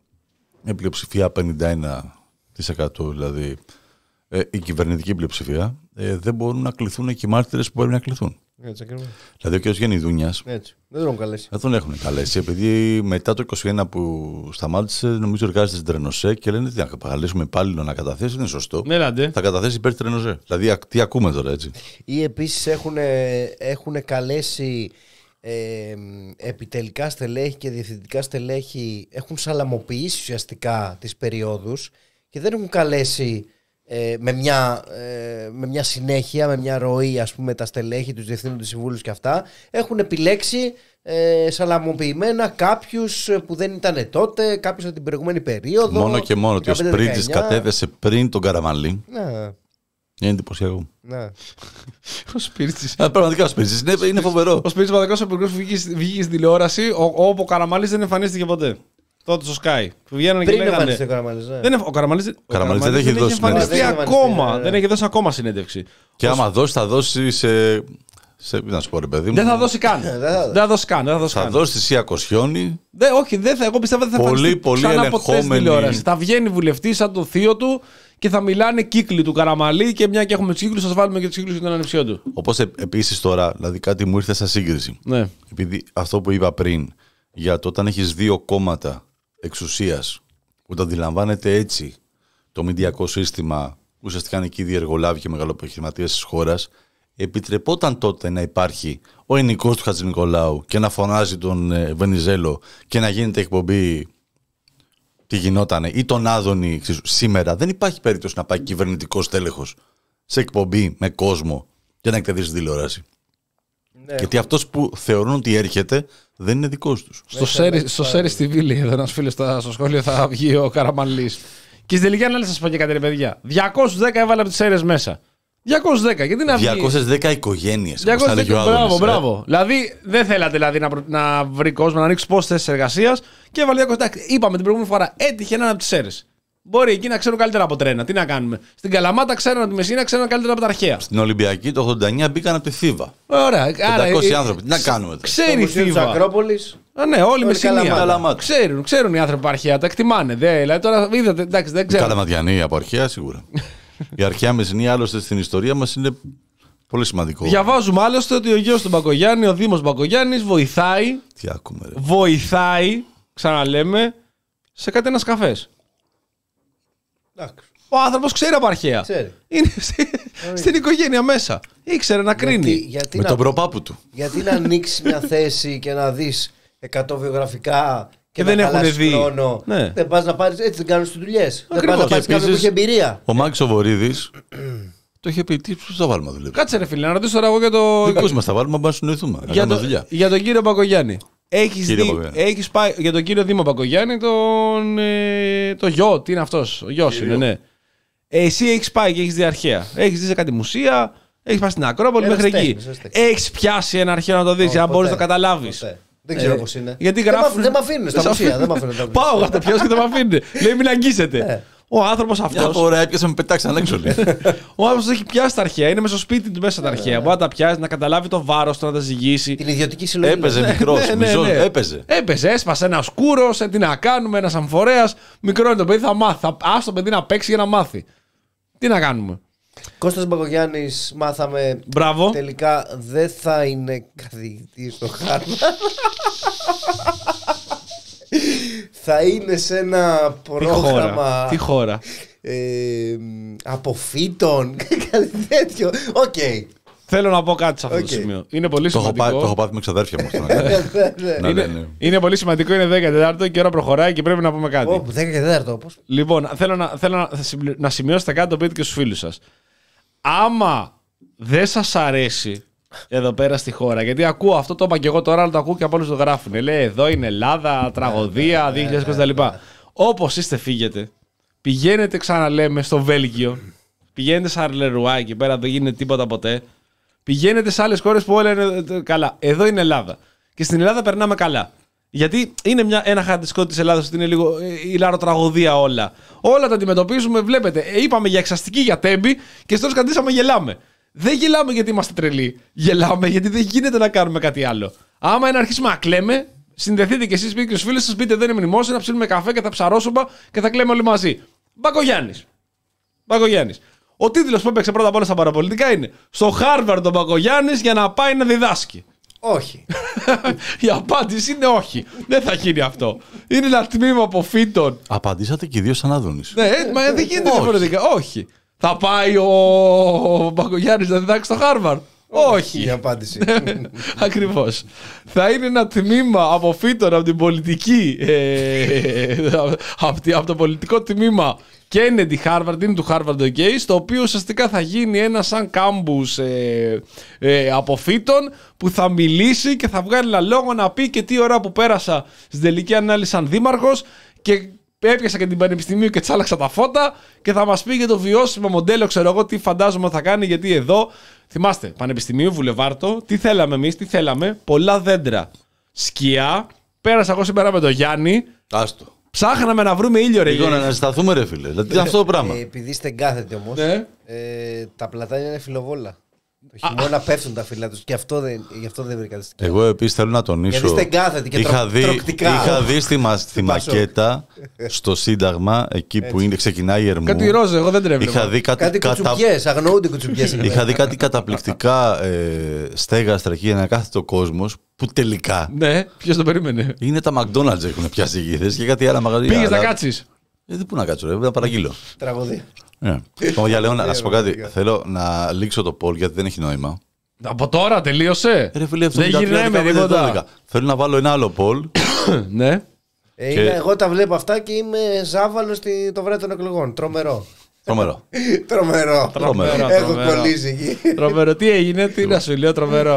με πλειοψηφία πενήντα ένα τοις εκατό, δηλαδή ε, η κυβερνητική πλειοψηφία, ε, δεν μπορούν να κληθούν και οι μάρτυρες που πρέπει να κληθούν. Έτσι ακριβώς. Δηλαδή ο κ. Γενιδούνιας Έτσι. Δεν τον έχουν καλέσει. Δεν τον έχουν καλέσει, επειδή μετά το είκοσι ένα που σταμάτησε, νομίζω εργάζεται στην Τρενοσέ και λένε τι να καλέσουμε υπάλληλο να καταθέσει, δεν είναι σωστό. Ναι, θα καταθέσει υπέρ Τρενοσέ. Δηλαδή τι ακούμε τώρα, έτσι. Ή επίσης έχουν, έχουν καλέσει ε, επιτελικά στελέχη και διευθυντικά στελέχη, έχουν σαλαμοποιήσει ουσιαστικά τις περιόδους και δεν έχουν καλέσει. Ε, με, μια, ε, με μια συνέχεια, με μια ροή, ας πούμε, τα στελέχη, τους διευθύνοντες συμβούλους και αυτά, έχουν επιλέξει ε, σαλαμοποιημένα κάποιους που δεν ήταν τότε, κάποιους από την προηγούμενη περίοδο. Μόνο και μόνο ότι ο Σπρίτζης κατέθεσε πριν τον Καραμανλή. Ναι. Είναι εντυπωσιακό. Ναι. Ο Σπίρτσης. Πραγματικά ο Σπίρτσης είναι, είναι φοβερό. Ο Σπίρτσης πραγματικά ο υπουργός που βγήκε στην τηλεόραση, όπου ο Καραμανλής δεν εμφανίστηκε ποτέ. Τότε στο Sky. Πριν εμφανιστεί ο Καραμανλής. Ναι. Δεν, ο Καραμανλής δεν, δεν έχει δώσει εμφανιστεί ακόμα. Δεν έχει δώσει ακόμα συνέντευξη. Και άμα δώσει, θα δώσει σε. σε να σου πω, ρε παιδί μου. Δεν θα δώσει καν. δεν θα δώσει καν. Δεν θα δώσει, θα δώσει Σία Κοσιόνη. Δε, όχι, δεν θα, εγώ πιστεύω δεν θα πολύ, πολύ ξανά ποτέ στην τηλεόραση. Θα βγαίνει βουλευτής σαν το θείο του και θα μιλάνε κύκλοι του Καραμανλή και μια και έχουμε τους κύκλους, θα βάλουμε και τους κύκλους για τον ανεψιό του. Όπως ε, επίσης τώρα, δηλαδή κάτι μου ήρθε σαν σύγκριση. Ναι. Επειδή αυτό που είπα πριν, για το όταν έχεις δύο κόμματα εξουσίας που το αντιλαμβάνεται έτσι το μηντιακό σύστημα, ουσιαστικά είναι και οι διεργολάβοι και μεγαλοεπιχειρηματίες της χώρας, επιτρεπόταν τότε να υπάρχει ο ενικός του Χατζηνικολάου και να φωνάζει τον ε, Βενιζέλο και να γίνεται εκπομπή τι γινότανε, ή τον Άδωνη. Σήμερα δεν υπάρχει περίπτωση να πάει κυβερνητικός τέλεχος σε εκπομπή με κόσμο και να εκτελέσει τη τηλεόραση. Ναι. Γιατί αυτός που θεωρούν ότι έρχεται δεν είναι δικός τους. Στο Σέρις τι βι λέει εδώ ένας φίλος στο σχόλιο, θα βγει ο Καραμανλής. Και στην τελική ανάλυση σας πω και κάτι, ρε παιδιά. διακόσιους δέκα έβαλε από τις Σέρες μέσα. διακόσιους δέκα, γιατί να βγει. διακόσιες δέκα οικογένειες. διακόσιες δέκα, μπράβο, μπράβο. Ε. Δηλαδή δεν θέλατε δηλαδή, να, προ... να βρει κόσμο, να ανοίξει πόσες θέσεις εργασίας και έβαλε διακόσιες δέκα. Είπαμε την προηγούμενη φορά, έτυχε να είναι από τις Σέρες. Μπορεί εκεί να ξέρουν καλύτερα από τρένα. Τι να κάνουμε. Στην Καλαμάτα ξέρουν από τη Μεσσίνα, ξέρουν καλύτερα από τα αρχαία. Στην Ολυμπιακή το ογδόντα εννιά μπήκαν από τη Θήβα. Ωραία. πεντακόσιοι ε, άνθρωποι. Τι να κάνουμε. Ξέρει η Θήβα. Ακρόπολης. Α, ναι, όλοι με σημεία. Ξέρουν, ξέρουν οι άνθρωποι από αρχαία. Τα εκτιμάνε. Δε, δηλαδή τώρα είδατε, εντάξει, δεν ξέρουν. Καλαματιανοί από αρχαία σίγουρα. Η αρχαία Μεσσηνή άλλωστε στην ιστορία μας είναι πολύ σημαντικό. Διαβάζουμε άλλωστε ότι ο γιος του Μπακογιάννη, ο Δήμος Μπακογιάννης, βοηθάει. Τι άκουμε, ρε. Βοηθάει, ξαναλέμε, σε κάτι ένας καφές. Ο άνθρωπος ξέρει από αρχαία. Ξέρει. Είναι στη, στην οικογένεια μέσα. Ήξερε να κρίνει. Γιατί, γιατί με να, τον προπάπου του. Γιατί να ανοίξει μια θέση και να δεις εκατό βιογραφικά και, και να δεν έχουν δει χρόνο. Ναι. Δεν πας να πάρεις, έτσι δεν κάνουν στις δουλειές. Δεν πας να πάρεις κάποιον που έχει εμπειρία. Ο Μάκης ο Βορίδης το είχε πει, τι θα βάλουμε να δουλεύει. Κάτσε ρε φίλε, να ρωτήσω τώρα εγώ για το. Δικούς μας θα βάλουμε, να συνοηθούμε. Για, το, για τον κύριο Μπακογιάννη. Έχεις, δει, έχεις πάει για τον κύριο Δήμο Μπακογιάννη, τον, ε, το γιο, τι είναι αυτός, ο γιος είναι, ναι. Εσύ έχεις πάει και έχεις δει αρχαία. Έχεις δει σε κάτι μουσεία, έχεις πάει στην Ακρόπολη μέχρι εκεί. Έχεις πιάσει ένα αρχαίο να το δεις, για να μπορείς να το καταλάβεις. Δεν ξέρω Ε, πώς είναι. Γιατί Δεν γράφουν. μ' δεν μ' αφήνουν στα μουσεία. Δεν μ' αφήνουν τα μουσεία. Πάω εγώ τα πιάσω και δεν με αφήνουν. Λέει μην αγγίσετε. Ε. Ο άνθρωπος Μια αυτός. φορά έπιασε με πετάξαν έξω. λέει. Ο άνθρωπος έχει πιάσει τα αρχαία. Είναι μέσα στο σπίτι του μέσα τα αρχαία. Μπορεί να τα πιάσει, να καταλάβει το βάρος του, να τα ζυγίσει. Την ιδιωτική συλλογή. Έπαιζε λέω. μικρό. Ναι, ναι, Μισό. ναι. Έπαιζε. Έπαιζε, έσπασε ένα σκούρο, τι να κάνουμε, ένα αμφορέας. Μικρό είναι το παιδί, θα μάθει. Θα... Ας το παιδί να παίξει για να μάθει. Τι να κάνουμε. Κώστας Μπακογιάννης, μάθαμε. Μπράβο. Τελικά δεν θα είναι καθηγητής στο Χάρβαρντ. Θα είναι σε ένα Τι χώρα. πρόγραμμα Τι χώρα. ε, αποφύτων. Κάτι τέτοιο. Οκ. Θέλω να πω κάτι σε αυτό Οκ. το σημείο. Είναι πολύ Το έχω σημαντικό. πάθει- το έχω πάθει με ξαδέρφια μου. αυτό. Ναι, είναι, ναι, ναι. είναι πολύ σημαντικό, είναι δέκα και τέταρτο και η ώρα προχωράει και πρέπει να πούμε κάτι. Ω, δέκα και τέταρτο, πώς. Λοιπόν, θέλω, να, θέλω να, θα συμπλη- να σημειώσετε κάτι το πείτε και στους φίλους σας. Άμα δεν σας αρέσει εδώ πέρα στη χώρα, γιατί ακούω αυτό, το είπα και εγώ τώρα, αλλά το ακούω και από όλους το γράφουν. Λέει εδώ είναι Ελλάδα, τραγωδία, δύο χιλιάδες είκοσι κτλ. Όπως είστε φύγετε, πηγαίνετε ξαναλέμε στο Βέλγιο, πηγαίνετε σε Αρλερουά εκεί πέρα, δεν γίνεται τίποτα ποτέ. Πηγαίνετε σε άλλες χώρες που όλα είναι ε, καλά. Εδώ είναι Ελλάδα. Και στην Ελλάδα περνάμε καλά. Γιατί είναι μια, ένα χαρακτηριστικό της Ελλάδας ότι είναι λίγο ε, η λαροτραγωδία όλα. Όλα τα αντιμετωπίζουμε, βλέπετε. Ε, είπαμε για εξαστική, για τέμπη και στο τέλος κατήσαμε γελάμε. Δεν γελάμε γιατί είμαστε τρελοί. Γελάμε γιατί δεν γίνεται να κάνουμε κάτι άλλο. Άμα είναι να αρχίσουμε να κλαίμε, συνδεθείτε κι εσείς σπίτι και στους φίλους σας, πείτε δεν είναι μνημόσυνα, να ψήνουμε καφέ και θα ψαρόσουπα και θα κλαίμε όλοι μαζί. Μπακογιάννης. Μπακογιάννης. Ο τίτλος που έπαιξε πρώτα απ' όλα στα παραπολιτικά είναι στο Χάρβαρντ ο Μπακογιάννης για να πάει να διδάσκει. Όχι. Η απάντηση είναι όχι. Δεν θα γίνει αυτό. Είναι ένα τμήμα αποφύτων. Απαντήσατε και οι δύο σαν Άδωνης. Ναι, μα δεν γίνεται διαφορετικά. Όχι. Θα πάει ο, ο Μπακογιάννης να διδάξει στο Χάρβαρντ. Όχι. Η απάντηση. Ακριβώς. Θα είναι ένα τμήμα αποφύτων από την πολιτική. Ε, από, τη- από το πολιτικό τμήμα Kennedy Harvard, είναι του Harvard OK, στο οποίο ουσιαστικά θα γίνει ένα σαν κάμπους ε, ε, αποφύτων που θα μιλήσει και θα βγάλει ένα λόγο να πει και τι ώρα που πέρασα στην τελική ανάλυση σαν δήμαρχος και έπιασα και την πανεπιστημίου και τσάλαξα τα φώτα και θα μας πει για το βιώσιμο μοντέλο, ξέρω εγώ τι φαντάζομαι θα κάνει, γιατί εδώ, θυμάστε, πανεπιστημίου, βουλεβάρτο, τι θέλαμε εμείς, τι θέλαμε, πολλά δέντρα, σκιά, πέρασα εγώ σήμερα με τον Γιάννη, Άστο. ψάχναμε να βρούμε ήλιο ρε. Λίγο να ανασταθούμε ρε φίλε. Δηλαδή αυτό το πράγμα. Ε, επειδή είστε εγκάθετοι όμως, Ναι. ε, τα πλατάνια είναι φιλοβόλα. Το χειμώνα πέφτουν τα φύλλα τους και αυτό δεν, γι' αυτό δεν βρήκα στοιχεία. Εγώ επίσης θέλω να τονίσω. Γιατί είστε εγκάθετοι και είχα τρο- δει, τροκτικά. είχα δει στη, μα, στη Πασόκ. μακέτα στο Σύνταγμα, εκεί που είναι, ξεκινάει η Ερμού. Κάτι ρόζο, εγώ δεν τρέβλεπα. Είχα δει κάτι, Κάτι κατα... κουτσουμπιές, αγνοούνται κουτσουμπιές. είχα δει κάτι καταπληκτικά ε, στέγαστρα εκεί για να κάθεται ο κόσμος που τελικά Ναι, ποιος το περίμενε. είναι τα McDonald's έχουν πιάσει γήθες και κάτι άλλα μαγαζιά. Πήγες να αλλά- κάτσεις. Ε, δεν πού να κάτσω, ρε, να παραγγείλω. Τραγωδία. Ναι. Λοιπόν, για λέω, να σου πω κάτι. Θέλω να λήξω το poll γιατί δεν έχει νόημα. Από τώρα τελείωσε. Ρε φίλε, Δεν γυρνάει με τίποτα. Θέλω να βάλω ένα άλλο poll. Ναι. Ε, Και- είναι, εγώ τα βλέπω αυτά και είμαι ζάβαλο στη, το βράδυ των εκλογών. Τρομερό. Τρομερό. Τρομερό. Τρομερό, Έχω τρομερό. κολλήσει εκεί. Τρομερό. Τι έγινε, τι να σου λέω, τρομερό.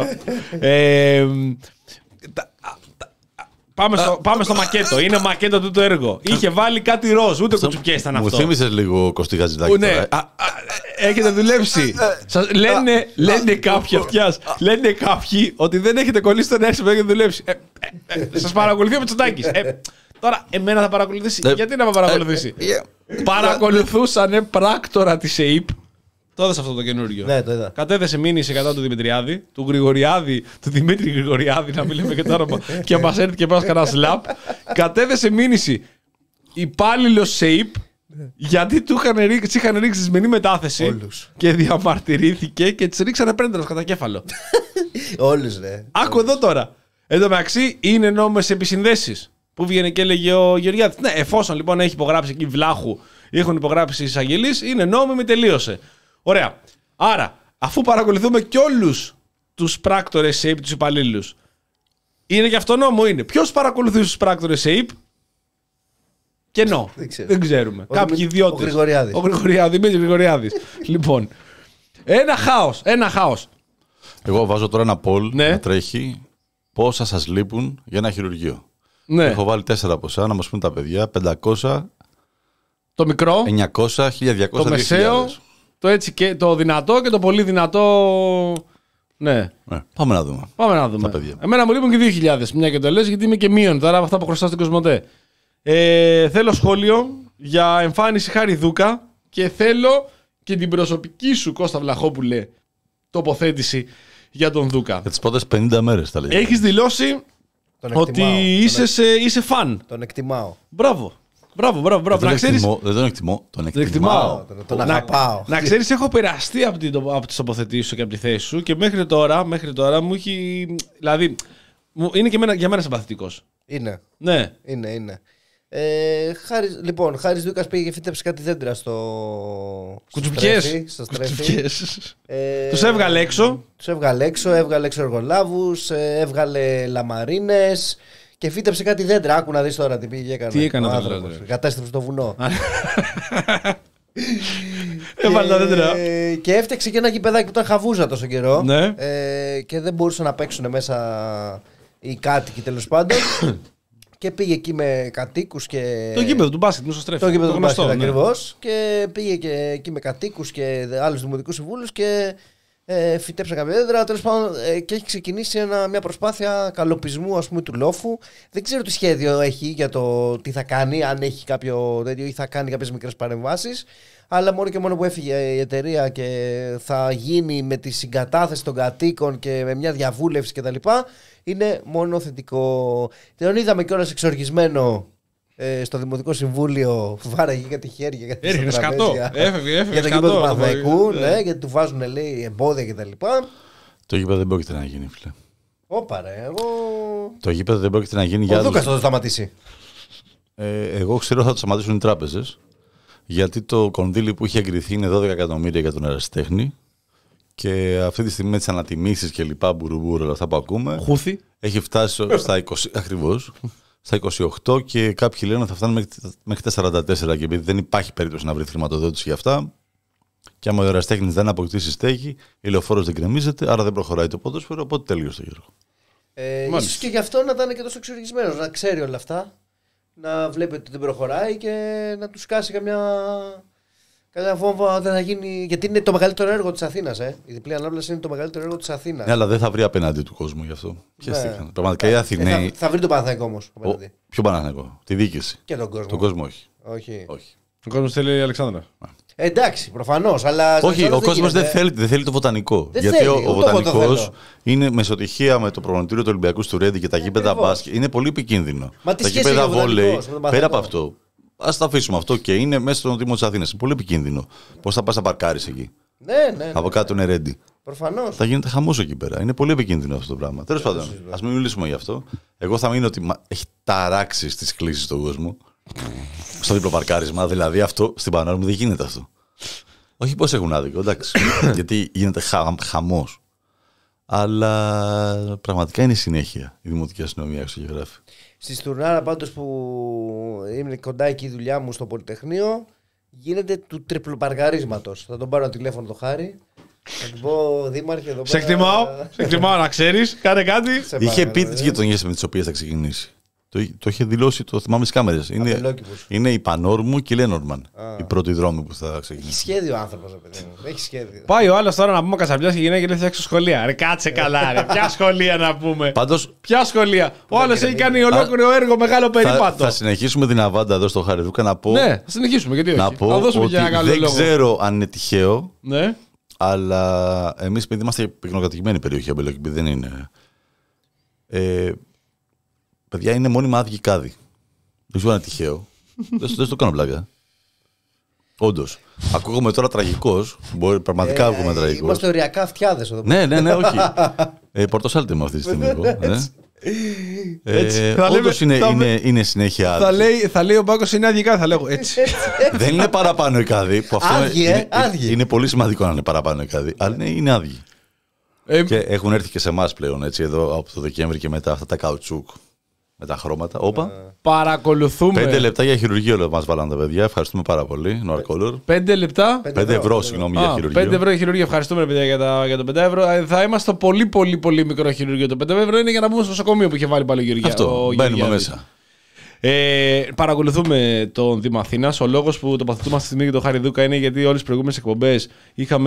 Ε, τα- τα- Πάμε στο, πάμε στο μακέτο. Είναι μακέτο του το έργο. Είχε βάλει κάτι ροζ, ούτε κουτσουμπιές ήταν Μου αυτό. θύμισες λίγο Κωστή Χατζηδάκη Ου, ναι. τώρα. Α, α, έχετε δουλέψει. Σας λένε, λένε κάποιοι αυτιάς, λένε κάποιοι ότι δεν έχετε κολλήσει τον έξι που έχετε δουλέψει. Ε, ε, ε, σας παρακολουθεί ο Μητσοτάκης. Ε, τώρα, εμένα θα παρακολουθήσει. Ε, Γιατί να με παρακολουθήσει. Παρακολουθούσανε πράκτορα της ΕΙΠ. Το έδωσε αυτό το καινούριο. Ναι, το είδα. Κατέθεσε μήνυση κατά του Δημητριάδη, του Γρηγοριάδη, του Δημήτρη Γρηγοριάδη, να μην λέμε και το όνομα, και μα έρθει και πας κανένα σλαπ. Κατέθεσε μήνυση υπάλληλο ΣΕΙΠ, γιατί του είχαν ρίξει, τις είχαν ρίξει δυσμενή μετάθεση Όλους. και διαμαρτυρήθηκε και τις ρίξανε πρέντρος κατά κέφαλο. Όλους, ρε. Άκου εδώ τώρα. Εν τω μεταξύ είναι νόμιμες επισυνδέσεις. Που βγαίνει και έλεγε ο Γεωργιάδης. Ναι, εφόσον λοιπόν έχει υπογράψει εκεί Βλάχου, έχουν υπογράψει οι εισαγγελείς, είναι νόμιμη, τελείωσε. Ωραία. Άρα, αφού παρακολουθούμε και όλους τους πράκτορες ΣΕΙΠ, τους υπαλλήλους, είναι και αυτό νόμο, είναι. Ποιος παρακολουθεί τους πράκτορες ΣΕΙΠ? Κενό. Δεν ξέρω. Δεν ξέρουμε. Ο Κάποιοι Δημη- ιδιώτες. ο Γρηγοριάδης. Ο Γρηγοριάδης, Δημήτρης Γρηγοριάδης. Λοιπόν. Ένα χάος. Ένα χάος. Εγώ βάζω τώρα ένα poll Ναι. να τρέχει πόσα σας λείπουν για ένα χειρουργείο. Ναι. Έχω βάλει τέσσερα από εσά να μας πούν τα παιδιά. πεντακόσια, Το μικρό. εννιακόσια, χίλια διακόσια, Το δύο χιλιάδες. μεσαίο, το έτσι και το δυνατό και το πολύ δυνατό Ναι. ναι. Πάμε να δούμε. Πάμε να δούμε. Εμένα μου λείπουν και δύο χιλιάδες, μια και το λες, γιατί είμαι και μείον τώρα από αυτά που χρωστάω στην Κοσμοτέ. Ε, θέλω σχόλιο για εμφάνιση Χάρη Δούκα και θέλω και την προσωπική σου, Κώστα Βλαχόπουλε, τοποθέτηση για τον Δούκα. Για τις πρώτες πενήντα μέρες τα λέει. Έχεις δηλώσει ότι είσαι, τον... σε, είσαι φαν. Τον εκτιμάω. Μπράβο. Μπράβο, μπράβο, μπράβο. Δεν, να ξέρεις... εκτιμώ, δεν τον εκτιμώ, τον εκτιμάω. εκτιμάω. Τον, τον αγαπάω. Να, να ξέρεις, έχω περαστεί από, την, από τις τοποθετήσεις σου και από τη θέση σου και μέχρι τώρα, μέχρι τώρα μου έχει... Δηλαδή, είναι και μένα, για μένα συμπαθητικός. Είναι. Ναι. Είναι, είναι. Ε, Χάρης, λοιπόν, Χάρης Δούκας πήγε και φύτεψε κάτι δέντρα στο... Κουτσουπιές. Στο στρέφι. Ε, τους έβγαλε έξω. Τους έβγαλε έξω, έβγαλε έξω εργολάβους, έβγαλε λαμαρίνες και φύτεψε κάτι δέντρα. Άκου να δεις τώρα τι πήγε και έκανε. Τι έκανε ο το άνθρωπος. δέντρα. Κατέστρεψε στο βουνό. Έβαλε τα δέντρα. Και έφτιαξε και ένα γηπεδάκι που ήταν χαβούζα τόσο καιρό. Ναι. Ε, και δεν μπορούσαν να παίξουν μέσα οι κάτοικοι τέλος πάντων. Και πήγε εκεί με κατοίκους και. Το γήπεδο του μπάσκετ, στο στρέφει. Το γήπεδο του μπάσκετ, ναι. ακριβώς. Και πήγε και εκεί με κατοίκους και άλλους δημοτικούς συμβούλους και ε, φυτέψαν κάποια δέντρα. Τέλος πάντων, ε, και έχει ξεκινήσει ένα, μια προσπάθεια καλοπισμού, ας πούμε, του λόφου. Δεν ξέρω τι σχέδιο έχει για το τι θα κάνει, αν έχει κάποιο τέτοιο ή θα κάνει κάποιες μικρές παρεμβάσεις. Αλλά μόνο και μόνο που έφυγε η εταιρεία και θα γίνει με τη συγκατάθεση των κατοίκων και με μια διαβούλευση κτλ. Είναι μόνο θετικό. Τον είδαμε κιόλας εξοργισμένο ε, στο Δημοτικό Συμβούλιο. Βάραγε κάτι χέρια, κάτι Έρχεται σκατό. Έφευγε, έφευγε. Για το γήπεδο του Παναθηναϊκού, ναι, γιατί του βάζουν, λέει, εμπόδια κτλ. Το γήπεδο δεν πρόκειται να γίνει, φίλε. Όπα ρε, εγώ. Το γήπεδο δεν πρόκειται να γίνει για. Ο Δούκας θα το σταματήσει. Ε, εγώ ξέρω θα το σταματήσουν οι τράπεζες. Γιατί το κονδύλι που είχε εγκριθεί είναι δώδεκα εκατομμύρια για τον ερασιτέχνη. Και αυτή τη στιγμή με τις ανατιμήσεις και λοιπά, μπουρουμπουρ, όλα αυτά που ακούμε, Χούθη. έχει φτάσει στα είκοσι, ακριβώς, στα είκοσι οκτώ και κάποιοι λένε ότι θα φτάνει μέχρι, μέχρι τα σαράντα τέσσερα. Και επειδή δεν υπάρχει περίπτωση να βρει χρηματοδότηση για αυτά, και άμα ο ερασιτέχνης δεν αποκτήσει στέγη, η λεωφόρος δεν γκρεμίζεται, άρα δεν προχωράει το ποδόσφαιρο, οπότε τέλειωσε το γύρο. Ε, ίσως και γι' αυτό να ήταν και τόσο εξοργισμένος, να ξέρει όλα αυτά, να βλέπει ότι δεν προχωράει και να του σκάσει καμιά. Κανένα βόμβα δεν θα γίνει. Γιατί είναι το μεγαλύτερο έργο της Αθήνας. Ε. Η διπλή ανάπλαση είναι το μεγαλύτερο έργο της Αθήνας. Ναι, αλλά δεν θα βρει απέναντι του κόσμου γι' αυτό. Ναι. Πραγματικά οι Αθηναίοι. Ε, θα, θα βρει τον Παναθηναϊκό όμως. Ποιο Παναθηναϊκό, τη διοίκηση. Και τον κόσμο. Τον κόσμο όχι. Όχι. όχι. Ο κόσμος θέλει η Αλεξάνδρα. Ε, εντάξει, προφανώς. Αλλά όχι, ο κόσμος δεν θέλει, δεν θέλει το βοτανικό. Δεν γιατί θέλει, ο, ο βοτανικός είναι μεσοτυχία με το προγραμματήριο του Ολυμπιακού του Ρέντι και τα γήπεδα μπάσκετ. Είναι πολύ επικίνδυνο. Μα τα γήπεδα βόλεϊ, πέρα από αυτό. Ας τα αφήσουμε αυτό και είναι μέσα στον Δήμο της Αθήνας. Είναι πολύ επικίνδυνο. Πώς θα πας να παρκάρεις εκεί. Ναι, ναι. ναι. Από κάτω είναι Ρέντι. Προφανώς. Θα γίνεται χαμός εκεί πέρα. Είναι πολύ επικίνδυνο αυτό το πράγμα. Τέλος πάντων, ας μην μιλήσουμε γι' αυτό. Εγώ θα μείνω ότι έχει ταράξει στις κλήσεις στον κόσμο. Στο δίπλο παρκάρισμα. Δηλαδή αυτό στην Πανόρμη δεν γίνεται αυτό. Όχι πως έχουν άδικο, εντάξει. Γιατί γίνεται χα, χαμός. Αλλά πραγματικά είναι συνέχεια η Δημοτική Αστυνομία έξω και γράφει. Στη Στουρνάρα πάντως που είναι κοντά εκεί η δουλειά μου στο Πολυτεχνείο, γίνεται του τριπλοπαργαρίσματος. Θα τον πάρω τηλέφωνο το Χάρη. Θα του πω Δήμαρχε εδώ πέρα. Σε εκτιμάω, σε εκτιμάω να ξέρεις, κάνε κάτι. Είχε πει τις γειτονιές με τις οποίες θα ξεκινήσει. Το, το είχε δηλώσει, το θυμάμαι στις κάμερες. Είναι, είναι η Πανόρμου και η Λένορμαν. Οι πρώτοι δρόμοι που θα ξεκινήσουν. Έχει σχέδιο ο άνθρωπος, παιδί μου. Έχει σχέδιο. Πάει ο άλλος τώρα να πούμε ο Κασαμπιάς και γυναίκα και λέει φτιάξω σχολεία. Ρε κάτσε καλά, ρε. Ποια σχολεία να πούμε. Πάντως, ποια σχολεία. Ο άλλος έχει κάνει ολόκληρο έργο μεγάλο περίπατο. Θα, θα συνεχίσουμε την αβάντα εδώ στο Χάρη Δούκα να πω. Ναι, θα συνεχίσουμε γιατί όχι. Να πω ότι δεν λόγο. ξέρω αν είναι τυχαίο. Ναι. Αλλά εμείς επειδή είμαστε πυκνοκατοικημένη περιοχή, Αμπελόκηπη δεν είναι. Ε, παιδιά, είναι μόνιμα άδειοι κάδοι. Δεν ξέρω αν είναι τυχαίο. δεν, δεν στο κάνω πλάκα. Όντως. Ακούγομαι τώρα τραγικός. Μπορεί, πραγματικά ε, ακούγομαι τραγικός. Είμαστε οριακά αυτιάδες εδώ. Ναι, ναι, ναι, όχι. ε, Πορτοσάλτε με αυτή τη στιγμή. εγώ, ε. Ε, όντως είναι, είναι, είναι συνέχεια άδειοι. Θα λέει, θα λέει ο Μπάκος είναι άδειοι κάδοι, θα λέω έτσι. Δεν είναι παραπάνω οι κάδοι. Που αυτό άδειοι, είναι, ε, άδειοι. είναι πολύ σημαντικό να είναι παραπάνω οι κάδοι. Αλλά είναι, είναι άδειοι. Ε, και έχουν έρθει και σε εμάς πλέον, έτσι, εδώ από το Δεκέμβρη και μετά αυτά τα καουτσούκ με τα χρώματα. Όπα. Παρακολουθούμε. Πέντε λεπτά για χειρουργείο μας βάλαν τα παιδιά. Ευχαριστούμε πάρα πολύ. Noir Color. Πέντε λεπτά. Πέντε ευρώ, συγγνώμη, για χειρουργείο. Πέντε ευρώ για χειρουργείο. Ευχαριστούμε, παιδιά, για, τα, για το πέντε ευρώ. Θα είμαστε στο πολύ, πολύ, πολύ μικρό χειρουργείο. Το πέντε ευρώ είναι για να μπούμε στο νοσοκομείο που είχε βάλει πάλι ο Γεωργιάδης. Αυτό. Μπαίνουμε μέσα. Ε, παρακολουθούμε τον Δήμο Αθήνας. Ο λόγος που τοποθετούμαστε στη στιγμή για τον Χάρη Δούκα είναι γιατί όλες τις προηγούμενες εκπομπές είχαμε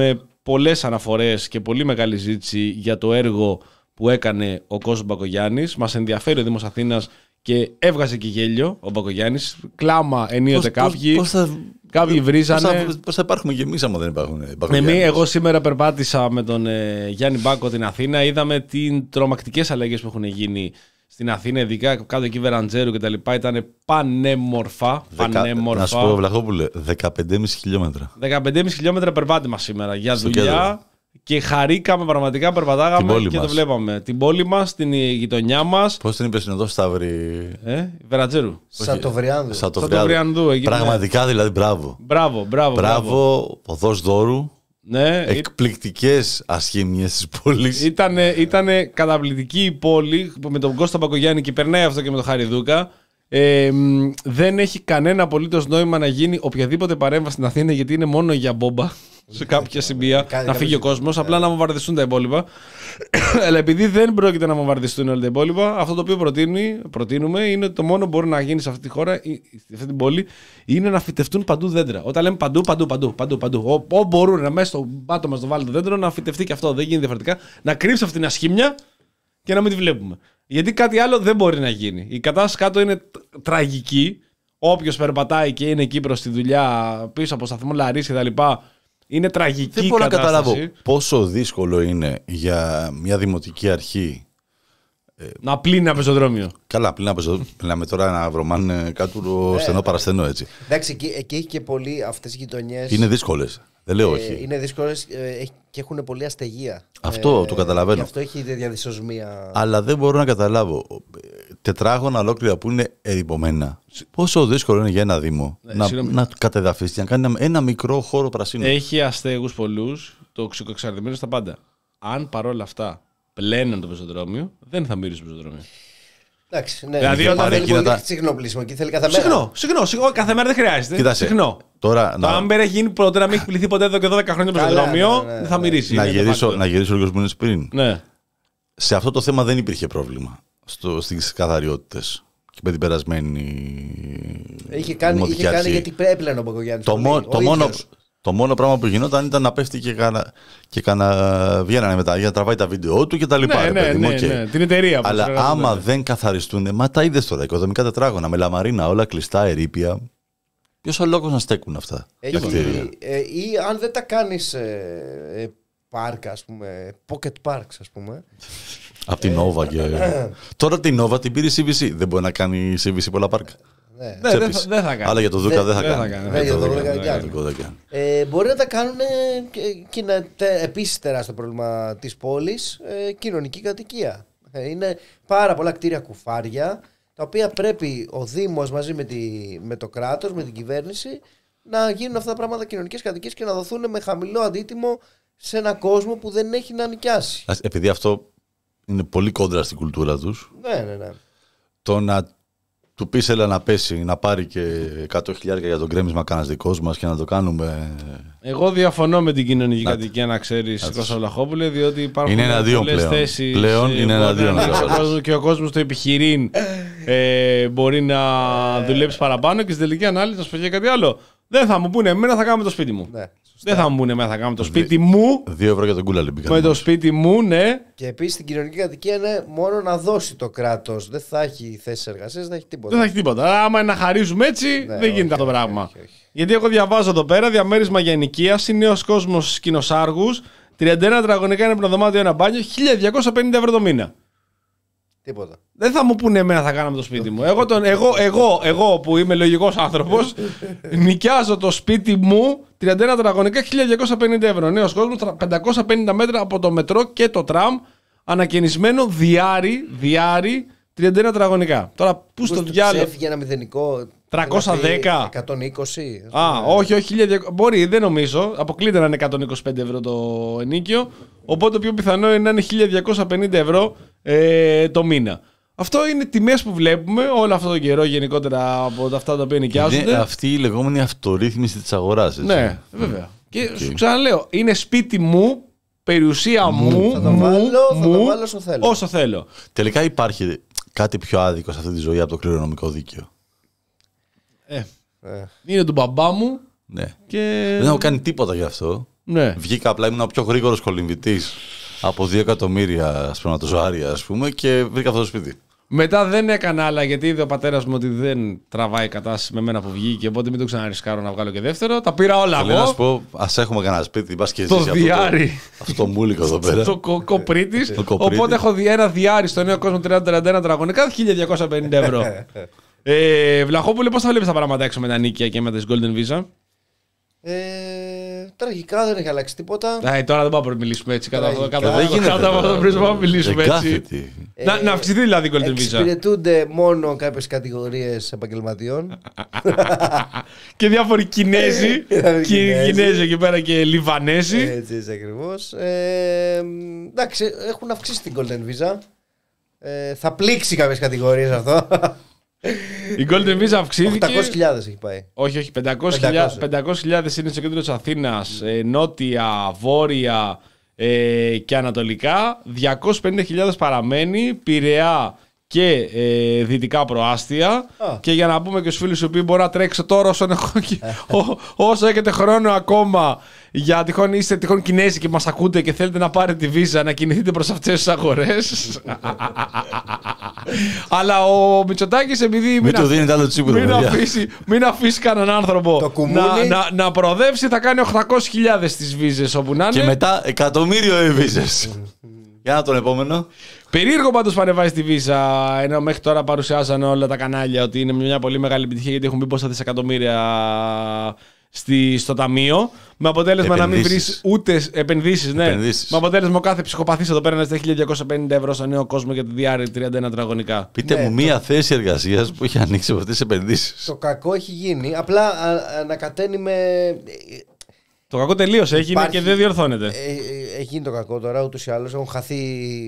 πολλές αναφορές και πολύ μεγάλη ζήτηση για το έργο που έκανε ο Κώστας Μπακογιάννης. Μας ενδιαφέρει ο Δήμος Αθήνας και έβγαζε και γέλιο ο Μπακογιάννης. Κλάμα ενίοτε κάποιοι. Πώς θα, κάποιοι βρίζανε. Πώς θα, πώς θα υπάρχουμε κι εμείς άμα δεν υπάρχουν Εμείς, εγώ σήμερα περπάτησα με τον ε, Γιάννη Μπάκο την Αθήνα. Είδαμε τι τρομακτικές αλλαγές που έχουν γίνει στην Αθήνα, ειδικά κάτω εκεί Βεραντζέρου και τα λοιπά. Ήταν πανέμορφα. πανέμορφα. Να σου πω, Βλαχόπουλε, δεκαπέντε κόμμα πέντε χιλιόμετρα. δεκαπέντε κόμμα πέντε χιλιόμετρα περπάτημα σήμερα για στο δουλειά. Κέντρο. Και χαρήκαμε πραγματικά, περπατάγαμε και μας. Το βλέπαμε. Την πόλη μας, την γειτονιά μας. Πώς την είπες εδώ, Σταύρη? Ε, Βερατζέρου. Σατοβριάνδου. Σατοβριάνδου. Πραγματικά δηλαδή, μπράβο. Μπράβο, μπράβο. Μπράβο, οδός Δόρου. Ναι, εκπληκτικές ασχήμιες της πόλης. Ήτανε, ήτανε καταπληκτική η πόλη με τον Κώστα Μπακογιάννη και περνάει αυτό και με τον Χαριδούκα. Ε, δεν έχει κανένα απολύτως νόημα να γίνει οποιαδήποτε παρέμβαση στην Αθήνα, γιατί είναι μόνο για μπόμπα σε κάποια σημεία να φύγει ο κόσμος, απλά να βομβαρδιστούν τα υπόλοιπα. Αλλά επειδή δεν πρόκειται να βομβαρδιστούν όλα τα υπόλοιπα, αυτό το οποίο προτείνουμε είναι ότι το μόνο που μπορεί να γίνει σε αυτή τη χώρα, σε αυτή την πόλη, είναι να φυτευτούν παντού δέντρα. Όταν λέμε παντού, παντού, παντού, παντού, παντού. Όπου μπορούν να μέσα στο πάτωμα στο βάλει το δέντρο, να φυτευτεί και αυτό. Δεν γίνει διαφορετικά. Να κρύψει αυτή την ασχήμια και να μην τη βλέπουμε. Γιατί κάτι άλλο δεν μπορεί να γίνει. Η κατάσταση κάτω είναι τραγική. Όποιος περπατάει και είναι εκεί προς τη δουλειά, πίσω από σταθμό Λαρίς κτλ. Είναι τραγική. Δεν μπορώ κατάσταση. να καταλάβω πόσο δύσκολο είναι για μια δημοτική αρχή να πλύνει ένα πεζοδρόμιο. Καλά, πλύνει ένα πεζοδρόμιο. Πλύναμε τώρα να βρωμάνε κάτω στενό παραστενό έτσι. Εντάξει, εκεί, εκεί έχει και πολύ αυτές οι γειτονιές. Είναι δύσκολες. Δεν λέω όχι. Ε, είναι δύσκολες ε, και έχουν πολλή αστεγία. Αυτό ε, το καταλαβαίνω. Και αυτό έχει διαδυσοσμία. Αλλά δεν μπορώ να καταλάβω. Τετράγωνα ολόκληρα που είναι ερειπωμένα. Πόσο δύσκολο είναι για ένα Δήμο ε, να, να κατεδαφίσει, να κάνει ένα, ένα μικρό χώρο πρασίνου. Έχει αστέγους πολλούς, τοξικοεξαρτημένους στα πάντα. Αν παρόλα αυτά πλέναν το πεζοδρόμιο, δεν θα μυρίσει το πεζοδρόμιο. Εντάξει, ναι. Δηλαδή, όταν όταν θέλει πολύ τα... συχνό πλήσιμο και θέλει κάθε μέρα. Συχνό, συχνό, συχνό, κάθε μέρα δεν χρειάζεται. Κοίτασε, συχνό. Τώρα, το να... Άμπερ έχει γίνει ποτέ να μην έχει πληθεί ποτέ εδώ και δώδεκα χρόνια το πεζοδρόμιο, ναι, ναι, ναι, δεν θα μυρίσει. Να γυρίσω, να γυρίσω λίγο που πριν. Ναι. Σε αυτό το θέμα δεν υπήρχε πρόβλημα στις καθαριότητες και με την περασμένη. Είχε κάνει, είχε κάνει γιατί έπλαινε ο Μπακογιάννης. Το, μο, το, μόνο, το μόνο πράγμα που γινόταν ήταν να πέφτει και κάνα, και κάνα βγαίνανε μετά για να τραβάει τα βίντεο του και τα λοιπά. Ναι, ναι, ναι, ναι, την εταιρεία. Αλλά άμα δεν καθαριστούν, μα τα είδες τώρα, οικοδομικά τετράγωνα με λαμαρίνα, όλα κλειστά, ερείπια. Ποιος ο λόγος να στέκουν αυτά. Έχει, ε, ή αν δεν τα κάνεις ε, ε, πάρκα, ας πούμε, pocket parks, ας πούμε. Από την Nova και... Τώρα την Nova την πήρε η σι βι σι. Δεν μπορεί να κάνει η σι βι σι πολλά πάρκα. Ναι, δεν θα, δεν θα κάνει. Αλλά για το Δούκα δεν θα κάνει. Μπορεί να τα κάνουν και είναι επίσης τεράστιο πρόβλημα της πόλης, κοινωνική κατοικία. Είναι πάρα πολλά κτίρια κουφάρια, τα οποία πρέπει ο Δήμος μαζί με, τη, με το κράτος, με την κυβέρνηση, να γίνουν αυτά τα πράγματα κοινωνικές κατοικίες και να δοθούν με χαμηλό αντίτιμο σε έναν κόσμο που δεν έχει να νοικιάσει. Επειδή αυτό είναι πολύ κόντρα στην κουλτούρα τους. Ναι, ναι, ναι. Το να του πεις έλα να πέσει, να πάρει και εκατό χιλιάδες για τον κρέμισμα κανένας δικός μας και να το κάνουμε. Εγώ διαφωνώ με την κοινωνική να... κατοικία, να ξέρεις, Κώστα Βλαχόπουλε, διότι υπάρχουν πολλές θέσεις. Πλέον είναι εναντίον. Και ο κόσμος το επιχειρήν ε, μπορεί να δουλέψει παραπάνω και στην τελική ανάλυση να σου πει κάτι άλλο. Δεν θα μου πούνε εμένα, θα κάνουμε το σπίτι μου. Ναι. Δεν θα μου πούνε εμένα, θα κάνουμε το σπίτι μου. Δύο ευρώ για τον κούλα λιμπικά. Με το σπίτι μου, ναι. Και επίσης στην κοινωνική κατοικία είναι μόνο να δώσει το κράτος. Δεν θα έχει θέσεις εργασίας, δεν θα έχει τίποτα. Δεν θα έχει τίποτα. Άμα είναι να χαρίζουμε έτσι, ναι, δεν γίνεται αυτό το πράγμα. Όχι, όχι. Γιατί εγώ διαβάζω εδώ πέρα διαμέρισμα για ενοικίαση, νέος κόσμος Κοινοσάργους, τριάντα ένα τετραγωνικά είναι δωμάτιο, ένα μπάνιο, χίλια διακόσια πενήντα ευρώ το μήνα. Τίποτα. Δεν θα μου πούνε εμένα θα κάναμε το σπίτι μου. Εγώ, τον, εγώ, εγώ, εγώ που είμαι λογικός άνθρωπος, νοικιάζω το σπίτι μου τριάντα ένα τετραγωνικά χίλια διακόσια πενήντα ευρώ. Νέος κόσμος, πεντακόσια πενήντα μέτρα από το μετρό και το τραμ, ανακαινισμένο διάρρη, διάρρη τριάντα ένα τετραγωνικά. Τώρα πού στο διάλογο. Έφυγε ένα μηδενικό. τριακόσια δέκα. εκατόν είκοσι. Α, όχι, όχι. χίλια διακόσια. Μπορεί, δεν νομίζω. Αποκλείται να είναι εκατόν είκοσι πέντε ευρώ το ενίκιο. Οπότε το πιο πιθανό είναι να είναι χίλια διακόσια πενήντα ευρώ ε, το μήνα. Αυτό είναι τιμές που βλέπουμε όλο αυτό τον καιρό γενικότερα από αυτά τα οποία νοικιάζονται. Είναι αυτή η λεγόμενη αυτορύθμιση της αγοράς. Έτσι. Ναι, βέβαια. Και okay. σου ξαναλέω, είναι σπίτι μου, περιουσία μου, μου, θα το βάλω, μου, θα το βάλω όσο θέλω. όσο θέλω. Τελικά υπάρχει κάτι πιο άδικο σε αυτή τη ζωή από το κληρονομικό δίκαιο. Ε, ε. Είναι του μπαμπά μου. Ναι. Και... Δεν έχω κάνει τίποτα γι' αυτό. Ναι. Βγήκα απλά, ήμουν ο πιο γρήγορος κολυμβητής από δύο εκατομμύρια σπερματοζωάρια, ας πούμε, και βρήκα αυτό το σπίτι. Μετά δεν έκανα άλλα γιατί είδε ο πατέρας μου ότι δεν τραβάει η κατάσταση με μένα που βγήκε. Οπότε μην το ξαναρισκάρω να βγάλω και δεύτερο. Τα πήρα όλα Θέλω εγώ. να σου πω, ας έχουμε κανένα σπίτι, μπας και Το ζήσει διάρι. αυτό το, αυτό το μούλικο εδώ πέρα. Το κο- κοπρίτης. Το κοπρίτη. Οπότε έχω δει ένα διάρι στο νέο κόσμο τριάντα τριάντα ένα τετραγωνικά, χίλια διακόσια πενήντα ευρώ. ε, Βλαχόπουλε, πώς θα βλέπεις τα πράγματα έξω με τα νίκια και με τις Golden Visa? Ε, τραγικά, δεν έχει αλλάξει τίποτα. Ε, τώρα δεν πάμε να μιλήσουμε έτσι. Κάτω από Τραγικά. αυτό Δεν γίνεται, κάτω από αυτό τώρα. πριν πάμε να μιλήσουμε Δεν έτσι. κάθεται. Να, να αυξηθεί δηλαδή η Golden Visa. Εξυπηρετούνται μόνο κάποιες κατηγορίες επαγγελματιών. Και διάφοροι Κινέζοι. Διάφοροι Κι- Κινέζοι. Κινέζοι εκεί πέρα και Λιβανέζοι. Έτσι, έτσι ακριβώς. Ε, εντάξει, έχουν αυξήσει την Golden Visa. Ε, θα πλήξει κάποιες κατηγορίες αυτό. Η Golden Visa αυξήθηκε. οκτακόσιες χιλιάδες έχει πάει. Όχι, όχι. πεντακόσιες. πεντακόσιες χιλιάδες είναι στο κέντρο της Αθήνας, ε, νότια, βόρεια ε, και ανατολικά. διακόσιες πενήντα χιλιάδες παραμένει, Πειραιά και ε, δυτικά προάστια. Α. Και για να πούμε και στους φίλους οι οποίοι μπορεί να τρέξω τώρα όσο, έχω, και- ό- όσο έχετε χρόνο ακόμα, για τυχόν είστε τυχόν Κινέζοι και μας ακούτε και θέλετε να πάρετε τη βίζα, να κινηθείτε προς αυτές τις αγορές. Αλλά ο Μητσοτάκης, επειδή Μην του αφ- δίνετε άλλο τσίπουρο, μην παιδιά. αφήσει, μην αφήσει κανέναν άνθρωπο Το κουμούνι. να, να, να προοδεύσει, θα κάνει οκτακόσιες χιλιάδες τις βίζες όπου να Και είναι. μετά εκατομμύριο εβίζες. Για να τον επόμενο. Περίεργο πάντως που ανεβάζει τη βίζα, ενώ μέχρι τώρα παρουσιάζαν όλα τα κανάλια ότι είναι μια πολύ μεγάλη επιτυχία γιατί έχουν μπει πόσα δισεκατομμύρια στη, στο ταμείο. Με αποτέλεσμα να μην βρει Επενδύσεις. ούτε επενδύσεις. Ναι. Επενδύσεις. Με αποτέλεσμα ο κάθε ψυχοπαθής εδώ πέρα να ζητάει χίλια διακόσια πενήντα ευρώ στο νέο κόσμο για τη διάρκεια τριάντα ένα τετραγωνικά. Πείτε Ναι, μου μία θέση εργασίας που έχει ανοίξει από αυτές τις επενδύσεις. Το κακό έχει γίνει. Απλά α- ανακατένει με. Το κακό τελείωσε, έγινε Υπάρχει- και δεν διορθώνεται. Ε, ε, έχει γίνει το κακό τώρα ούτως ή άλλως. Έχουν χαθεί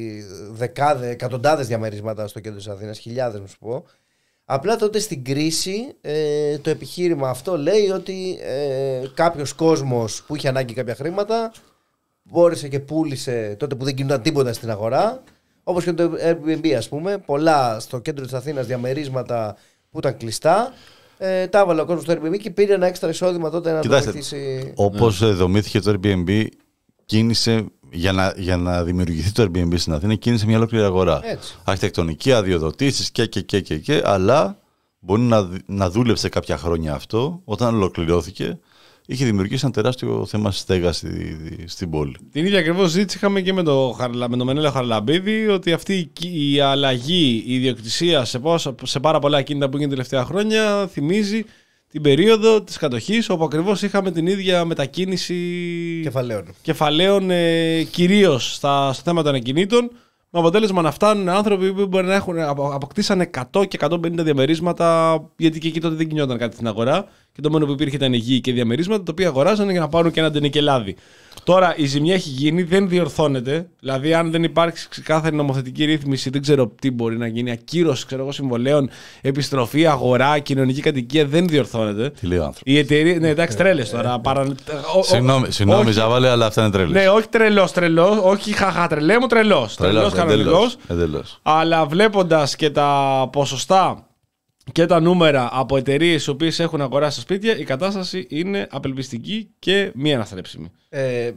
δεκάδες, εκατοντάδες διαμερίσματα στο κέντρο της Αθήνας, χιλιάδες να σου πω. Απλά τότε στην κρίση ε, το επιχείρημα αυτό λέει ότι ε, κάποιος κόσμος που είχε ανάγκη κάποια χρήματα μπόρεσε και πούλησε τότε που δεν κινούνταν τίποτα στην αγορά. Όπως και το Airbnb, ας πούμε. Πολλά στο κέντρο της Αθήνας διαμερίσματα που ήταν κλειστά. Ε, τα έβαλε ο κόσμος στο Airbnb και πήρε ένα έξτρα εισόδημα τότε να Κοιτάξτε, το βοηθήσει. Όπως δομήθηκε το Airbnb, κίνησε για να, για να δημιουργηθεί το Airbnb στην Αθήνα, κίνησε μια ολόκληρη αγορά. Έτσι. Αρχιτεκτονική, αδειοδοτήσεις και, και, και, και, και, αλλά μπορεί να, δ- να δούλεψε κάποια χρόνια αυτό. Όταν ολοκληρώθηκε, είχε δημιουργήσει ένα τεράστιο θέμα στέγας στη, στην πόλη. Την ίδια ακριβώς ζήτηση είχαμε και με, το, Χαρλα- με τον Μενέλαο Χαρλαμπίδη, ότι αυτή η, η αλλαγή ιδιοκτησία σε, πόσα- σε πάρα πολλά ακίνητα που γίνεται τελευταία χρόνια θυμίζει την περίοδο της κατοχής, όπου ακριβώς είχαμε την ίδια μετακίνηση Κεφαλαίων. κεφαλαίων, ε, κυρίως στα, στο θέμα των ακινήτων, με αποτέλεσμα να φτάνουν άνθρωποι που μπορεί να έχουν, απο- αποκτήσαν εκατό και εκατόν πενήντα διαμερίσματα, γιατί και εκεί τότε δεν κινιόταν κάτι στην αγορά. Και το μόνο που υπήρχε ήταν γη και διαμερίσματα, τα οποία αγοράζανε για να πάρουν και ένα ντενικελάδι. Τώρα η ζημιά έχει γίνει, δεν διορθώνεται. Δηλαδή, αν δεν υπάρξει ξεκάθαρη νομοθετική ρύθμιση, δεν ξέρω τι μπορεί να γίνει. Ακύρωση ξέρω εγώ, συμβολέων, επιστροφή, αγορά, κοινωνική κατοικία, δεν διορθώνεται. Τι λέει ο άνθρωπος. Η εταιρεία. Ναι, εντάξει, τρέλες τώρα. Παρα... ο- ο- Συγγνώμη, συγγνώμη όχι- Ζαβάλε, αλλά αυτά είναι τρέλες. Ναι, όχι τρελό, τρελό, όχι χαχά τρελέ μου, τρελό. Τρελό κανονικό. εντελώς, εντελώς. Αλλά βλέποντα και τα ποσοστά και τα νούμερα από εταιρείε οι οποίε έχουν αγοράσει τα σπίτια, η κατάσταση είναι απελπιστική και μη αναστρέψιμη. Ε,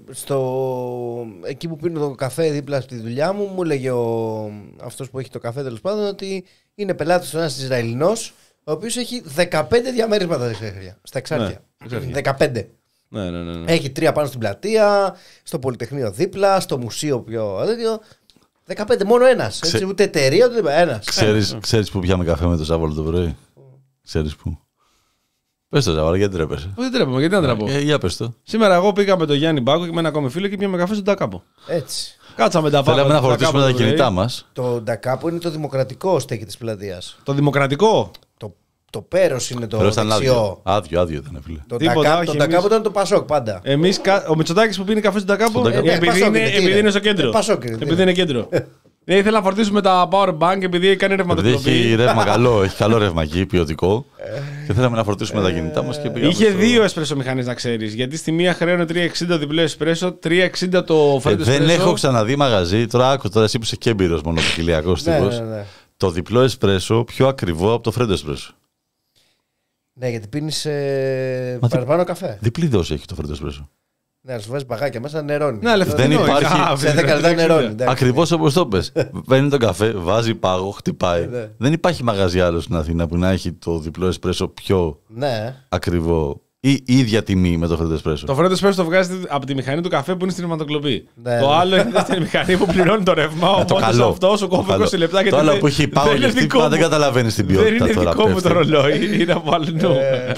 στο... Εκεί που πίνω το καφέ δίπλα στη δουλειά μου, μου έλεγε ο... αυτός που έχει το καφέ τέλος πάντων ότι είναι πελάτης του ένας Ισραηλινός, ο οποίος έχει δεκαπέντε διαμέρισματα στα εξάρχεια. Ναι, εξάρχεια. δεκαπέντε. Ναι, ναι, ναι. ναι. Έχει τρία πάνω στην πλατεία, στο Πολυτεχνείο δίπλα, στο μουσείο πιο τέτοιο. δεκαπέντε, μόνο ένας. Ξε- Έτσι, ούτε εταιρεία, ούτε ένας. Ξέρεις, ξέρεις που πιάμε καφέ με το Ζάβολο το πρωί. Ξέρεις που. Πες το Ζάβολο, γιατί τρέπεσαι. Δεν τρέπομαι, γιατί να τραπώ. Ε, για πες το. Σήμερα εγώ πήγα με τον Γιάννη Μπάκο και με ένα ακόμη φίλο και πιάμε καφέ στον Τάκαπο. Έτσι. Κάτσαμε τα Θέλαμε πάντα. να φορτίσουμε τα κινητά μας. Το Ντακάπο είναι το δημοκρατικό στέκι της πλατείας. Το δημοκρατικό. Το, το Πέρος είναι το Pero ήταν άδειο. δεξιό. Άδειο, άδειο ήταν, φίλε. Το Τίποτα, Ντακάπο όχι, το εμείς- Ντακάπο ήταν το Πασόκ πάντα. Εμείς, κα- ο Μητσοτάκης που πίνει καφέ στον Τάκαπο, Στον Τάκαπο. ε, Ε, επειδή, Πασόκ είναι, είναι, τι επειδή είναι. είναι στο κέντρο. Ε, Πασόκ είναι, τι Επειδή είναι κέντρο. Ναι, ήθελα να φορτίσουμε τα power bank επειδή κάνει Επειδή ρευματοκλοπή. έχει ρεύμα καλό, έχει καλό ρεύμα εκεί, ποιοτικό. Και θέλαμε να φορτίσουμε τα κινητά μας και πήγαμε. Είχε στο- δύο εσπρέσο μηχανές να ξέρεις. Γιατί στη μία χρέωνε τρία εξήντα διπλό εσπρέσο, τρία εξήντα το Ε, φρέντο δεν εσπρέσο. έχω ξαναδεί μαγαζί. Τώρα άκου, τώρα εσύ που είσαι και έμπειρος μονοπικιλιακός Ναι, τύπος. ναι, ναι. Το διπλό εσπρέσο πιο ακριβό από το φρέντο εσπρέσο. Ναι, γιατί πίνεις ε, Μα τι- παραπάνω καφέ. Διπλή δόση έχει το φρέντο εσπρέσο. Ναι, σου βάζει παγάκια μέσα, νερώνει. Ναι, αλλά δεν υπάρχει. Σε δέκα λεπτά νερώνει. Ακριβώς όπως το πες. Παίρνει τον καφέ, βάζει πάγο, χτυπάει. Δεν υπάρχει μαγαζί άλλο στην Αθήνα που να έχει το διπλό εσπρέσο πιο ακριβό. Ή η ίδια τιμή με το φρέντο εσπρέσο. Το φρέντο εσπρέσο το βγάζει από τη μηχανή του καφέ που είναι στην ρευματοκλοπή. Ναι, το ναι. άλλο είναι στην μηχανή που πληρώνει το ρεύμα. Οπότε σε αυτό σου κόβει είκοσι λεπτά γιατί. Το άλλο που έχει πάω και χτύπημα δεν καταλαβαίνει την ποιότητα. Δεν είναι δικό μου το ρολόι, είναι από αλλού.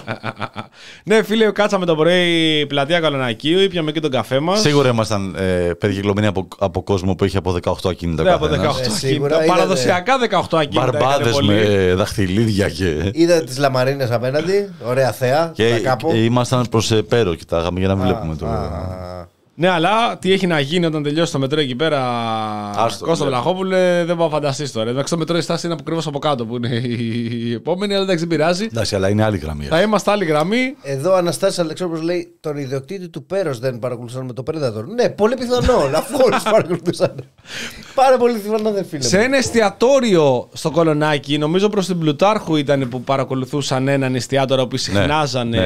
Ναι, φίλε, κάτσαμε το πρωί πλατεία Καλονακίου, ήπιαμε και τον καφέ μας. Σίγουρα ήμασταν ε, περικυκλωμένοι από, από κόσμο που έχει από δεκαοκτώ ακίνητα. Ναι, από δεκαοκτώ ακίνητα. Παραδοσιακά δεκαοκτώ ακίνητα. Μπαρμπάδες με δαχτυλίδια και. Είδα τις λαμαρίνες απέναντι, ωραία θέα. Και ήμασταν προς Πέρο, κοιτάγαμε για να βλέπουμε το. Ναι, αλλά τι έχει να γίνει όταν τελειώσει το μετρό εκεί πέρα, Κώστα Βλαχόπουλε, δεν μπορώ να φανταστείς τώρα. Εντάξει, το μετρό η στάση είναι ακριβώς από κάτω που είναι η επόμενη, αλλά εντάξει, δεν πειράζει. Εντάξει, αλλά είναι άλλη γραμμή. Θα είμαστε άλλη γραμμή. Εδώ ο Αναστάσης Αλεξόπουλος λέει: τον ιδιοκτήτη του Πέρος δεν παρακολουθούσαν με το Predator. Ναι, πολύ πιθανό, αφού όλους παρακολουθούσαν. Πάρα πολύ πιθανό, δεν φίλε. Σε ένα εστιατόριο στο Κολονάκι, νομίζω προς την Πλουτάρχου ήταν που παρακολουθούσαν έναν εστιατόριο που συχνάζανε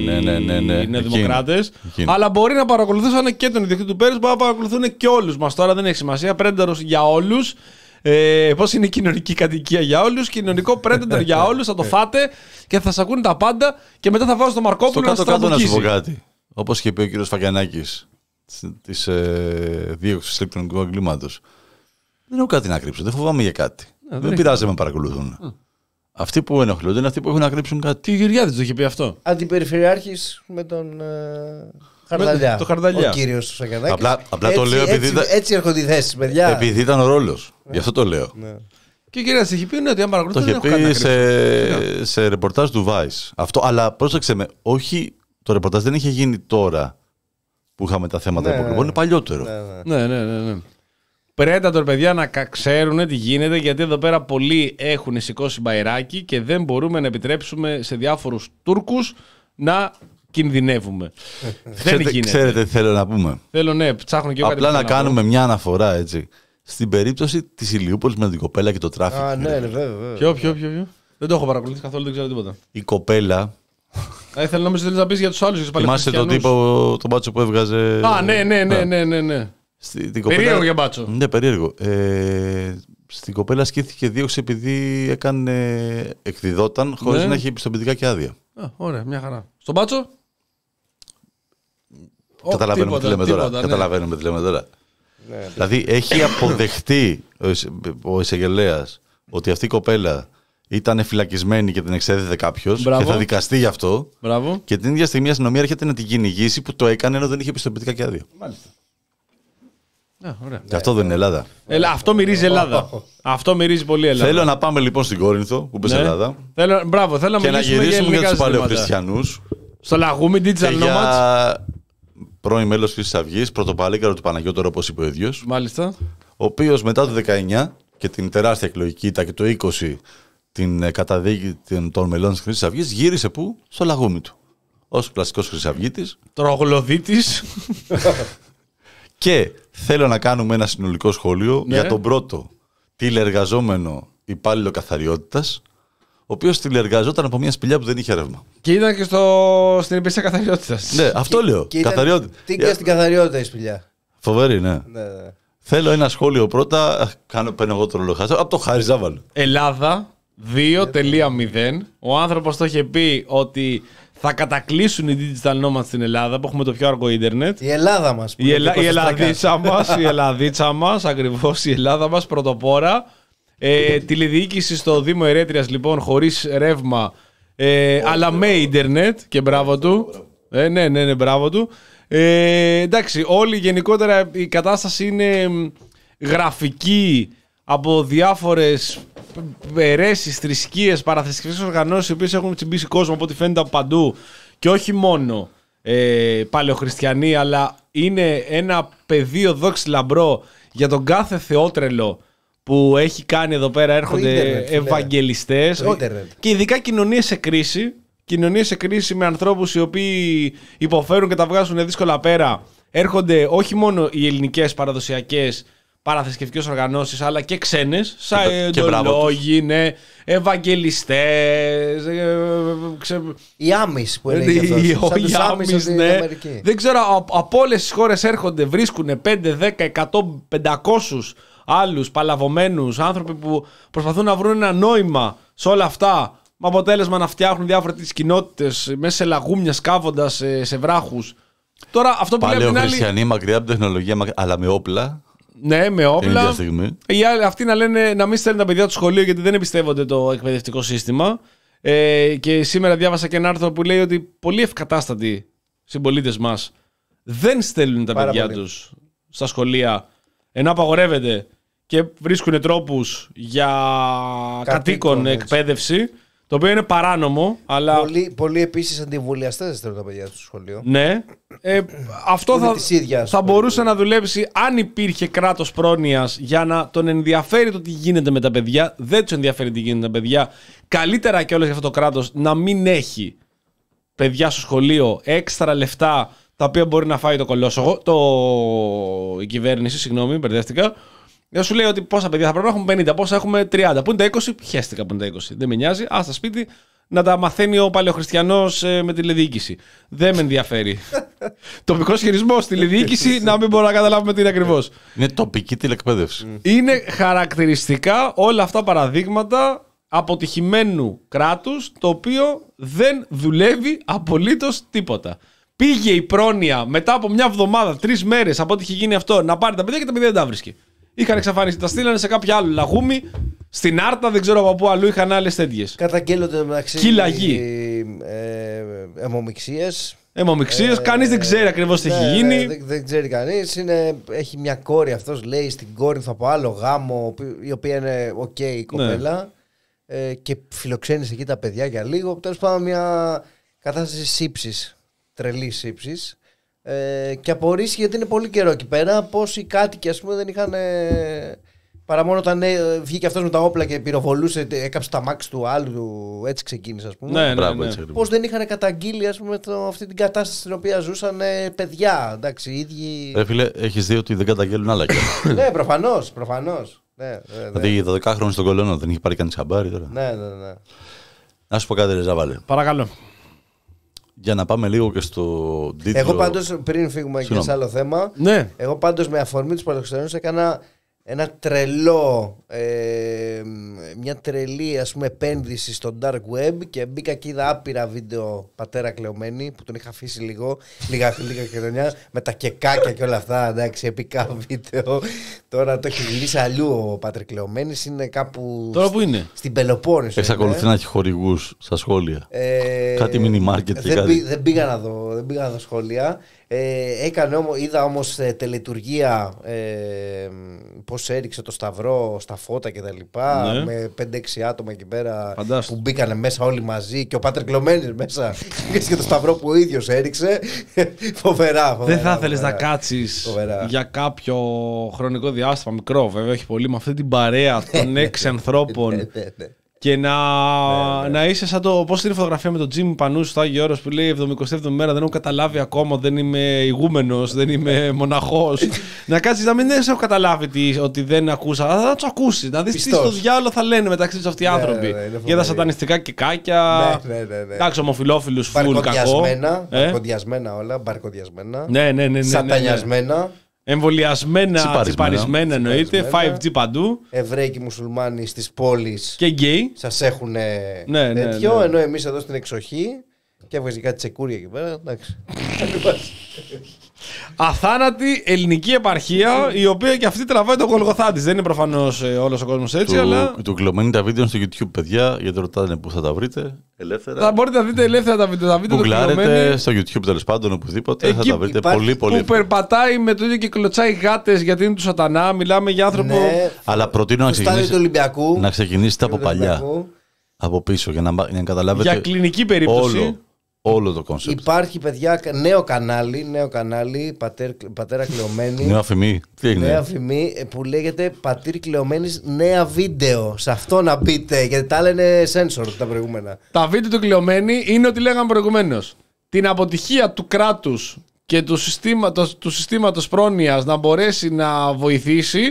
οι νεοδημοκράτες. Αλλά μπορεί να παρακολουθούσαν και τον ιδιοκτήτη του Πέρος, μπορεί να παρακολουθούν και όλους μας. Τώρα δεν έχει σημασία. Predator για όλους. Ε, πώς είναι η κοινωνική κατοικία για όλους. Κοινωνικό Predator για όλους. Θα το φάτε και θα σας ακούνε τα πάντα. Και μετά θα βάζω στο Μαρκόπουλο να σας τραγουδήσει. Να σου πω κάτι. Όπως είχε πει ο κύριος Φακιανάκης της ε, δίωξης ηλεκτρονικού εγκλήματος. Δεν έχω κάτι να κρύψω. Δεν φοβάμαι για κάτι. δεν δεν πειράζει να με παρακολουθούν. Mm. Αυτοί που ενοχλούνται είναι αυτοί που έχουν να κρύψουν κάτι. Τι Γεωργιάδης το είχε πει αυτό. Αντιπεριφερειάρχης με τον. Ε... Χαρδαλιά. Το Χαρδαλιά. Ο κύριος Σακιανάκης. Απλά, απλά έτσι, το λέω επειδή. Έτσι, ήταν... έτσι έρχονται οι θέσεις, παιδιά. Επειδή ήταν ο ρόλος. Ναι. Γι' αυτό το λέω. Ναι. Και ο κύριος έχει πει ναι, ότι αν παρακολουθούν. Το είχε πει σε, σε ρεπορτάζ του Vice. Αυτό, αλλά πρόσεξε με, όχι. Το ρεπορτάζ δεν είχε γίνει τώρα που είχαμε τα θέματα ναι, υποκλοπών. Είναι παλιότερο. Ναι, ναι, ναι. ναι, ναι. Predator, παιδιά, να ξέρουν τι γίνεται, γιατί εδώ πέρα πολλοί έχουν σηκώσει μπαϊράκι και δεν μπορούμε να επιτρέψουμε σε διάφορους Τούρκους να κινδυνεύουμε. Δεν γίνεται. Ξέρετε τι θέλω να πούμε. Θέλω, ναι, ψάχνω και εγώ απλά να κάνουμε μια αναφορά, έτσι. Στην περίπτωση της Ηλιούπολης με την κοπέλα και το τράφικ. Α, ναι, ναι, βέβαια. Ποιο, ποιο, ποιο, ποιο. Δεν το έχω παρακολουθήσει καθόλου, δεν ξέρω τίποτα. Η κοπέλα. Ε, θέλω να μην να πει για τους άλλους. Θυμάσαι τον τύπο, τον μπάτσο που έβγαζε. Α, ναι, ναι, ναι, ναι, ναι, ναι. Στη, κοπέλα... Περίεργο για μπάτσο. Ναι, περίεργο. Ε, στην κοπέλα ασκήθηκε δίωξη επειδή έκανε, εκδιδόταν χωρίς ναι. να έχει επιστοποιητικά και άδεια. Α, ωραία, μια χαρά. Στον μπάτσο. Καταλαβαίνουμε oh, τι λέμε τίποτα, τώρα. Ναι. Καταλαβαίνουμε τι λέμε τώρα. Ναι, δηλαδή έχει αποδεχτεί ο εισαγγελέας ότι αυτή η κοπέλα ήταν φυλακισμένη και την εξέδιδε κάποιος και θα δικαστεί γι' αυτό. Μπράβο. Και την ίδια στιγμή η αστυνομία έρχεται να την κυνηγήσει που το έκανε ενώ δεν είχε επιστοποιητικά και άδεια. Μάλιστα. Ναι, ωραία. Και αυτό δεν είναι Ελλάδα. Ε, αυτό μυρίζει Ελλάδα. Αυτό μυρίζει πολύ Ελλάδα. Θέλω να πάμε λοιπόν στην Κόρινθο που πες ναι. Ελλάδα. Θέλω, μπράβο, θέλω να και να γυρίσουμε για τους παλαιοχριστιανούς. Στο Λαγούμι, Digital Nomads. Πρώην μέλος Χρυσής Αυγής, πρωτοπαλίκαρο του Παναγιώτορου, όπως είπε ο ίδιος. Μάλιστα. Ο οποίος μετά το δεκαεννιά και την τεράστια εκλογική ήττα και το είκοσι την καταδίκη των μελών της Χρυσής Αυγής γύρισε πού? Στο Λαγούμι του. Ως κλασικός Χρυσαυγίτης. Τρογλωδίτης. Και θέλω να κάνουμε ένα συνολικό σχόλιο ναι. για τον πρώτο τηλεργαζόμενο υπάλληλο καθαριότητας, ο οποίος τηλεργαζόταν από μια σπηλιά που δεν είχε ρεύμα. Και ήταν και στο... στην υπηρεσία καθαριότητας. Ναι, αυτό λέω. Και καθαριότητα. Τι και στην καθαριότητα η σπηλιά. Φοβερή, ναι. ναι, ναι. Θέλω ένα σχόλιο πρώτα. Κάνω, παίρνω εγώ το ρολοχάζο. Από το Χάρη Ζάβαλο. Ελλάδα δύο μηδέν. Ο άνθρωπος το είχε πει ότι θα κατακλείσουν οι digital nomads στην Ελλάδα που έχουμε το πιο αργό ίντερνετ. Η Ελλάδα μας. Η, Ελλα... η Ελλαδίτσα μας, η Ελλαδίτσα μας, ακριβώς η Ελλάδα μας, πρωτοπόρα. Ε, τηλεδιοίκηση στο Δήμο Ερέτριας λοιπόν χωρίς ρεύμα, ε, αλλά με ίντερνετ και μπράβο του. Ε, ναι, ναι, ναι, μπράβο του. Ε, εντάξει, όλη γενικότερα η κατάσταση είναι γραφική από διάφορες αιρέσεις, θρησκείες, παραθρησκευτικές οργανώσεις οι οποίες έχουν τσιμπήσει κόσμο από ό,τι φαίνεται από παντού και όχι μόνο ε, παλαιοχριστιανοί, αλλά είναι ένα πεδίο δόξη λαμπρό για τον κάθε θεότρελο που έχει κάνει εδώ πέρα. Έρχονται ίντερνετ, ευαγγελιστές και ειδικά κοινωνίες σε κρίση. Κοινωνίες σε κρίση με ανθρώπους οι οποίοι υποφέρουν και τα βγάζουν δύσκολα πέρα. Έρχονται όχι μόνο οι ελληνικές παραδοσιακές παραθρησκευτικές οργανώσεις, αλλά και ξένες, σαεντολόγοι, ναι, ευαγγελιστές, ε, ξε... οι Άμις που έλεγε αυτός, σαν τους Άμις στην Αμερική. Δεν ξέρω, από, από όλες τις χώρες έρχονται, βρίσκουν πέντε, δέκα, εκατό, πεντακόσιους άλλους παλαβωμένους άνθρωποι που προσπαθούν να βρουν ένα νόημα σε όλα αυτά, με αποτέλεσμα να φτιάχνουν διάφορες κοινότητες μέσα σε λαγούμια, σκάβοντας σε, σε βράχους. Τώρα, αυτό που Παλαιό άλλη... χριστιανοί, μακριά από την τεχνολογία, αλλά με όπλα. Ναι, με όπλα. Οι άλλοι, αυτοί να λένε να μην στέλνουν τα παιδιά του σχολείο γιατί δεν εμπιστεύονται το εκπαιδευτικό σύστημα. Ε, και σήμερα διάβασα και ένα άρθρο που λέει ότι πολλοί ευκατάστατοι συμπολίτες μας δεν στέλνουν τα Πάρα παιδιά τους στα σχολεία, ενώ απαγορεύεται, και βρίσκουν τρόπους για κατοίκον εκπαίδευση. Το οποίο είναι παράνομο, αλλά. Πολλοί, πολλοί επίσης αντιεμβολιαστές στέλνουν τα παιδιά του στο σχολείο. Ναι. Ε, αυτό θα, θα μπορούσε να δουλέψει αν υπήρχε κράτος πρόνοιας για να τον ενδιαφέρει το τι γίνεται με τα παιδιά. Δεν τους ενδιαφέρει τι γίνεται με τα παιδιά. Καλύτερα κιόλας για αυτό το κράτος να μην έχει παιδιά στο σχολείο έξτρα λεφτά τα οποία μπορεί να φάει το κολόσογο. Το... Η κυβέρνηση, συγγνώμη, μπερδεύτηκα. Δεν σου λέει ότι πόσα παιδιά θα πρέπει να έχουμε, πενήντα, πόσα έχουμε τριάντα. Πού είναι τα είκοσι, χαίστηκα που είναι τα είκοσι. Δεν με νοιάζει. Α, στα σπίτι να τα μαθαίνει ο παλαιοχριστιανός ε, με τηλεδιοίκηση. Δεν με ενδιαφέρει. Τοπικός χειρισμός, τηλεδιοίκηση, να μην μπορούμε να καταλάβουμε τι είναι ακριβώς. Είναι τοπική τηλεκπαίδευση. Είναι χαρακτηριστικά όλα αυτά παραδείγματα αποτυχημένου κράτους, το οποίο δεν δουλεύει απολύτως τίποτα. Πήγε η πρόνοια μετά από μια εβδομάδα, τρεις μέρες από ό,τι είχε γίνει αυτό, να πάρει τα παιδιά και τα παιδιά δεν τα βρίσκει. Είχαν εξαφανιστεί, τα στείλανε σε κάποιο άλλο λαγούμι, στην Άρτα, δεν ξέρω από πού αλλού είχαν άλλες τέτοιες. Καταγγέλλονται μεταξύ Κυλαγή. Ε, αιμομιξίες. Αιμομιξίες, ε, κανείς δεν ξέρει ακριβώς τι ναι, έχει γίνει. Δεν, δεν ξέρει κανείς. Είναι, έχει μια κόρη, αυτός λέει στην κόρη θα πω άλλο γάμο, η οποία είναι οκ okay, η κοπέλα. Ναι. Ε, και φιλοξένησε εκεί τα παιδιά για λίγο. Τέλος πάντων, μια κατάσταση σύψης, τρελής σύψης. Ε, και απορρίσει γιατί είναι πολύ καιρό εκεί πέρα πως οι κάτοικοι ας πούμε δεν είχαν ε, παρά μόνο όταν ε, βγήκε αυτός με τα όπλα και πυροβολούσε, έκαψε τα μάξι του άλλου, έτσι ξεκίνησε ας πούμε. Ναι, ναι, ναι. Πως δεν είχαν καταγγείλει ας πούμε το, αυτή την κατάσταση στην οποία ζούσαν ε, παιδιά, εντάξει, οι ίδιοι. Ρε φίλε, έχεις δει ότι δεν καταγγέλνουν άλλα κι. Ναι, προφανώς, προφανώς. Ναι, ναι, ναι. Δηλαδή δώδεκα χρόνια στον Κολονό δεν είχε πάρει κανείς χαμπάρι τώρα. Ναι, ναι, ναι. Να σου πω κάτι, ρε Ζάβαλε. Παρακαλώ. Για να πάμε λίγο και στο τίτλο. Εγώ πάντως, πριν φύγουμε και σε άλλο θέμα, ναι. Εγώ πάντως με αφορμή τους παλαιοχριστιανούς έκανα ένα τρελό, ε, μια τρελή ας πούμε επένδυση στο dark web και μπήκα και είδα άπειρα βίντεο πατέρα κλεωμένη που τον είχα αφήσει λίγο, λίγα, λίγα χρονιά με τα κεκάκια και όλα αυτά, εντάξει, επικά βίντεο. Τώρα το έχει γυρίσει αλλού ο πατέρα κλεωμένης, είναι κάπου. Τώρα που είναι? Στην Πελοπόννησο. Εξακολουθεί να έχει χορηγούς στα σχόλια. Ε, κάτι mini market και δεν κάτι. Πή, δεν πήγα να δω, δεν πήγα να δω σχόλια. Ε, έκανε όμως, είδα όμως ε, τελετουργία ε, πώς έριξε το σταυρό στα φώτα και τα λοιπά, ναι. Με πέντε έξι άτομα εκεί πέρα. Φαντάσου. Που μπήκανε μέσα όλοι μαζί και ο Πάτερ κλωμένης μέσα και το σταυρό που ο ίδιος έριξε. Φοβερά, φοβερά. Δεν θα ήθελες να κάτσεις φοβερά. Για κάποιο χρονικό διάστημα, μικρό βέβαια, όχι πολύ, με αυτή την παρέα των έξι ανθρώπων. Ναι, ναι, ναι. Και να, ναι, ναι. να είσαι σαν το. Πώς είναι η φωτογραφία με τον Τζίμι Πανούση στο Άγιο Όρος που λέει εβδομηκοστή έβδομη μέρα, δεν έχω καταλάβει ακόμα, δεν είμαι ηγούμενος, δεν είμαι μοναχός. Να κάτσεις να μην δεν έχω καταλάβει τι, ότι δεν ακούσα. Θα του ακούσει, να δεις τι στο διάλογο θα λένε μεταξύ τους αυτοί οι άνθρωποι. Ναι, ναι, ναι, για τα σατανιστικά κεκάκια. Ναι, ναι, ναι, ναι. Εντάξει, ομοφυλόφιλους, φουλ κακό. Μπαρκοδιασμένα όλα, μπαρκοδιασμένα. Ναι, ναι, ναι, ναι, ναι. Σατανιασμένα. Εμβολιασμένα, τσιπαρισμένα εννοείται, φάιβ τζι παντού. Εβραίοι και μουσουλμάνοι στις πόλεις. Και γκέι. Σας έχουν ναι, τέτοιο, ναι, ναι. Ενώ εμείς εδώ στην εξοχή. Και έβγαζε κάτι τσεκούρια εκεί πέρα. Εντάξει. Αθάνατη ελληνική επαρχία, η οποία και αυτή τραβάει το Γολγοθά της. Δεν είναι προφανώς όλος ο κόσμος έτσι, του, αλλά. Του κλωμένει τα βίντεο στο YouTube, παιδιά, γιατί ρωτάνε πού θα τα βρείτε. Ελεύθερα. Θα μπορείτε να δείτε ελεύθερα τα βίντεο. Τα βίντεο Γκουγκλάρετε στο YouTube τέλος πάντων, οπουδήποτε. Εκεί θα τα βρείτε πολύ, πολύ. Που περπατάει με το ίδιο και κλωτσάει γάτες γιατί είναι του σατανά. Μιλάμε για άνθρωπο. Ναι, αλλά προτείνω να ξεκινήσετε, να ξεκινήσετε από παλιά. Από πίσω για να, για να καταλάβετε. Για κλινική περίπτωση. Όλο. Όλο το κόνσεπτ. Υπάρχει, παιδιά, νέο κανάλι, νέο κανάλι πατέρ, πατέρα κλεωμένη. Νέα φημή. Τι έγινε? Νέα φημή που λέγεται Πατήρ Κλεωμένης νέα βίντεο. Σε αυτό να μπείτε, γιατί τα λένε sensor τα προηγούμενα. Τα βίντεο του κλεωμένη είναι ότι λέγαμε προηγουμένως. Την αποτυχία του κράτους και του συστήματος, του συστήματος πρόνοιας να μπορέσει να βοηθήσει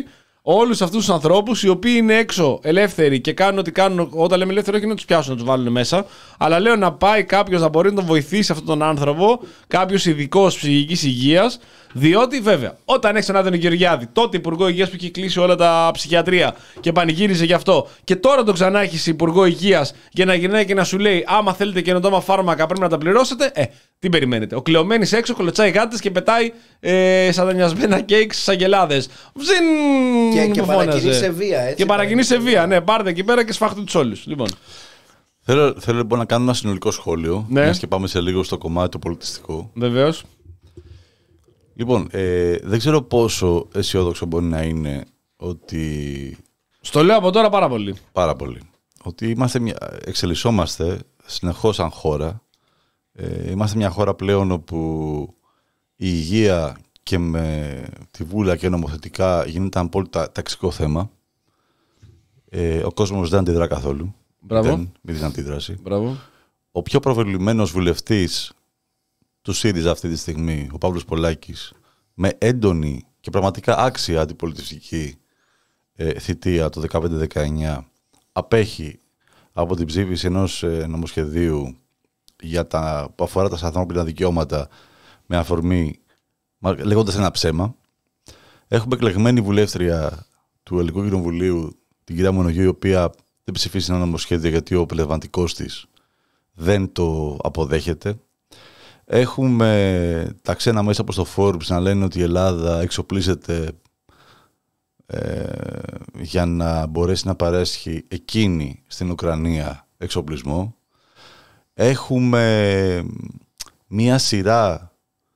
όλους αυτούς τους ανθρώπους οι οποίοι είναι έξω ελεύθεροι και κάνουν ό,τι κάνουν. Όταν λέμε ελεύθεροι, όχι να τους πιάσουν, να τους βάλουν μέσα. Αλλά λέω να πάει κάποιος να μπορεί να τον βοηθήσει αυτόν τον άνθρωπο, κάποιος ειδικός ψυχικής υγείας. Διότι βέβαια, όταν έχεις τον Άδωνη Γεωργιάδη, τότε υπουργό υγείας που είχε κλείσει όλα τα ψυχιατρία και πανηγύριζε γι' αυτό, και τώρα τον ξανά έχεις υπουργό υγείας για να γυρνάει και να σου λέει: άμα θέλετε καινοτόμα φάρμακα πρέπει να τα πληρώσετε. Ε, τι περιμένετε. Ο Κλεωμένης έξω κολοτσάει γάτες και πετάει ε, σατανιασμένα κέικ στις αγελάδες. Βζιν! Και, και παρακινεί σε βία, έτσι. Και παρακινεί σε βία, ναι. Πάρτε εκεί πέρα και σφάχτε τους όλους. Λοιπόν. Θέλω, θέλω λοιπόν να κάνω ένα συνολικό σχόλιο. Ναι. Μιας και πάμε σε λίγο στο κομμάτι το πολιτιστικό. Βεβαίως. Λοιπόν, ε, δεν ξέρω πόσο αισιόδοξο μπορεί να είναι ότι. Στο λέω από τώρα πάρα πολύ. Πάρα πολύ. Ότι είμαστε μια... εξελισσόμαστε συνεχώς σαν χώρα. Ε, είμαστε μια χώρα πλέον όπου η υγεία και με τη βούλα και νομοθετικά γίνεται απόλυτα ταξικό θέμα. Ε, ο κόσμος δεν αντιδρά καθόλου. Μπράβο. Δεν, με την αντίδραση. Μπράβο. Ο πιο προβεβλημένος βουλευτής του ΣΥΡΙΖΑ αυτή τη στιγμή, ο Παύλος Πολάκης, με έντονη και πραγματικά άξια αντιπολιτευτική ε, θητεία το δεκαπέντε δεκαεννιά, απέχει από την ψήφιση ενός ε, νομοσχεδίου για τα, που αφορά τα ανθρώπινα δικαιώματα με αφορμή, λέγοντας ένα ψέμα. Έχουμε εκλεγμένη βουλεύτρια του Ελληνικού Κοινοβουλίου, την κυρία Μονογιού, η οποία δεν ψηφίσει ένα νομοσχέδιο γιατί ο πνευματικός της δεν το αποδέχεται. Έχουμε τα ξένα μέσα από το Forbes να λένε ότι η Ελλάδα εξοπλίζεται ε, για να μπορέσει να παρέσχει εκείνη στην Ουκρανία εξοπλισμό. Έχουμε μία σειρά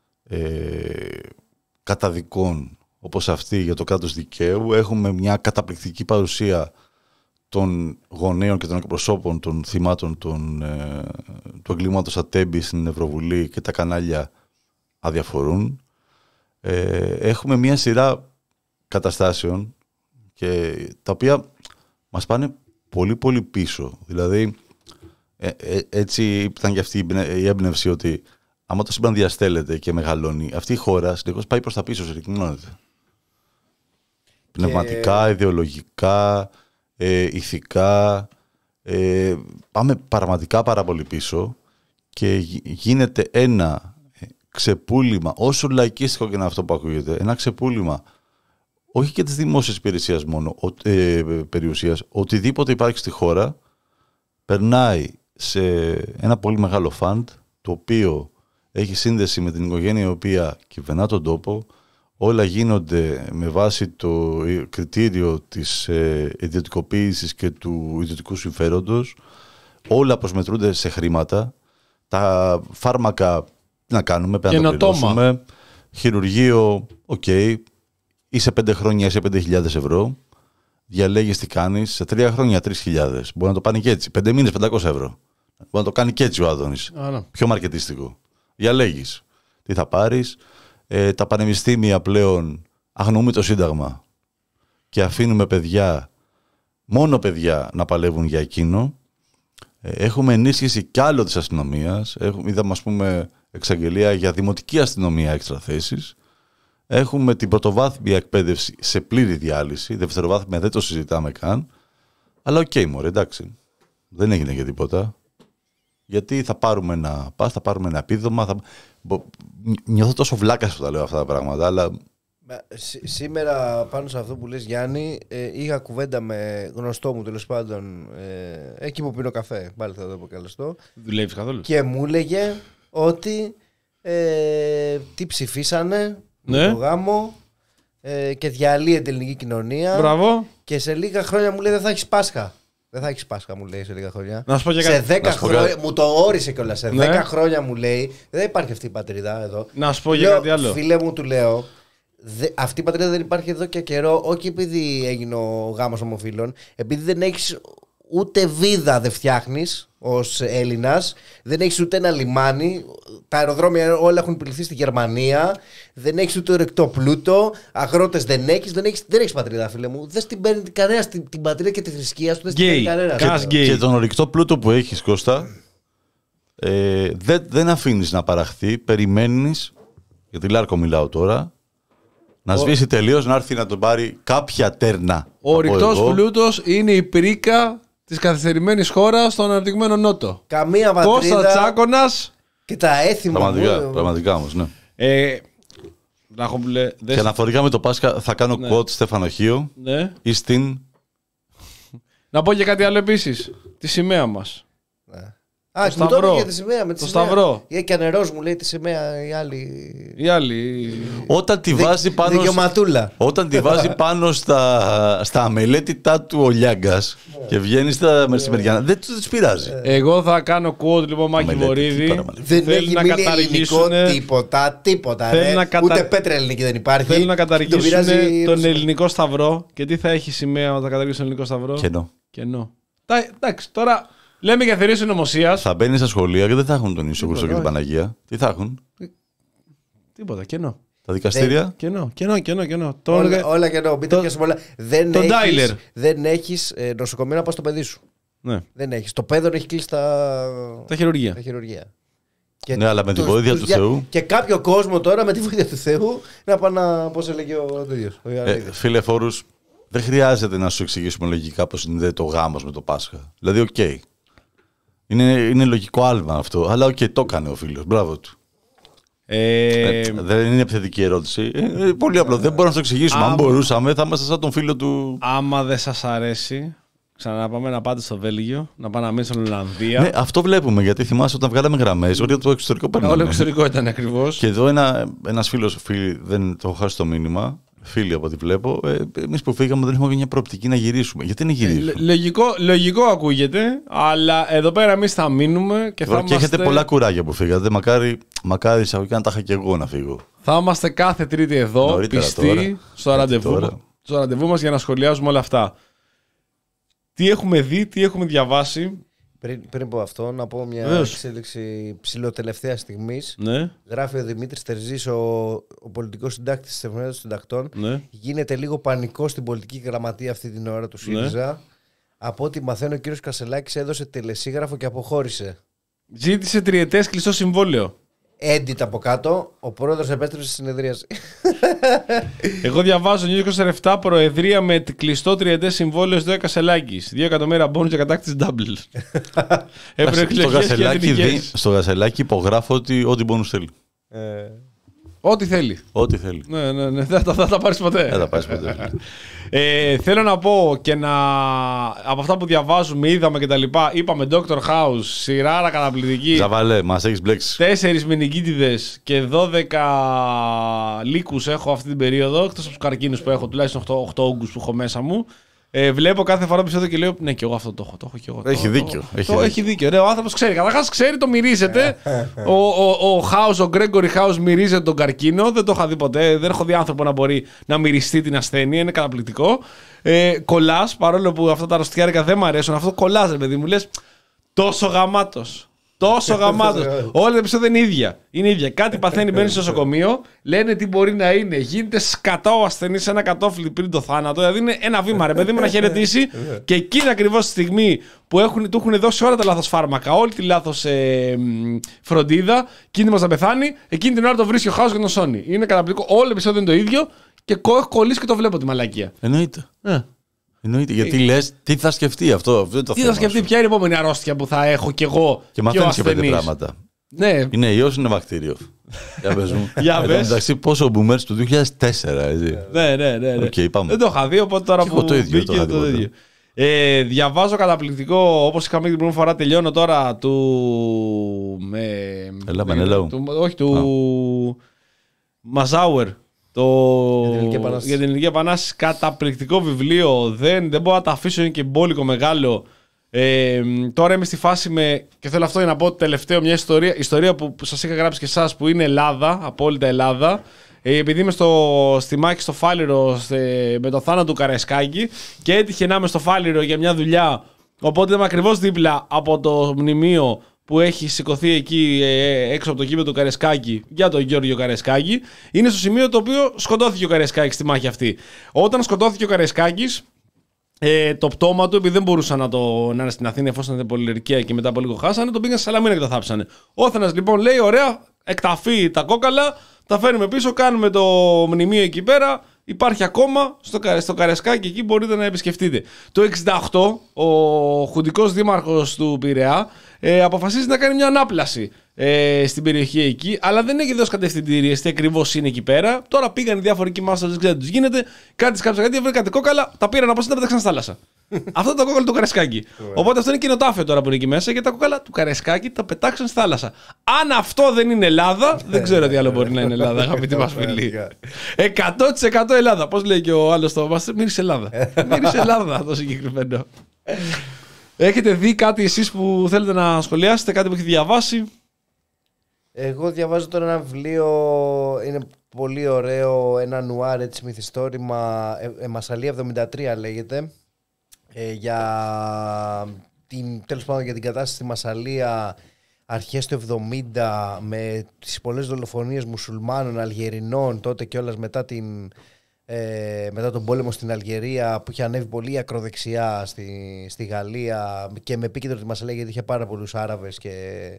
ε, καταδικών όπως αυτή για το κράτος δικαίου. Έχουμε μια καταπληκτική παρουσία των γονέων και των εκπροσώπων των θυμάτων των, ε, του εγκλήματος Ατέμπη στην Ευρωβουλή και τα κανάλια αδιαφορούν. Ε, έχουμε μια σειρά καταστάσεων και τα οποία μας πάνε πολύ πολύ πίσω. Δηλαδή, ε, ε, έτσι ήταν και αυτή η έμπνευση ότι άμα το σύμπαν διαστέλλεται και μεγαλώνει, αυτή η χώρα συνεχώς πάει προς τα πίσω, συρρυκνώνεται. Και... πνευματικά, ιδεολογικά, ε, ηθικά, ε, πάμε πραγματικά πάρα πολύ πίσω και γίνεται ένα ξεπούλημα, όσο λαϊκίστικο και είναι αυτό που ακούγεται, ένα ξεπούλημα όχι και της δημόσιας υπηρεσίας μόνο, ε, περιουσίας, οτιδήποτε υπάρχει στη χώρα περνάει σε ένα πολύ μεγάλο φαντ, το οποίο έχει σύνδεση με την οικογένεια η οποία κυβερνά τον τόπο. Όλα γίνονται με βάση το κριτήριο της ε, ιδιωτικοποίησης και του ιδιωτικού συμφέροντος. Όλα προσμετρούνται σε χρήματα. Τα φάρμακα, τι να κάνουμε, πρέπει να τα πληρώσουμε. Χειρουργείο, οκ. Okay. Είσαι πέντε χρόνια, είσαι πέντε χιλιάδες ευρώ. Διαλέγεις τι κάνεις. Σε τρία χρόνια τρεις χιλιάδες. Μπορεί να το κάνει και έτσι. Πέντε μήνες πεντακόσια ευρώ. Μπορεί να το κάνει και έτσι ο Άδωνης. Άρα. Πιο μαρκετιστικό. Διαλέγεις τι θα πάρεις. Ε, τα πανεπιστήμια πλέον αγνοούμε το Σύνταγμα και αφήνουμε παιδιά, μόνο παιδιά, να παλεύουν για εκείνο. Ε, έχουμε ενίσχυση κι άλλο της αστυνομίας. Έχουμε, είδαμε, ας πούμε, εξαγγελία για δημοτική αστυνομία έξτρα θέσεις. Έχουμε την πρωτοβάθμια εκπαίδευση σε πλήρη διάλυση. Δευτεροβάθμια δεν το συζητάμε καν. Αλλά οκ, okay, μωρέ, εντάξει. Δεν έγινε και τίποτα. Γιατί θα πάρουμε ένα πας, θα πάρουμε ένα επίδομα. Θα... Νιώθω τόσο βλάκας που τα λέω αυτά τα πράγματα, αλλά... Σ- σήμερα πάνω σε αυτό που λες, Γιάννη, ε, είχα κουβέντα με γνωστό μου, τέλος πάντων, ε, εκεί που πίνω καφέ, πάλι θα το αποκαλεστώ. Δουλεύεις καθόλου? Και μου έλεγε ότι ε, τι ψηφίσανε, ναι, με το γάμο, ε, και διαλύεται η ελληνική κοινωνία. Μπράβο. Και σε λίγα χρόνια μου λέει δεν θα έχεις Πάσχα. Δεν θα έχεις Πάσχα, μου λέει, σε λίγα χρόνια. Να σου πω και σε κάτι. δέκα χρόνια. Μου το όρισε κιόλας. Σε ναι. δέκα χρόνια μου λέει δεν υπάρχει αυτή η πατρίδα εδώ. Να σου πω για κάτι άλλο. Φίλε μου, του λέω. Δε, αυτή η πατρίδα δεν υπάρχει εδώ και καιρό. Όχι επειδή έγινε ο γάμος ομοφύλων. Επειδή δεν έχεις ούτε βίδα, δεν φτιάχνεις ως Έλληνας. Δεν έχεις ούτε ένα λιμάνι. Τα αεροδρόμια όλα έχουν πληθεί στη Γερμανία. Δεν έχεις ούτε ορεκτό πλούτο. Αγρότες δεν έχεις. Δεν έχεις, δεν έχεις πατρίδα, φίλε μου. Δεν την παίρνει κανένα την, την πατρίδα και τη θρησκεία σου. Δεν την παίρνει κανένα. Και, και τον ορεκτό πλούτο που έχεις, Κώστα, ε, δεν, δεν αφήνεις να παραχθεί. Περιμένεις, για τη Λάρκο μιλάω τώρα, Να σβήσει τελείως, να έρθει να τον πάρει κάποια τέρνα. Ο ρηκτός πλούτος είναι η πρίκα της καθυστερημένης χώρας στον αναπτυγμένο Νότο. Καμία πατρίδα. Κώστα Τσάκωνας. Και τα έθιμα. Πραγματικά, μου. πραγματικά όμως, ναι. Ε, Ραχόμπλε, Και αναφορικά με το Πάσχα θα κάνω ναι. quote Στέφανο Χίο Ναι. ή στην... Να πω και κάτι άλλο επίσης. Τη σημαία μας. Ναι. Α, Το μου το σταυρό. έλεγε τη σημαία. Με τη Το σημαία. σταυρό. Ε, Και ανερός μου λέει τη σημαία η άλλη. Οι άλλοι. Όταν τη βάζει πάνω, Δικαιωματούλα. όταν τη βάζει πάνω στα, στα αμελέτητά του ο Λιάγκας και βγαίνει στα μεσημεριανά, δεν του τις πειράζει. Εγώ θα κάνω quote λοιπόν Μάκη Μελέτη, τι Βορύδη. παραμελέτη. Δεν Θέλει έχει να μείνει ελληνικό καταργήσουν. τίποτα, τίποτα. Θέλει Ρε. να κατα- Ούτε πέτρα ελληνική δεν υπάρχει. Θέλουν να Τον καταργήσουν πειράζει- τον ελληνικό σταυρό. Και τι θα έχει σημαία όταν θα καταργήσουν τον ελληνικό σταυρό? Κενό. Κενό. Τα- Εντάξει, τώρα λέμε για θεωρίες συνωμοσίας. Θα μπαίνει στα σχολεία και δεν θα έχουν τον Ιησού Χριστό και την όχι. Παναγία. Τι θα έχουν, Τίποτα, κενό. τα δικαστήρια. Κενό, κενό, κενό. κενό. Το- Όλα, όλα και ενώ. Μην το πιάσουμε όλα. Δεν τον έχεις, dialer. δεν έχεις ε, νοσοκομείο να πας στο παιδί σου. Ναι. Δεν έχεις. Το παιδόν έχει κλείσει τα, Τα χειρουργία. τα χειρουργεία. Και Ναι, αλλά με τη τους- βοήθεια τους του δια- Θεού. Και κάποιο κόσμο τώρα με τη βοήθεια του Θεού να πάνε να. Πώς έλεγε ο τέτοιος, ο Ε, Ιωαννίδης. φίλε Φόρους, δεν χρειάζεται να σου εξηγήσουμε λογικά πώς συνδέεται το γάμος με το Πάσχα. Δηλαδή, οκ. Είναι, είναι λογικό άλμα αυτό. Αλλά οκ, το έκανε ο φίλος. Μπράβο του. Ε, Ε, δεν είναι επιθετική ερώτηση. Ε, ε, πολύ απλό. Δεν μπορώ να το εξηγήσουμε. Αν άμα- μπορούσαμε, θα είμαστε σαν τον φίλο του. άμα δεν σας αρέσει, ξαναπάμε να πάτε στο Βέλγιο, να πάμε να μείνει στην Ολλανδία. Ναι, αυτό βλέπουμε. Γιατί θυμάσαι όταν βγάλαμε γραμμές, ότι το εξωτερικό Όλο παίρνουμε. εξωτερικό ήταν ακριβώς. Και εδώ ένα, ένας φίλος, φίλοι, δεν το έχω χάσει το μήνυμα. Φίλοι από ό,τι βλέπω, ε, εμείς που φύγαμε δεν έχουμε μια προοπτική να γυρίσουμε. Γιατί να γυρίσουμε. Λ- Λογικό, λογικό ακούγεται, αλλά εδώ πέρα εμείς θα μείνουμε και θα, Τώρα, και είμαστε, έχετε πολλά κουράγια που φύγατε. Μακάρι, μακάρι εισαγωγικά να τα είχα και εγώ να φύγω. θα είμαστε κάθε Τρίτη εδώ, Νωρίτερα πιστοί, τώρα. στο Γιατί ραντεβού, τώρα. στο ραντεβού μας για να σχολιάζουμε όλα αυτά. Τι έχουμε δει, τι έχουμε διαβάσει. Πριν, πριν από αυτό, να πω μια Βεβαίως. εξέλιξη ψηλοτελευταία στιγμή. Ναι, Γράφει ο Δημήτρης Τερζής, ο, ο πολιτικός συντάκτης της Εφημερίδας των Συντακτών. ναι. Γίνεται λίγο πανικό στην πολιτική γραμματεία αυτή την ώρα του Ναι. ΣΥΡΙΖΑ. Από ό,τι μαθαίνω, ο κύριος Κασελάκης έδωσε τελεσίγραφο και αποχώρησε. Ζήτησε τριετές κλειστό συμβόλαιο. Edit από κάτω, ο πρόεδρος επέστρεψε στη συνεδρίαση. Εγώ διαβάζω News είκοσι επτά προεδρία με κλειστό τριετές συμβόλαιο στο Κασελάκης. δύο εκατομμύρια μπόνους για κατάκτηση double. στο, Ευρωεκλογές και γασελάκι, δι- εθνικές. στο γασελάκι υπογράφω ότι ό,τι μπόνους θέλει. Ό,τι θέλει. Ό,τι θέλει. Ναι, ναι, ναι. Δεν θα, θα τα πάρεις ποτέ. Δεν θα πάει ποτέ. Ε, θέλω να πω και να. Από αυτά που διαβάζουμε, είδαμε και τα λοιπά. Είπαμε Doctor House, σειράρα καταπληκτική. Ζαβαλέ, μας έχεις μπλέξει. Τέσσερις μηνυκίτιδες και δώδεκα λύκους έχω αυτή την περίοδο. Εκτός από τους καρκίνους που έχω, τουλάχιστον οκτώ, οκτώ όγκους που έχω μέσα μου. Ε, βλέπω κάθε φορά επεισόδιο και λέω: ναι, και εγώ αυτό το έχω. Το έχω και εγώ. Έχει το- δίκιο, το- έχει το- δίκιο. έχει δίκιο. Ναι, ο άνθρωπος ξέρει. Καταρχάς ξέρει, το μυρίζεται. ο, ο, ο House, ο Gregory House μυρίζεται τον καρκίνο. Δεν το είχα δει ποτέ. Δεν έχω δει άνθρωπο να μπορεί να μυριστεί την ασθένεια. Είναι καταπληκτικό. Ε, κολλάς, παρόλο που αυτά τα αρρωστιάρικα δεν μου αρέσουν. Αυτό κολλάς, ρε παιδί μου. Λες τόσο γαμάτος. Τόσο γαμάτος. Όλα τα επεισόδια είναι ίδια. Είναι ίδια. Κάτι παθαίνει, μπαίνει στο νοσοκομείο, λένε τι μπορεί να είναι. Γίνεται σκατά ο ασθενή σε ένα κατόφλι πριν το θάνατο. Δηλαδή είναι ένα βήμα, ρε παιδί μου, να χαιρετήσει. Και εκείνη ακριβώς τη στιγμή που έχουν, του έχουν δώσει όλα τα λάθος φάρμακα, όλη τη λάθος ε, μ, φροντίδα, κίνδυνος να πεθάνει, εκείνη την ώρα το βρίσκει ο Χάος και τον σώνει. Είναι καταπληκτικό. Όλο το επεισόδιο είναι το ίδιο και έχω κολλήσει και το βλέπω τη μαλακία. Εννοείται. Ε. Εννοείται. Γιατί λες, τι θα σκεφτεί αυτό. Αυτό είναι το Τι θέμα θα σκεφτεί, σου. ποια είναι η επόμενη αρρώστια που θα έχω κι εγώ Και ο μαθαίνεις και πέντε ασθενής. πράγματα. Ναι, Είναι ιός, είναι βακτήριο. Για πες μου. Για Εν τω πες. μεταξύ, πόσο boomers του δύο χιλιάδες τέσσερα, έτσι. ναι, ναι, ναι. ναι. Οκ, πάμε. Δεν το είχα δει, οπότε τώρα Κι που εγώ το ίδιο, μπήκε το είχα δει το ποτέ. ίδιο. Ε, διαβάζω καταπληκτικό, όπως είχαμε την προηγούμενη φορά, τελειώνω τώρα του... Με, Έλα, Μενέλαου. του όχι, του Μαζάουερ. Το... Για την Ελληνική Επανάσταση. Για την Ελληνική Επανάσταση. Καταπληκτικό βιβλίο. Δεν, δεν μπορώ να το αφήσω, είναι και μπόλικο μεγάλο. Ε, τώρα είμαι στη φάση με. Και θέλω αυτό για να πω τελευταίο μια ιστορία. Ιστορία που σας είχα γράψει και εσάς που είναι Ελλάδα, απόλυτα Ελλάδα. Ε, επειδή είμαι στο, στη μάχη στο Φάληρο στε, με το θάνατο του Καραϊσκάκη και έτυχε να είμαι στο Φάληρο για μια δουλειά. Οπότε είμαι ακριβώς δίπλα από το μνημείο που έχει σηκωθεί εκεί ε, έξω από το κήπο του Καραϊσκάκη για τον Γιώργο Καραϊσκάκη. Είναι στο σημείο το οποίο σκοτώθηκε ο Καραϊσκάκης στη μάχη αυτή. Όταν σκοτώθηκε ο Καραϊσκάκης, ε, το πτώμα του, επειδή δεν μπορούσαν να, το, να είναι στην Αθήνα εφόσον ήταν πολυερκία και μετά από λίγο χάσανε, τον πήγαν στη Σαλαμίνα και το θάψανε. Ο Όθανας λοιπόν λέει: ωραία, εκταφεί τα κόκαλα, τα φέρνουμε πίσω, κάνουμε το μνημείο εκεί πέρα. Υπάρχει ακόμα στο, στο Καρεσκάκι, εκεί μπορείτε να επισκεφτείτε. Το εξήντα οκτώ ο χουντικός δήμαρχος του Πειραιά ε, αποφασίζει να κάνει μια ανάπλαση ε, στην περιοχή εκεί, αλλά δεν έχει δώσει κατευθυντήριες τι ακριβώς είναι εκεί πέρα. Τώρα πήγαν οι διάφοροι εκεί μάστορες, δεν ξέρετε τι τους γίνεται. Κάτι σκάψα κάτι, βρήκατε κόκαλα, τα πήραν από εσένα, τα πέταξαν στη θάλασσα. Αυτό είναι το κόκαλο του Καρεσκάκι. Οπότε αυτό είναι κοινοτάφιο τώρα που είναι εκεί μέσα, γιατί τα κόκαλα του Καρεσκάκι τα πετάξαν στη θάλασσα. Αν αυτό δεν είναι Ελλάδα, δεν ξέρω τι άλλο μπορεί να είναι Ελλάδα, αγαπητοί μας φίλοι. εκατό τοις εκατό Ελλάδα. Πώς λέει και ο άλλος το Μάστερ, μύρισε Ελλάδα. Μύρισε Ελλάδα το συγκεκριμένο. Έχετε δει κάτι εσείς που θέλετε να σχολιάσετε, κάτι που έχετε διαβάσει? Εγώ διαβάζω τώρα ένα βιβλίο, είναι πολύ ωραίο, ένα νουάρ έτσι μυθιστόρημα, ε, ε, Μασσαλία εβδομήντα τρία λέγεται, ε, για, την, τέλος πάντων, για την κατάσταση στη Μασσαλία αρχές του εβδομήντα, με τις πολλές δολοφονίες μουσουλμάνων, Αλγερινών, τότε κιόλας μετά, την, ε, μετά τον πόλεμο στην Αλγερία, που είχε ανέβει πολύ ακροδεξιά στη, στη Γαλλία, και με επίκεντρο τη Μασσαλία γιατί είχε πάρα πολλούς Άραβες και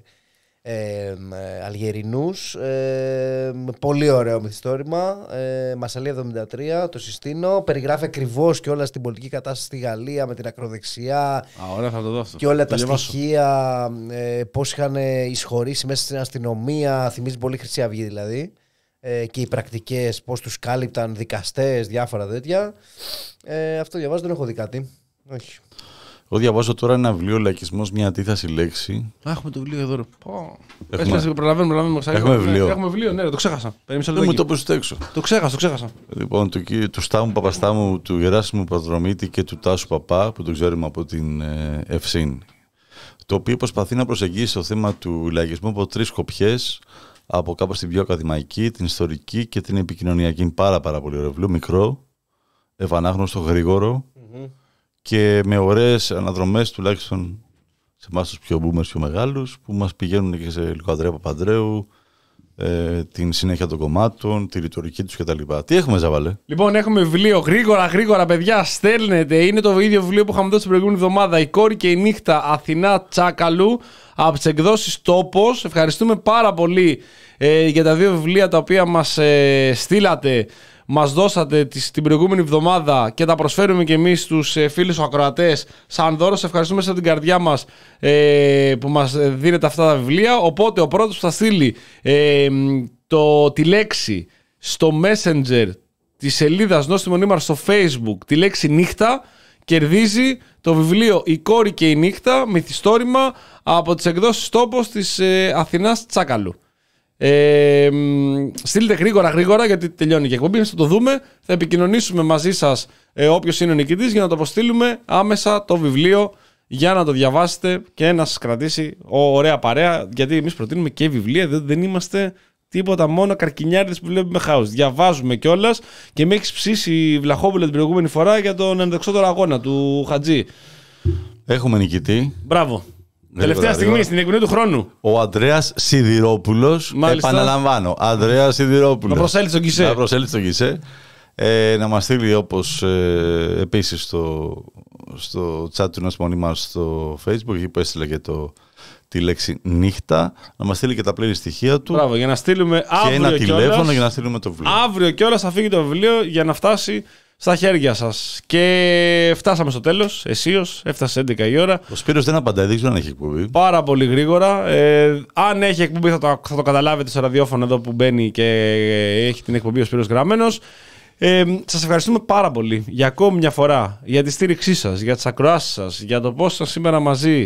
Ε, Αλγερινούς. ε, Πολύ ωραίο μυθιστόρημα, ε, Μασσαλία εβδομήντα τρία, το συστήνω. Περιγράφει ακριβώς και όλα στην πολιτική κατάσταση στη Γαλλία με την ακροδεξιά. Α, ωραία, θα το δω αυτό. Και όλα το τα διαβάσω. στοιχεία, ε, πώς είχαν εισχωρήσει μέσα στην αστυνομία. Θυμίζει πολύ Χρυσή Αυγή δηλαδή, ε, και οι πρακτικές, πώς τους κάλυπταν δικαστές, διάφορα τέτοια. ε, Αυτό διαβάζω, δεν έχω δει κάτι. Όχι. Εγώ διαβάζω τώρα ένα βιβλίο, Λαϊκισμός, μια αντίθαση λέξη. Α, έχουμε το βιβλίο εδώ. Ρε. Πω. Έχουμε- Έχουμε... Προλαβαίνουμε, προλαβαίνουμε. Έχουμε βιβλίο. Έχουμε βιβλίο, ναι, το ξέχασα. Περίμεσα Δεν μου λεπτό. το πες έξω. Το ξέχασα, το ξέχασα. Λοιπόν, του, κύ- του Στάμου Παπαστάμου, του Γεράσιμου Παδρομήτη και του Τάσου Παπά, που το ξέρουμε από την ε, Ευσύν. Το οποίο προσπαθεί να προσεγγίσει το θέμα του λαϊκισμού από τρεις σκοπιές, από κάπως την πιο ακαδημαϊκή, την ιστορική και την επικοινωνιακή. Είναι πάρα, πάρα πολύ ωραίο βιβλίο, μικρό, ευανάγνωστο, γρήγορο και με ωραίες αναδρομές, τουλάχιστον σε εμάς τους πιο boomers, πιο μεγάλους, που μας πηγαίνουν και σε λίγο Ανδρέα Παπανδρέου, ε, την συνέχεια των κομμάτων, τη ρητορική τους κτλ. Τι έχουμε, Ζαβαλέ? Λοιπόν, έχουμε βιβλίο. Γρήγορα, γρήγορα, παιδιά, στέλνετε. Είναι το ίδιο βιβλίο που είχαμε δώσει την προηγούμενη εβδομάδα. Η κόρη και η νύχτα, Αθηνά Τσάκαλου, από τις εκδόσεις Τόπος. Ευχαριστούμε πάρα πολύ ε, για τα δύο βιβλία τα οποία μας ε, στείλατε, μας δώσατε τις, την προηγούμενη εβδομάδα, και τα προσφέρουμε και εμείς στους ε, φίλους ακροατές σαν δώρο. Σε ευχαριστούμε σε την καρδιά μας ε, που μας δίνετε αυτά τα βιβλία. Οπότε ο πρώτος που θα στείλει ε, το, τη λέξη στο Messenger της σελίδας Νόστιμο Νήμαρ στο Facebook, τη λέξη νύχτα, κερδίζει το βιβλίο «Η κόρη και η νύχτα», μυθιστόρημα από τις εκδόσεις Τόπος της ε, Αθηνάς Τσάκαλου. Ε, στείλτε γρήγορα γρήγορα, γιατί τελειώνει και η εκπομπή. Θα το δούμε, θα επικοινωνήσουμε μαζί σας ε, όποιος είναι ο νικητής, για να το αποστείλουμε άμεσα το βιβλίο, για να το διαβάσετε και να σας κρατήσει ωραία παρέα, γιατί εμείς προτείνουμε και βιβλία, δεν, δεν είμαστε τίποτα μόνο καρκινιάριδες που βλέπουμε χάους. Διαβάζουμε κιόλας, και με έχεις ψήσει Βλαχόπουλο την προηγούμενη φορά για τον ενδεξότερο αγώνα του Χατζή. Έχουμε νικητή. Μπράβο. Γρήγορα, Τελευταία στιγμή, γρήγορα. στην εκπομπή του χρόνου. Ο Ανδρέας Σιδηρόπουλος. Μάλιστα. Επαναλαμβάνω. Ανδρέας Σιδηρόπουλος. Να προσέλθει στον Κισέ. Να προσέλθει στον Κισέ. Ε, να μας στείλει, όπως ε, επίσης στο, στο chat του Νοσμονή μας στο Facebook, εκεί που έστειλε και το, τη λέξη νύχτα, να μας στείλει και τα πλήρη στοιχεία του. Μπράβο, για να στείλουμε και αύριο ένα κιόλας, τηλέφωνο για να στείλουμε το βιβλίο. Αύριο κιόλας θα φύγει το βιβλίο για να φτάσει στα χέρια σας. Και φτάσαμε στο τέλος. Εσείως, έφτασε έντεκα η ώρα. Ο Σπύρος δεν απαντάει, δεν ξέρω αν έχει εκπομπή. Πάρα πολύ γρήγορα. Ε, αν έχει εκπομπή θα το, θα το καταλάβετε στο ραδιόφωνο εδώ που μπαίνει και έχει την εκπομπή ο Σπύρος γραμμένος. Ε, σας ευχαριστούμε πάρα πολύ για ακόμη μια φορά, για τη στήριξή σας, για τις ακροάσεις σας, για το πώς ήσασταν σήμερα μαζί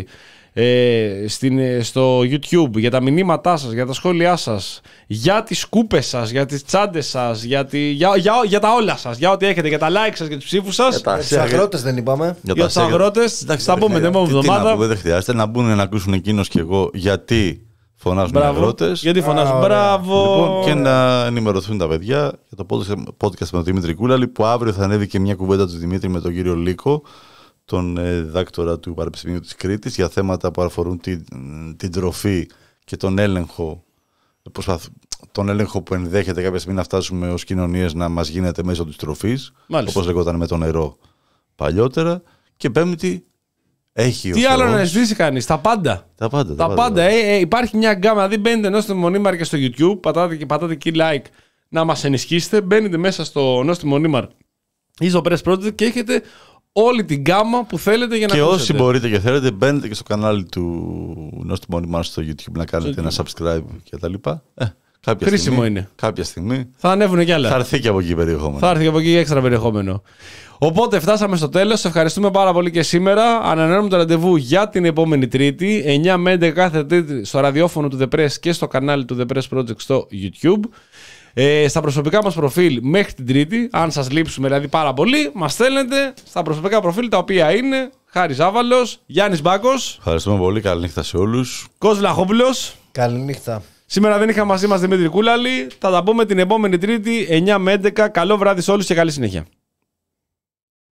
ε, στην, στο YouTube, για τα μηνύματά σας, για τα σχόλιά σας, για τις σκούπες σας, για τις τσάντες σας, για, τη, για, για, για τα όλα σας, για ό,τι έχετε, για τα like σας, για τους ψήφους σας. Για τους αγρότες δεν είπαμε. Για τους αγρότες, θα πούμε την επόμενη εβδομάδα. Δεν χρειάζεται να μπουν να ακούσουν εκείνος και εγώ γιατί φωνάζουν οι αγρότες. Γιατί φωνάζουν. Α, Μπράβο. Λοιπόν, και να ενημερωθούν τα παιδιά για το podcast με τον Δημήτρη Κούλαλη, που αύριο θα ανέβει και μια κουβέντα του Δημήτρη με τον κύριο Λίκο, τον ε, διδάκτορα του Πανεπιστημίου της Κρήτης, για θέματα που αφορούν την, την τροφή και τον έλεγχο, προσπαθ, τον έλεγχο που ενδέχεται κάποια στιγμή να φτάσουμε ως κοινωνίες να μας γίνεται μέσω της τροφής, όπως λεγόταν με το νερό παλιότερα. Και πέμπτη, Έχει Τι άλλο να ζητήσει κανείς, τα πάντα. Τα πάντα. Τα, τα πάντα. πάντα. Ε, ε, υπάρχει μια γκάμα. Δηλαδή μπαίνετε Νόστιμο Μονίμαρ και στο YouTube, πατάτε και πατάτε εκεί like να μας ενισχύσετε. Μπαίνετε μέσα στο Νόστιμο Μονίμαρ ή στο Press Project και έχετε όλη την γκάμα που θέλετε για να και ακούσετε. Και όσοι μπορείτε και θέλετε, μπαίνετε και στο κανάλι του Νόστιμο Μονίμαρ στο YouTube να κάνετε ένα subscribe κτλ. Ε, κάποια Χρήσιμο στιγμή, είναι. Κάποια στιγμή θα ανέβουν κι άλλα. Θα έρθει και από εκεί περιεχόμενο. Θα έρθει και από εκεί έξτρα περιεχόμενο. Οπότε φτάσαμε στο τέλος. Σε ευχαριστούμε πάρα πολύ και σήμερα. Ανανεώνουμε το ραντεβού για την επόμενη Τρίτη, εννιά με έντεκα κάθε Τρίτη στο ραδιόφωνο του The Press και στο κανάλι του The Press Project στο YouTube. Ε, στα προσωπικά μας προφίλ μέχρι την Τρίτη, αν σας λείψουμε δηλαδή πάρα πολύ, μας στέλνετε στα προσωπικά προφίλ, τα οποία είναι Χάρης Ζάβαλος, Γιάννης Μπάκος. Ευχαριστούμε πολύ. Καληνύχτα σε όλους. Κώστας Βλαχόπουλος. Καληνύχτα. Σήμερα δεν είχαμε μαζί μας Δημήτρη Κούλαλη. Θα τα πούμε την επόμενη Τρίτη, εννιά με έντεκα. Καλό βράδυ σε όλους και καλή συνέχεια.